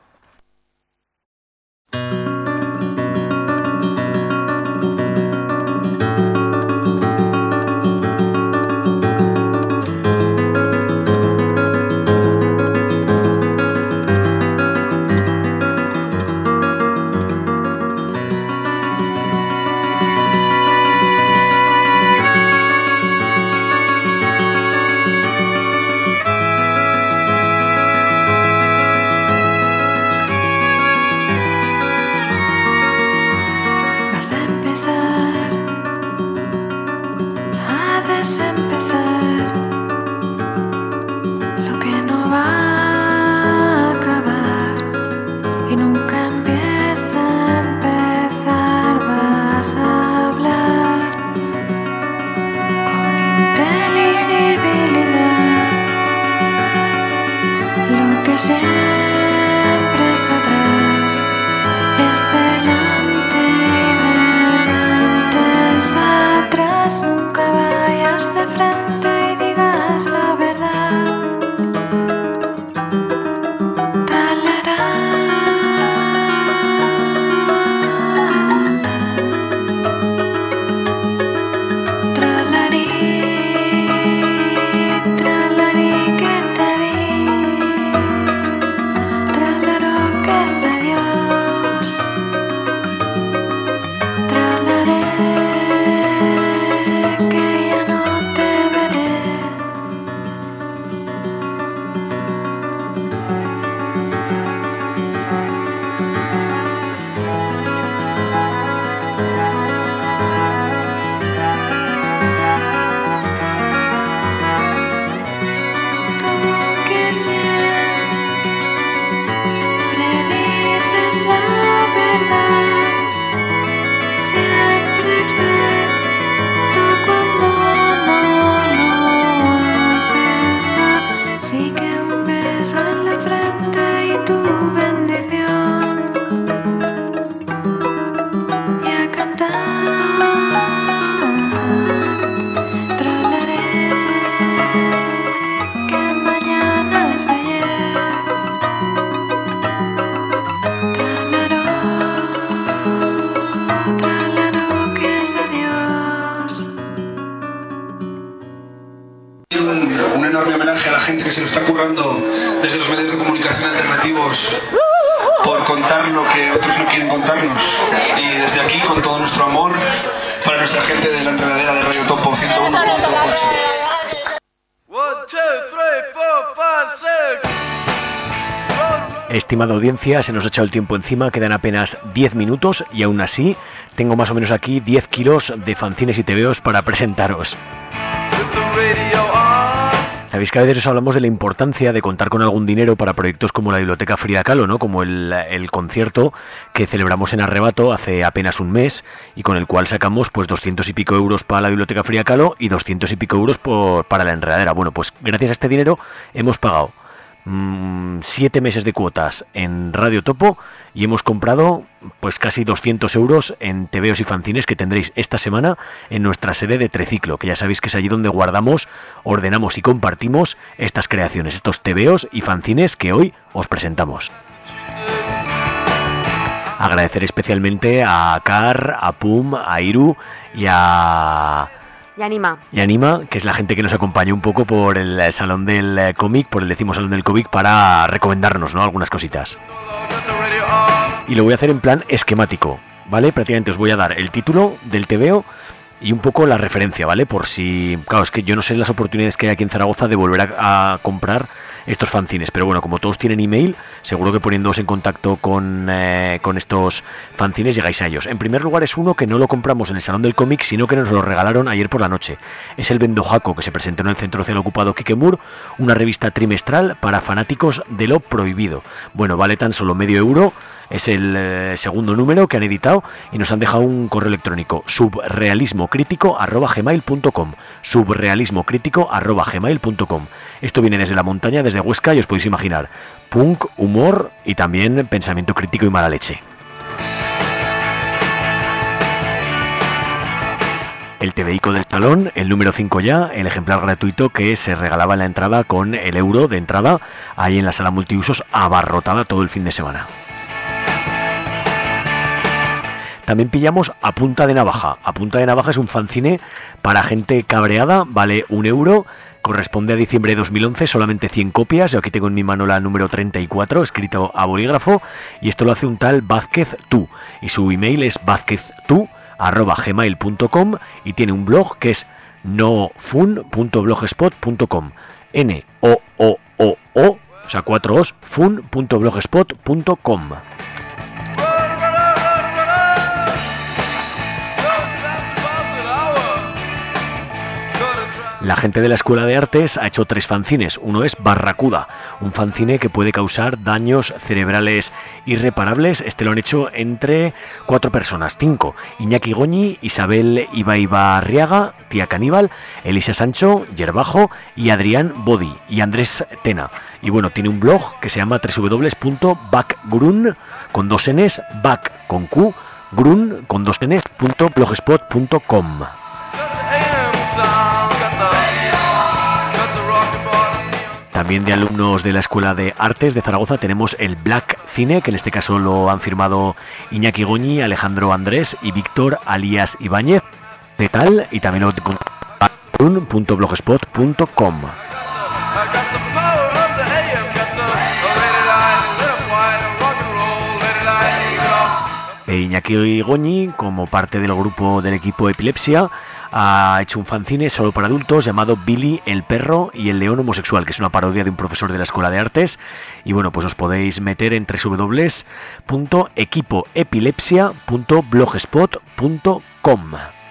Vas a empezar a desempezar lo que no va a acabar y nunca empieza a empezar. Vas a hablar con inteligibilidad lo que siempre es atrás es delante y delante es atrás. Nunca vayas de frente currando desde los medios de comunicación alternativos por contar lo que otros no quieren contarnos. Y desde aquí, con todo nuestro amor, para nuestra gente de la enredadera de Radio Topo ciento uno punto ocho. Estimada audiencia, se nos ha echado el tiempo encima, quedan apenas diez minutos y aún así tengo más o menos aquí diez kilos de fanzines y tebeos para presentaros. Sabéis que a veces os hablamos de la importancia de contar con algún dinero para proyectos como la Biblioteca Frida Kahlo, ¿no? Como el, el concierto que celebramos en Arrebato hace apenas un mes y con el cual sacamos pues doscientos y pico euros para la Biblioteca Frida Kahlo y doscientos y pico euros por, para la enredadera. Bueno, pues gracias a este dinero hemos pagado mmm, siete meses de cuotas en Radio Topo y hemos comprado pues casi doscientos euros en tebeos y fanzines que tendréis esta semana en nuestra sede de Treciclo, que ya sabéis que es allí donde guardamos, ordenamos y compartimos estas creaciones, estos tebeos y fanzines que hoy os presentamos. Agradecer especialmente a Car, a Pum, a Iru y a... Y Anima. Y Anima, que es la gente que nos acompañó un poco por el Salón del Cómic, por el décimo Salón del Cómic, para recomendarnos, ¿no?, algunas cositas. Y lo voy a hacer en plan esquemático, ¿vale? Prácticamente os voy a dar el título del tebeo y un poco la referencia, ¿vale? Por si... Claro, es que yo no sé las oportunidades que hay aquí en Zaragoza de volver a, a comprar estos fanzines, pero bueno, como todos tienen email, seguro que poniéndoos en contacto con, eh, con estos fanzines llegáis a ellos. En primer lugar es uno que no lo compramos en el Salón del Cómic, sino que nos lo regalaron ayer por la noche. Es el Vendojaco, que se presentó en el Centro Social Ocupado Kikemur, una revista trimestral para fanáticos de lo prohibido. Bueno, vale tan solo medio euro. Es el eh, segundo número que han editado y nos han dejado un correo electrónico: subrealismocrítico arroba gmail punto com subrealismocrítico arroba gmail punto com. Esto viene desde la montaña, desde Huesca, y os podéis imaginar, punk, humor y también pensamiento crítico y mala leche. El tebeico del salón, el número cinco ya, el ejemplar gratuito que se regalaba en la entrada con el euro de entrada, ahí en la sala multiusos, abarrotada todo el fin de semana. También pillamos A Punta de Navaja. A Punta de Navaja es un fanzine para gente cabreada, vale un euro, corresponde a diciembre de dos mil once, solamente cien copias. Yo aquí tengo en mi mano la número treinta y cuatro, escrito a bolígrafo, y esto lo hace un tal Vázquez Tú, y su email es vázqueztú arroba gmail punto com y tiene un blog que es nofun punto blogspot punto com, N O O O O, o sea cuatro O's, fun punto blogspot punto com. La gente de la Escuela de Artes ha hecho tres fanzines. Uno es Barracuda, un fanzine que puede causar daños cerebrales irreparables. Este lo han hecho entre cuatro personas, cinco: Iñaki Goñi, Isabel Ibaibarriaga, Tía Caníbal, Elisa Sancho, Yerbajo y Adrián Bodi y Andrés Tena. Y bueno, tiene un blog que se llama w w w punto backgrun con dos n's, back con q, grun con dos n's, punto blogspot punto com. También de alumnos de la Escuela de Artes de Zaragoza tenemos el Black Cine, que en este caso lo han firmado Iñaki Goñi, Alejandro Andrés y Víctor Alias Ibáñez de tal, y también lo con punto blogspot punto com. E Iñaki Goñi, como parte del grupo del equipo Epilepsia, ha hecho un fanzine solo para adultos llamado Billy el perro y el león homosexual, que es una parodia de un profesor de la Escuela de Artes. Y bueno, pues os podéis meter en w w w punto equipoepilepsia punto blogspot punto com.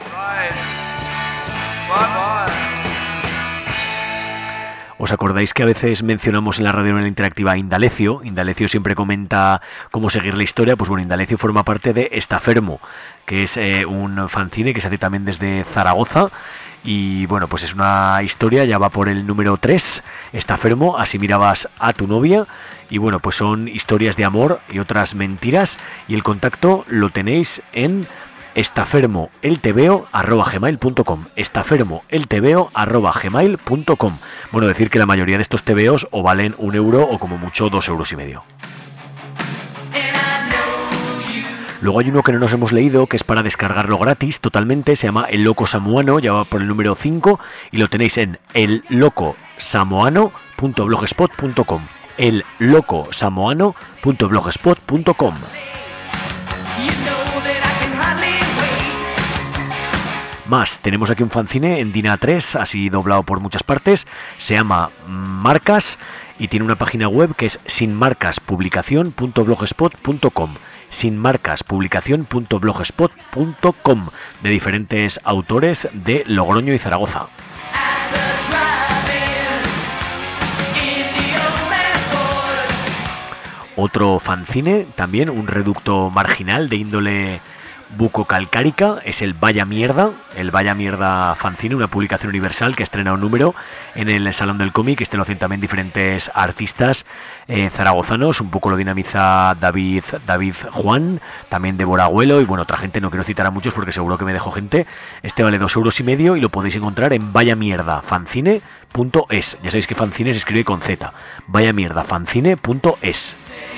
¿Os acordáis que a veces mencionamos en la radio interactiva Indalecio? Indalecio siempre comenta cómo seguir la historia. Pues bueno, Indalecio forma parte de Estafermo, que es eh, un fanzine que se hace también desde Zaragoza. Y bueno, pues es una historia, ya va por el número tres, Estafermo, así mirabas a tu novia. Y bueno, pues son historias de amor y otras mentiras. Y el contacto lo tenéis en estafermoeltebeo arroba gmail punto com, estafermoeltebeo arroba gmail punto com. Bueno, decir que la mayoría de estos tebeos o valen un euro o como mucho dos euros y medio. Luego hay uno que no nos hemos leído, que es para descargarlo gratis totalmente, se llama El Loco Samoano, ya va por el número cinco, y lo tenéis en el loco samoano punto blogspot punto com. el loco samoano punto blogspot punto com. Más, tenemos aquí un fanzine en Dina tres, así doblado por muchas partes, se llama Marcas y tiene una página web que es sinmarcaspublicación punto blogspot punto com. sinmarcaspublicación punto blogspot punto com, de diferentes autores de Logroño y Zaragoza. Otro fanzine, también un reducto marginal de índole bucocalcárica, es el Vaya Mierda, el Vaya Mierda fanzine, una publicación universal que estrena un número en el Salón del Cómic. Este lo hacen también diferentes artistas eh, zaragozanos, un poco lo dinamiza David David Juan, también Débora Agüelo y bueno, otra gente, no quiero citar a muchos porque seguro que me dejo gente. Este vale dos euros y medio y lo podéis encontrar en Vaya Mierda fanzine punto es. Ya sabéis que fanzine se escribe con Z. Vaya Mierda fanzine punto es.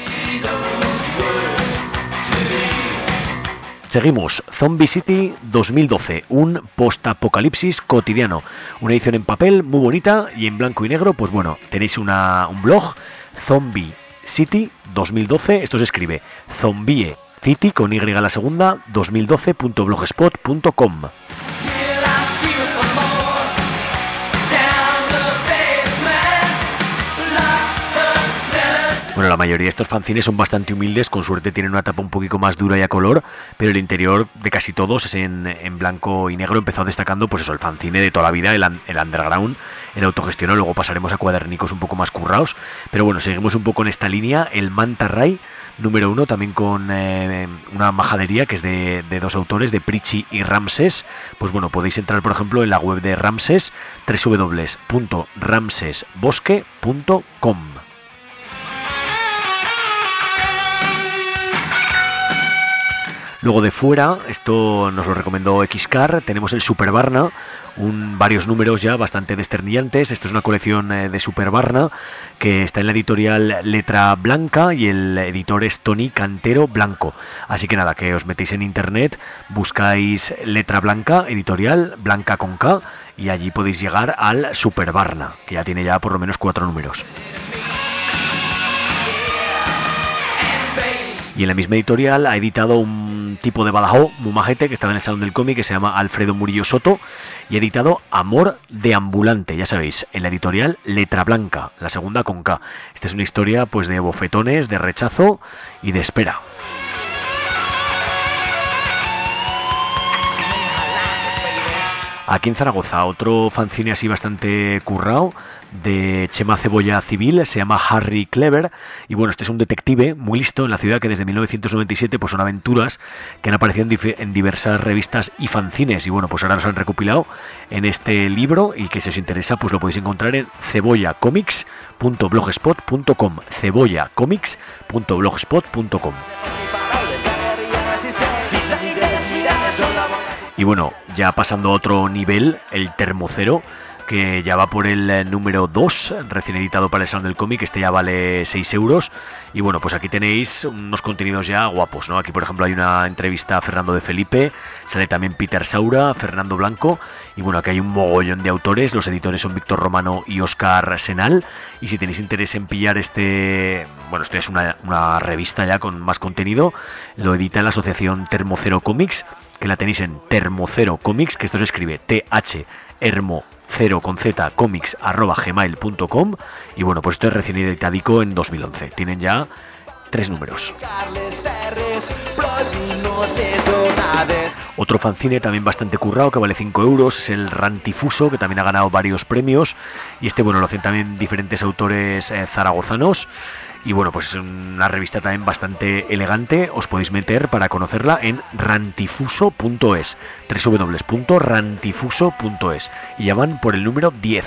Seguimos, Zombie City dos mil doce, un postapocalipsis cotidiano, una edición en papel muy bonita y en blanco y negro. Pues bueno, tenéis una, un blog, Zombie City dos mil doce, esto se escribe Zombie City con Y a la segunda, dos mil doce punto blogspot punto com. Bueno, la mayoría de estos fanzines son bastante humildes, con suerte tienen una tapa un poquito más dura y a color, pero el interior de casi todos es en, en blanco y negro. Empezó destacando pues eso, el fanzine de toda la vida, el, el underground, el autogestionado, luego pasaremos a cuadernicos un poco más currados, pero bueno, seguimos un poco en esta línea, el Manta Ray número uno, también con eh, una majadería que es de, de dos autores, de Pritchie y Ramses. Pues bueno, podéis entrar por ejemplo en la web de Ramses, doble u doble u doble u punto ramses bosque punto com. Luego de fuera, esto nos lo recomendó Xcar, tenemos el Super Barna, un, varios números ya bastante desternillantes. Esto es una colección eh, de Super Barna que está en la editorial Letra Blanca y el editor es Tony Cantero Blanco. Así que nada, que os metéis en internet, buscáis Letra Blanca, editorial Blanca con K, y allí podéis llegar al Super Barna, que ya tiene ya por lo menos cuatro números. Y en la misma editorial ha editado un tipo de Badajoz, muy majete, que estaba en el Salón del Cómic, que se llama Alfredo Murillo Soto, y ha editado Amor de Ambulante, ya sabéis, en la editorial Letra Blanca, la segunda con K. Esta es una historia pues de bofetones, de rechazo y de espera. Aquí en Zaragoza, otro fanzine así bastante currao, de Chema Cebolla Civil, se llama Harry Clever, y bueno, este es un detective muy listo en la ciudad que desde mil novecientos noventa y siete pues son aventuras que han aparecido en, en diversas revistas y fanzines, y bueno, pues ahora los han recopilado en este libro, y que si os interesa pues lo podéis encontrar en cebolla comics punto blogspot punto com, cebolla comics punto blogspot punto com. Y bueno, ya pasando a otro nivel, el Termocero, que ya va por el número dos, recién editado para el Salón del Cómic. Este ya vale seis euros. Y bueno, pues aquí tenéis unos contenidos ya guapos, ¿no? Aquí, por ejemplo, hay una entrevista a Fernando de Felipe, sale también Peter Saura, Fernando Blanco, y bueno, aquí hay un mogollón de autores. Los editores son Víctor Romano y Óscar Senal. Y si tenéis interés en pillar este, bueno, esto es una, una revista ya con más contenido, lo edita la asociación Termocero Comics, que la tenéis en Termocero Comics, que esto se escribe T H Hermo cero con z comics arroba gmail punto com. Y bueno, pues esto es recién editadico en dos mil once. Tienen ya tres números. Otro fanzine también bastante currado, que vale cinco euros, es el Rantifuso, que también ha ganado varios premios. Y este, bueno, lo hacen también diferentes autores eh, zaragozanos. Y bueno, pues es una revista también bastante elegante. Os podéis meter para conocerla en rantifuso punto es, doble u doble u doble u punto rantifuso punto es. Y ya van por el número diez.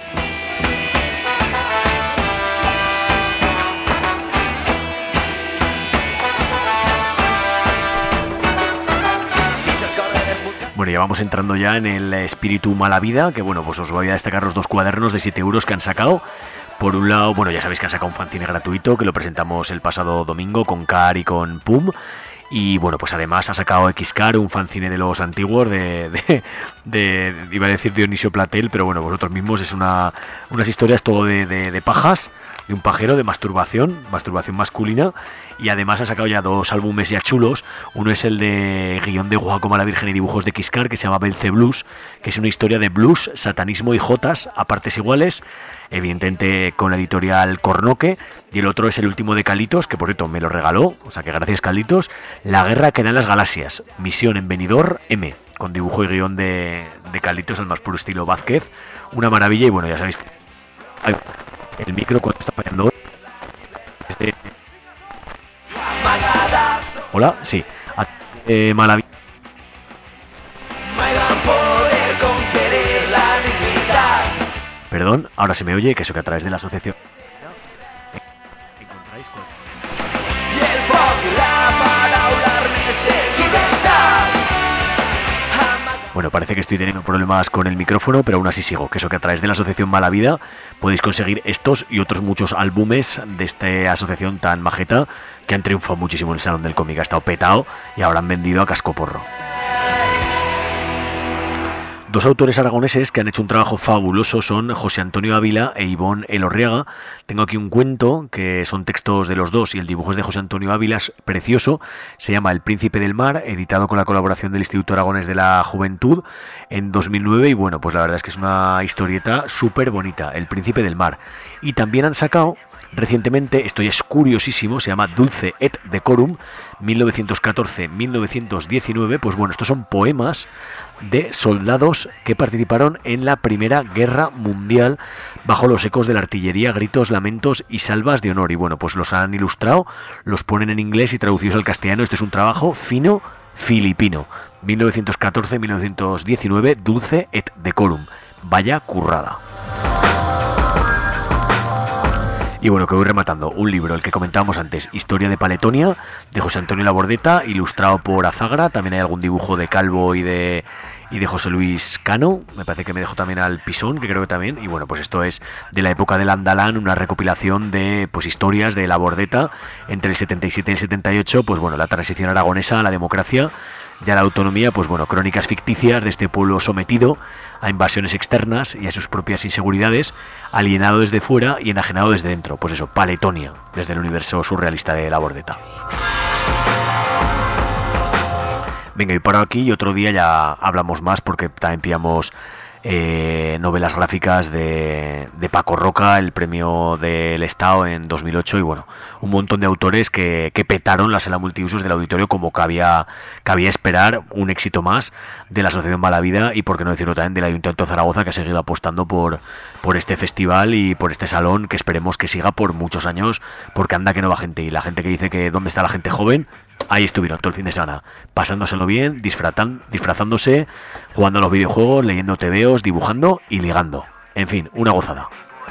Bueno, ya vamos entrando ya en el espíritu mala vida, que bueno, pues os voy a destacar los dos cuadernos de siete euros que han sacado. Por un lado, bueno, ya sabéis que han sacado un fanzine gratuito, que lo presentamos el pasado domingo con Car y con Pum. Y bueno, pues además ha sacado Xcar, un fanzine de los antiguos, de, de, de, de iba a decir Dionisio Platel, pero bueno, vosotros mismos, es una unas historias todo de, de, de pajas, de un pajero, de masturbación, masturbación masculina. Y además ha sacado ya dos álbumes ya chulos. Uno es el de guión de Guaco la Virgen y dibujos de Xcar, que se llama Belce Blues, que es una historia de blues, satanismo y jotas a partes iguales, evidentemente con la editorial Cornoque. Y el otro es el último de Calitos, que por cierto me lo regaló, o sea que gracias Calitos, La guerra que dan las galaxias, misión en Benidorm M, con dibujo y guión de, de Calitos al más puro estilo Vázquez. Una maravilla. Y bueno, ya sabéis, el micro cuando está fallando este... Hola, sí. Eh, Malavi... Perdón, ahora se me oye, que eso que a través de la asociación... Bueno, parece que estoy teniendo problemas con el micrófono, pero aún así sigo, que eso que a través de la asociación Mala Vida podéis conseguir estos y otros muchos álbumes de esta asociación tan majeta, que han triunfado muchísimo en el Salón del Cómic. Ha estado petado y ahora han vendido a cascoporro. Dos autores aragoneses que han hecho un trabajo fabuloso son José Antonio Ávila e Ivonne Elorriaga. Tengo aquí un cuento que son textos de los dos y el dibujo es de José Antonio Ávila, es precioso. Se llama El Príncipe del Mar, editado con la colaboración del Instituto Aragonés de la Juventud en dos mil nueve. Y bueno, pues la verdad es que es una historieta súper bonita, El Príncipe del Mar. Y también han sacado recientemente, esto ya es curiosísimo, se llama Dulce et Decorum, mil novecientos catorce a mil novecientos diecinueve. Pues bueno, estos son poemas de soldados que participaron en la Primera Guerra Mundial bajo los ecos de la artillería, gritos, lamentos y salvas de honor. Y bueno, pues los han ilustrado, los ponen en inglés y traducidos al castellano. Este es un trabajo fino filipino. mil novecientos catorce a mil novecientos diecinueve, Dulce et Decorum. Vaya currada. Y bueno, que voy rematando, un libro, el que comentábamos antes, Historia de Paletonia, de José Antonio Labordeta, ilustrado por Azagra. También hay algún dibujo de Calvo y de y de José Luis Cano, me parece que me dejó también al Pisón, que creo que también. Y bueno, pues esto es de la época del Andalán, una recopilación de pues historias de Labordeta entre el setenta y siete y el setenta y ocho, pues bueno, la transición aragonesa a la democracia y a la autonomía, pues bueno, crónicas ficticias de este pueblo sometido a invasiones externas y a sus propias inseguridades, alienado desde fuera y enajenado desde dentro. Pues eso, Paletonia, desde el universo surrealista de Labordeta. Venga, y paro aquí y otro día ya hablamos más, porque también pillamos eh, novelas gráficas de, de Paco Roca, el premio del Estado en dos mil ocho, y bueno, un montón de autores que, que petaron la sala multiusos del auditorio, como cabía, cabía esperar, un éxito más de la Asociación Mala Vida y, por qué no decirlo también, del Ayuntamiento de Zaragoza, que ha seguido apostando por, por este festival y por este salón, que esperemos que siga por muchos años, porque anda que no va gente, y la gente que dice que dónde está la gente joven, ahí estuvieron todo el fin de semana, pasándoselo bien, disfrazan, disfrazándose, jugando a los videojuegos, leyendo tebeos, dibujando y ligando. En fin, una gozada.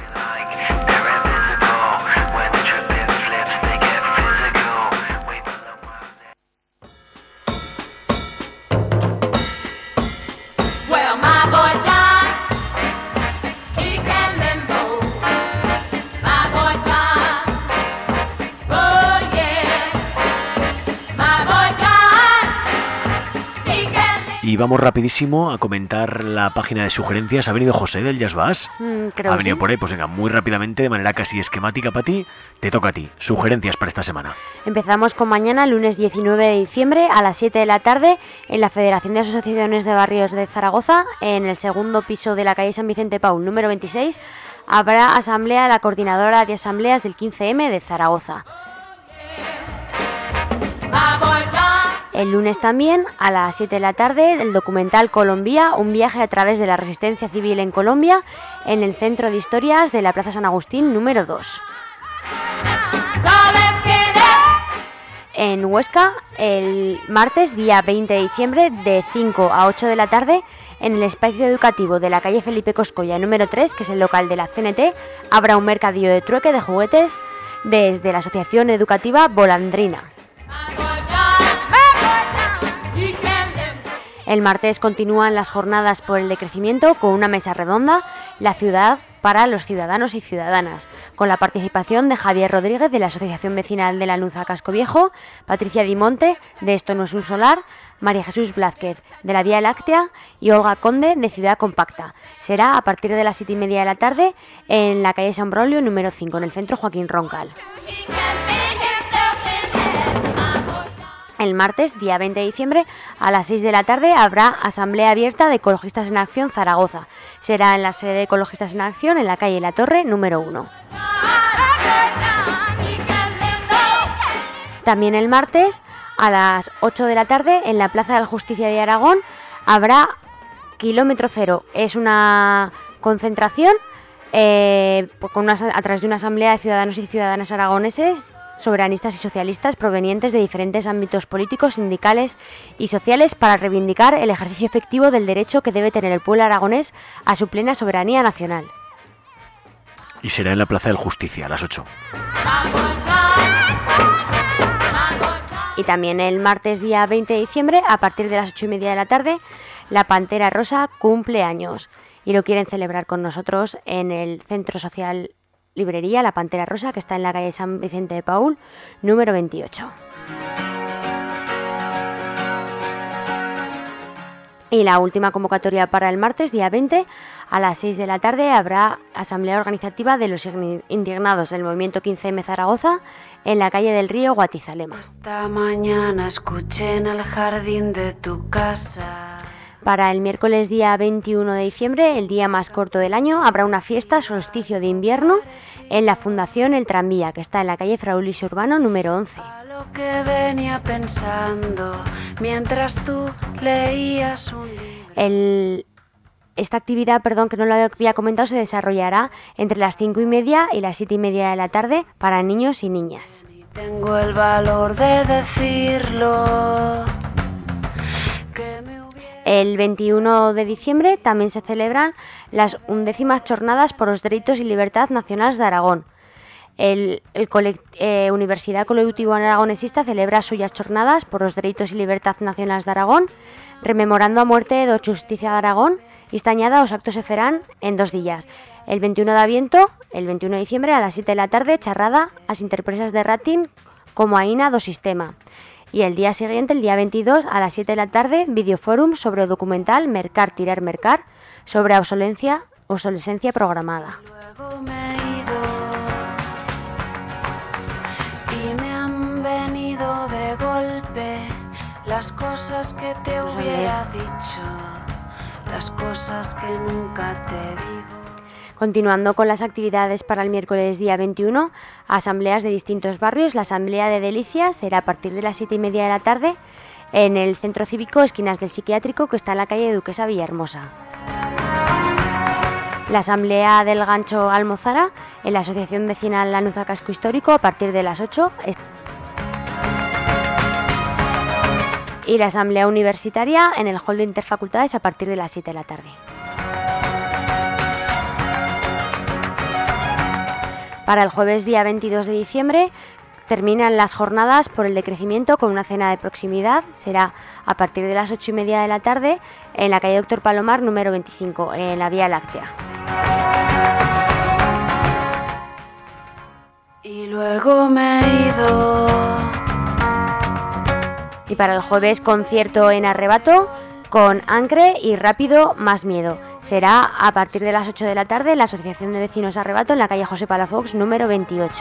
Y vamos rapidísimo a comentar la página de sugerencias. ¿Ha venido José del Jazz Bass? Mm, creo ha venido sí. por ahí, pues venga, muy rápidamente, de manera casi esquemática para ti. Te toca a ti. Sugerencias para esta semana. Empezamos con mañana, lunes diecinueve de diciembre, a las siete de la tarde, en la Federación de Asociaciones de Barrios de Zaragoza, en el segundo piso de la calle San Vicente Paul, número veintiséis, habrá asamblea de la Coordinadora de Asambleas del quince eme de Zaragoza. El lunes también, a las siete de la tarde, el documental Colombia, un viaje a través de la resistencia civil en Colombia, en el Centro de Historias de la Plaza San Agustín, número dos. En Huesca, el martes, día veinte de diciembre, de cinco a ocho de la tarde, en el espacio educativo de la calle Felipe Coscolla, número tres, que es el local de la ce ene te, habrá un mercadillo de trueque de juguetes desde la Asociación Educativa Volandrina. El martes continúan las jornadas por el decrecimiento con una mesa redonda, la ciudad para los ciudadanos y ciudadanas, con la participación de Javier Rodríguez de la Asociación Vecinal de la Nuza Casco Viejo, Patricia Dimonte de Esto no es un solar, María Jesús Blázquez de la Vía Láctea y Olga Conde de Ciudad Compacta. Será a partir de las siete y media de la tarde en la calle San Braulio número cinco, en el centro Joaquín Roncal. El martes, día veinte de diciembre, a las seis de la tarde habrá asamblea abierta de Ecologistas en Acción Zaragoza. Será en la sede de Ecologistas en Acción, en la calle La Torre, número uno. También el martes, a las ocho de la tarde, en la Plaza de la Justicia de Aragón, habrá Kilómetro Cero. Es una concentración eh, con una, a través de una asamblea de ciudadanos y ciudadanas aragoneses, soberanistas y socialistas provenientes de diferentes ámbitos políticos, sindicales y sociales para reivindicar el ejercicio efectivo del derecho que debe tener el pueblo aragonés a su plena soberanía nacional. Y será en la Plaza del Justicia, a las ocho. Y también el martes día veinte de diciembre, a partir de las ocho y media de la tarde, la Pantera Rosa cumple años y lo quieren celebrar con nosotros en el Centro Social Librería La Pantera Rosa, que está en la calle San Vicente de Paúl, número veintiocho. Y la última convocatoria para el martes, día veinte, a las seis de la tarde, habrá asamblea organizativa de los indignados del Movimiento quince eme Zaragoza en la calle del Río, Guatizalema. Esta mañana escuché en el jardín de tu casa. Para el miércoles día veintiuno de diciembre, el día más corto del año, habrá una fiesta solsticio de invierno en la Fundación El Tranvía, que está en la calle Fraulis Urbano número once. Lo que venía pensando mientras tú leías un libro. El, esta actividad, perdón, que no lo había comentado, se desarrollará entre las cinco y media y las siete y media de la tarde para niños y niñas. Tengo el valor de decirlo. El veintiuno de diciembre también se celebran las undécimas jornadas por los derechos y libertad nacionales de Aragón. El, el colect, eh, Universidad Colectivo Aragonesista celebra suyas jornadas por los derechos y libertad nacionales de Aragón, rememorando a muerte de Justicia de Aragón, y esta añada os actos se farán en dos días. El veintiuno de Aviento, el veintiuno de diciembre, a las siete de la tarde, charrada a las interpresas de Ratín como aína do sistema. Y el día siguiente, el día veintidós, a las siete de la tarde, videoforum sobre el documental Mercar, Tirar, Mercar, sobre obsolencia, obsolescencia programada. Luego me he ido y me han venido de golpe las cosas que te hubiera dicho, las cosas que nunca te digo. Continuando con las actividades para el miércoles día veintiuno, asambleas de distintos barrios. La asamblea de Delicias será a partir de las siete y media de la tarde en el Centro Cívico Esquinas del Psiquiátrico, que está en la calle Duquesa Villahermosa. La asamblea del Gancho Almozara en la Asociación Vecinal La Nuza Casco Histórico a partir de las ocho. Y la asamblea universitaria en el hall de interfacultades a partir de las siete de la tarde. Para el jueves día veintidós de diciembre terminan las jornadas por el decrecimiento con una cena de proximidad. Será a partir de las ocho y media de la tarde en la calle Doctor Palomar número veinticinco, en la Vía Láctea. Y luego me he ido. Y para el jueves, concierto en Arrebato con Ancre y Rápido Más Miedo. Será a partir de las ocho de la tarde en la Asociación de Vecinos Arrebato en la calle José Palafox número veintiocho.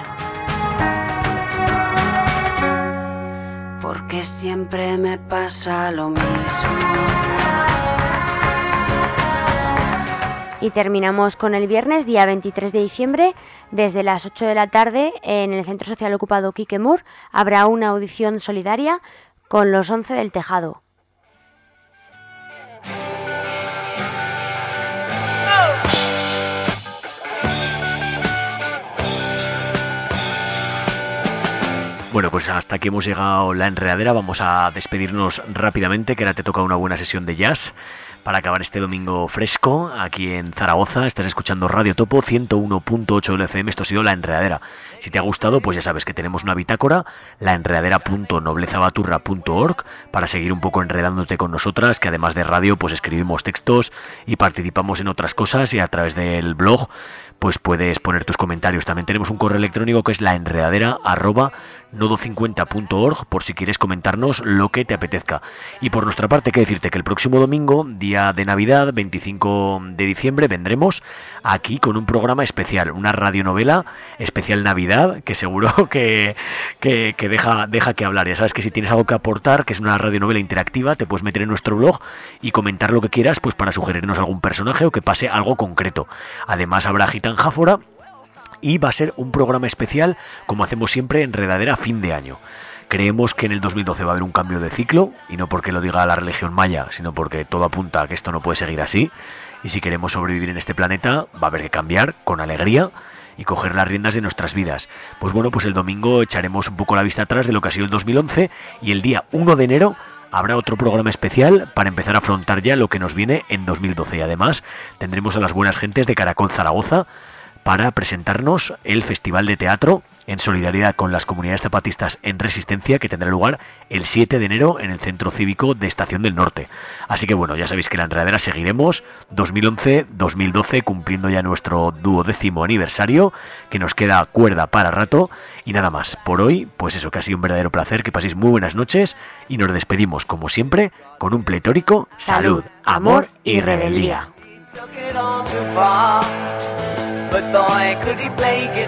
Porque siempre me pasa lo mismo. Y terminamos con el viernes, día veintitrés de diciembre, desde las ocho de la tarde en el Centro Social Ocupado Quique Mur habrá una audición solidaria con los once del Tejado. Bueno, pues hasta aquí hemos llegado la enredadera. Vamos a despedirnos rápidamente, que ahora te toca una buena sesión de jazz para acabar este domingo fresco aquí en Zaragoza. Estás escuchando Radio Topo ciento uno punto ocho del F M. Esto ha sido La Enredadera. Si te ha gustado, pues ya sabes que tenemos una bitácora, laenredadera punto noblezabaturra punto org, para seguir un poco enredándote con nosotras, que además de radio, pues escribimos textos y participamos en otras cosas, y a través del blog pues puedes poner tus comentarios. También tenemos un correo electrónico que es laenredadera arroba nodo cincuenta punto org por si quieres comentarnos lo que te apetezca. Y por nuestra parte, que decirte que el próximo domingo, día de Navidad, veinticinco de diciembre, vendremos aquí con un programa especial, una radionovela especial Navidad, que seguro que, que, que deja, deja que hablar. Ya sabes que si tienes algo que aportar, que es una radionovela interactiva, te puedes meter en nuestro blog y comentar lo que quieras, pues para sugerirnos algún personaje o que pase algo concreto. Además habrá gitanjáfora y va a ser un programa especial, como hacemos siempre, enredadera a fin de año. Creemos que en el dos mil doce va a haber un cambio de ciclo, y no porque lo diga la religión maya, sino porque todo apunta a que esto no puede seguir así, y si queremos sobrevivir en este planeta, va a haber que cambiar con alegría y coger las riendas de nuestras vidas. Pues bueno, pues el domingo echaremos un poco la vista atrás de lo que ha sido el dos mil once, y el día uno de enero habrá otro programa especial para empezar a afrontar ya lo que nos viene en dos mil doce, y además tendremos a las buenas gentes de Caracol Zaragoza para presentarnos el Festival de Teatro en solidaridad con las comunidades zapatistas en resistencia, que tendrá lugar el siete de enero en el Centro Cívico de Estación del Norte. Así que bueno, ya sabéis que la enredadera seguiremos dos mil once dos mil doce, cumpliendo ya nuestro duodécimo aniversario, que nos queda cuerda para rato. Y nada más, por hoy, pues eso, que ha sido un verdadero placer, que paséis muy buenas noches y nos despedimos, como siempre, con un pletórico salud, amor y rebeldía. But boy, could he play guitar.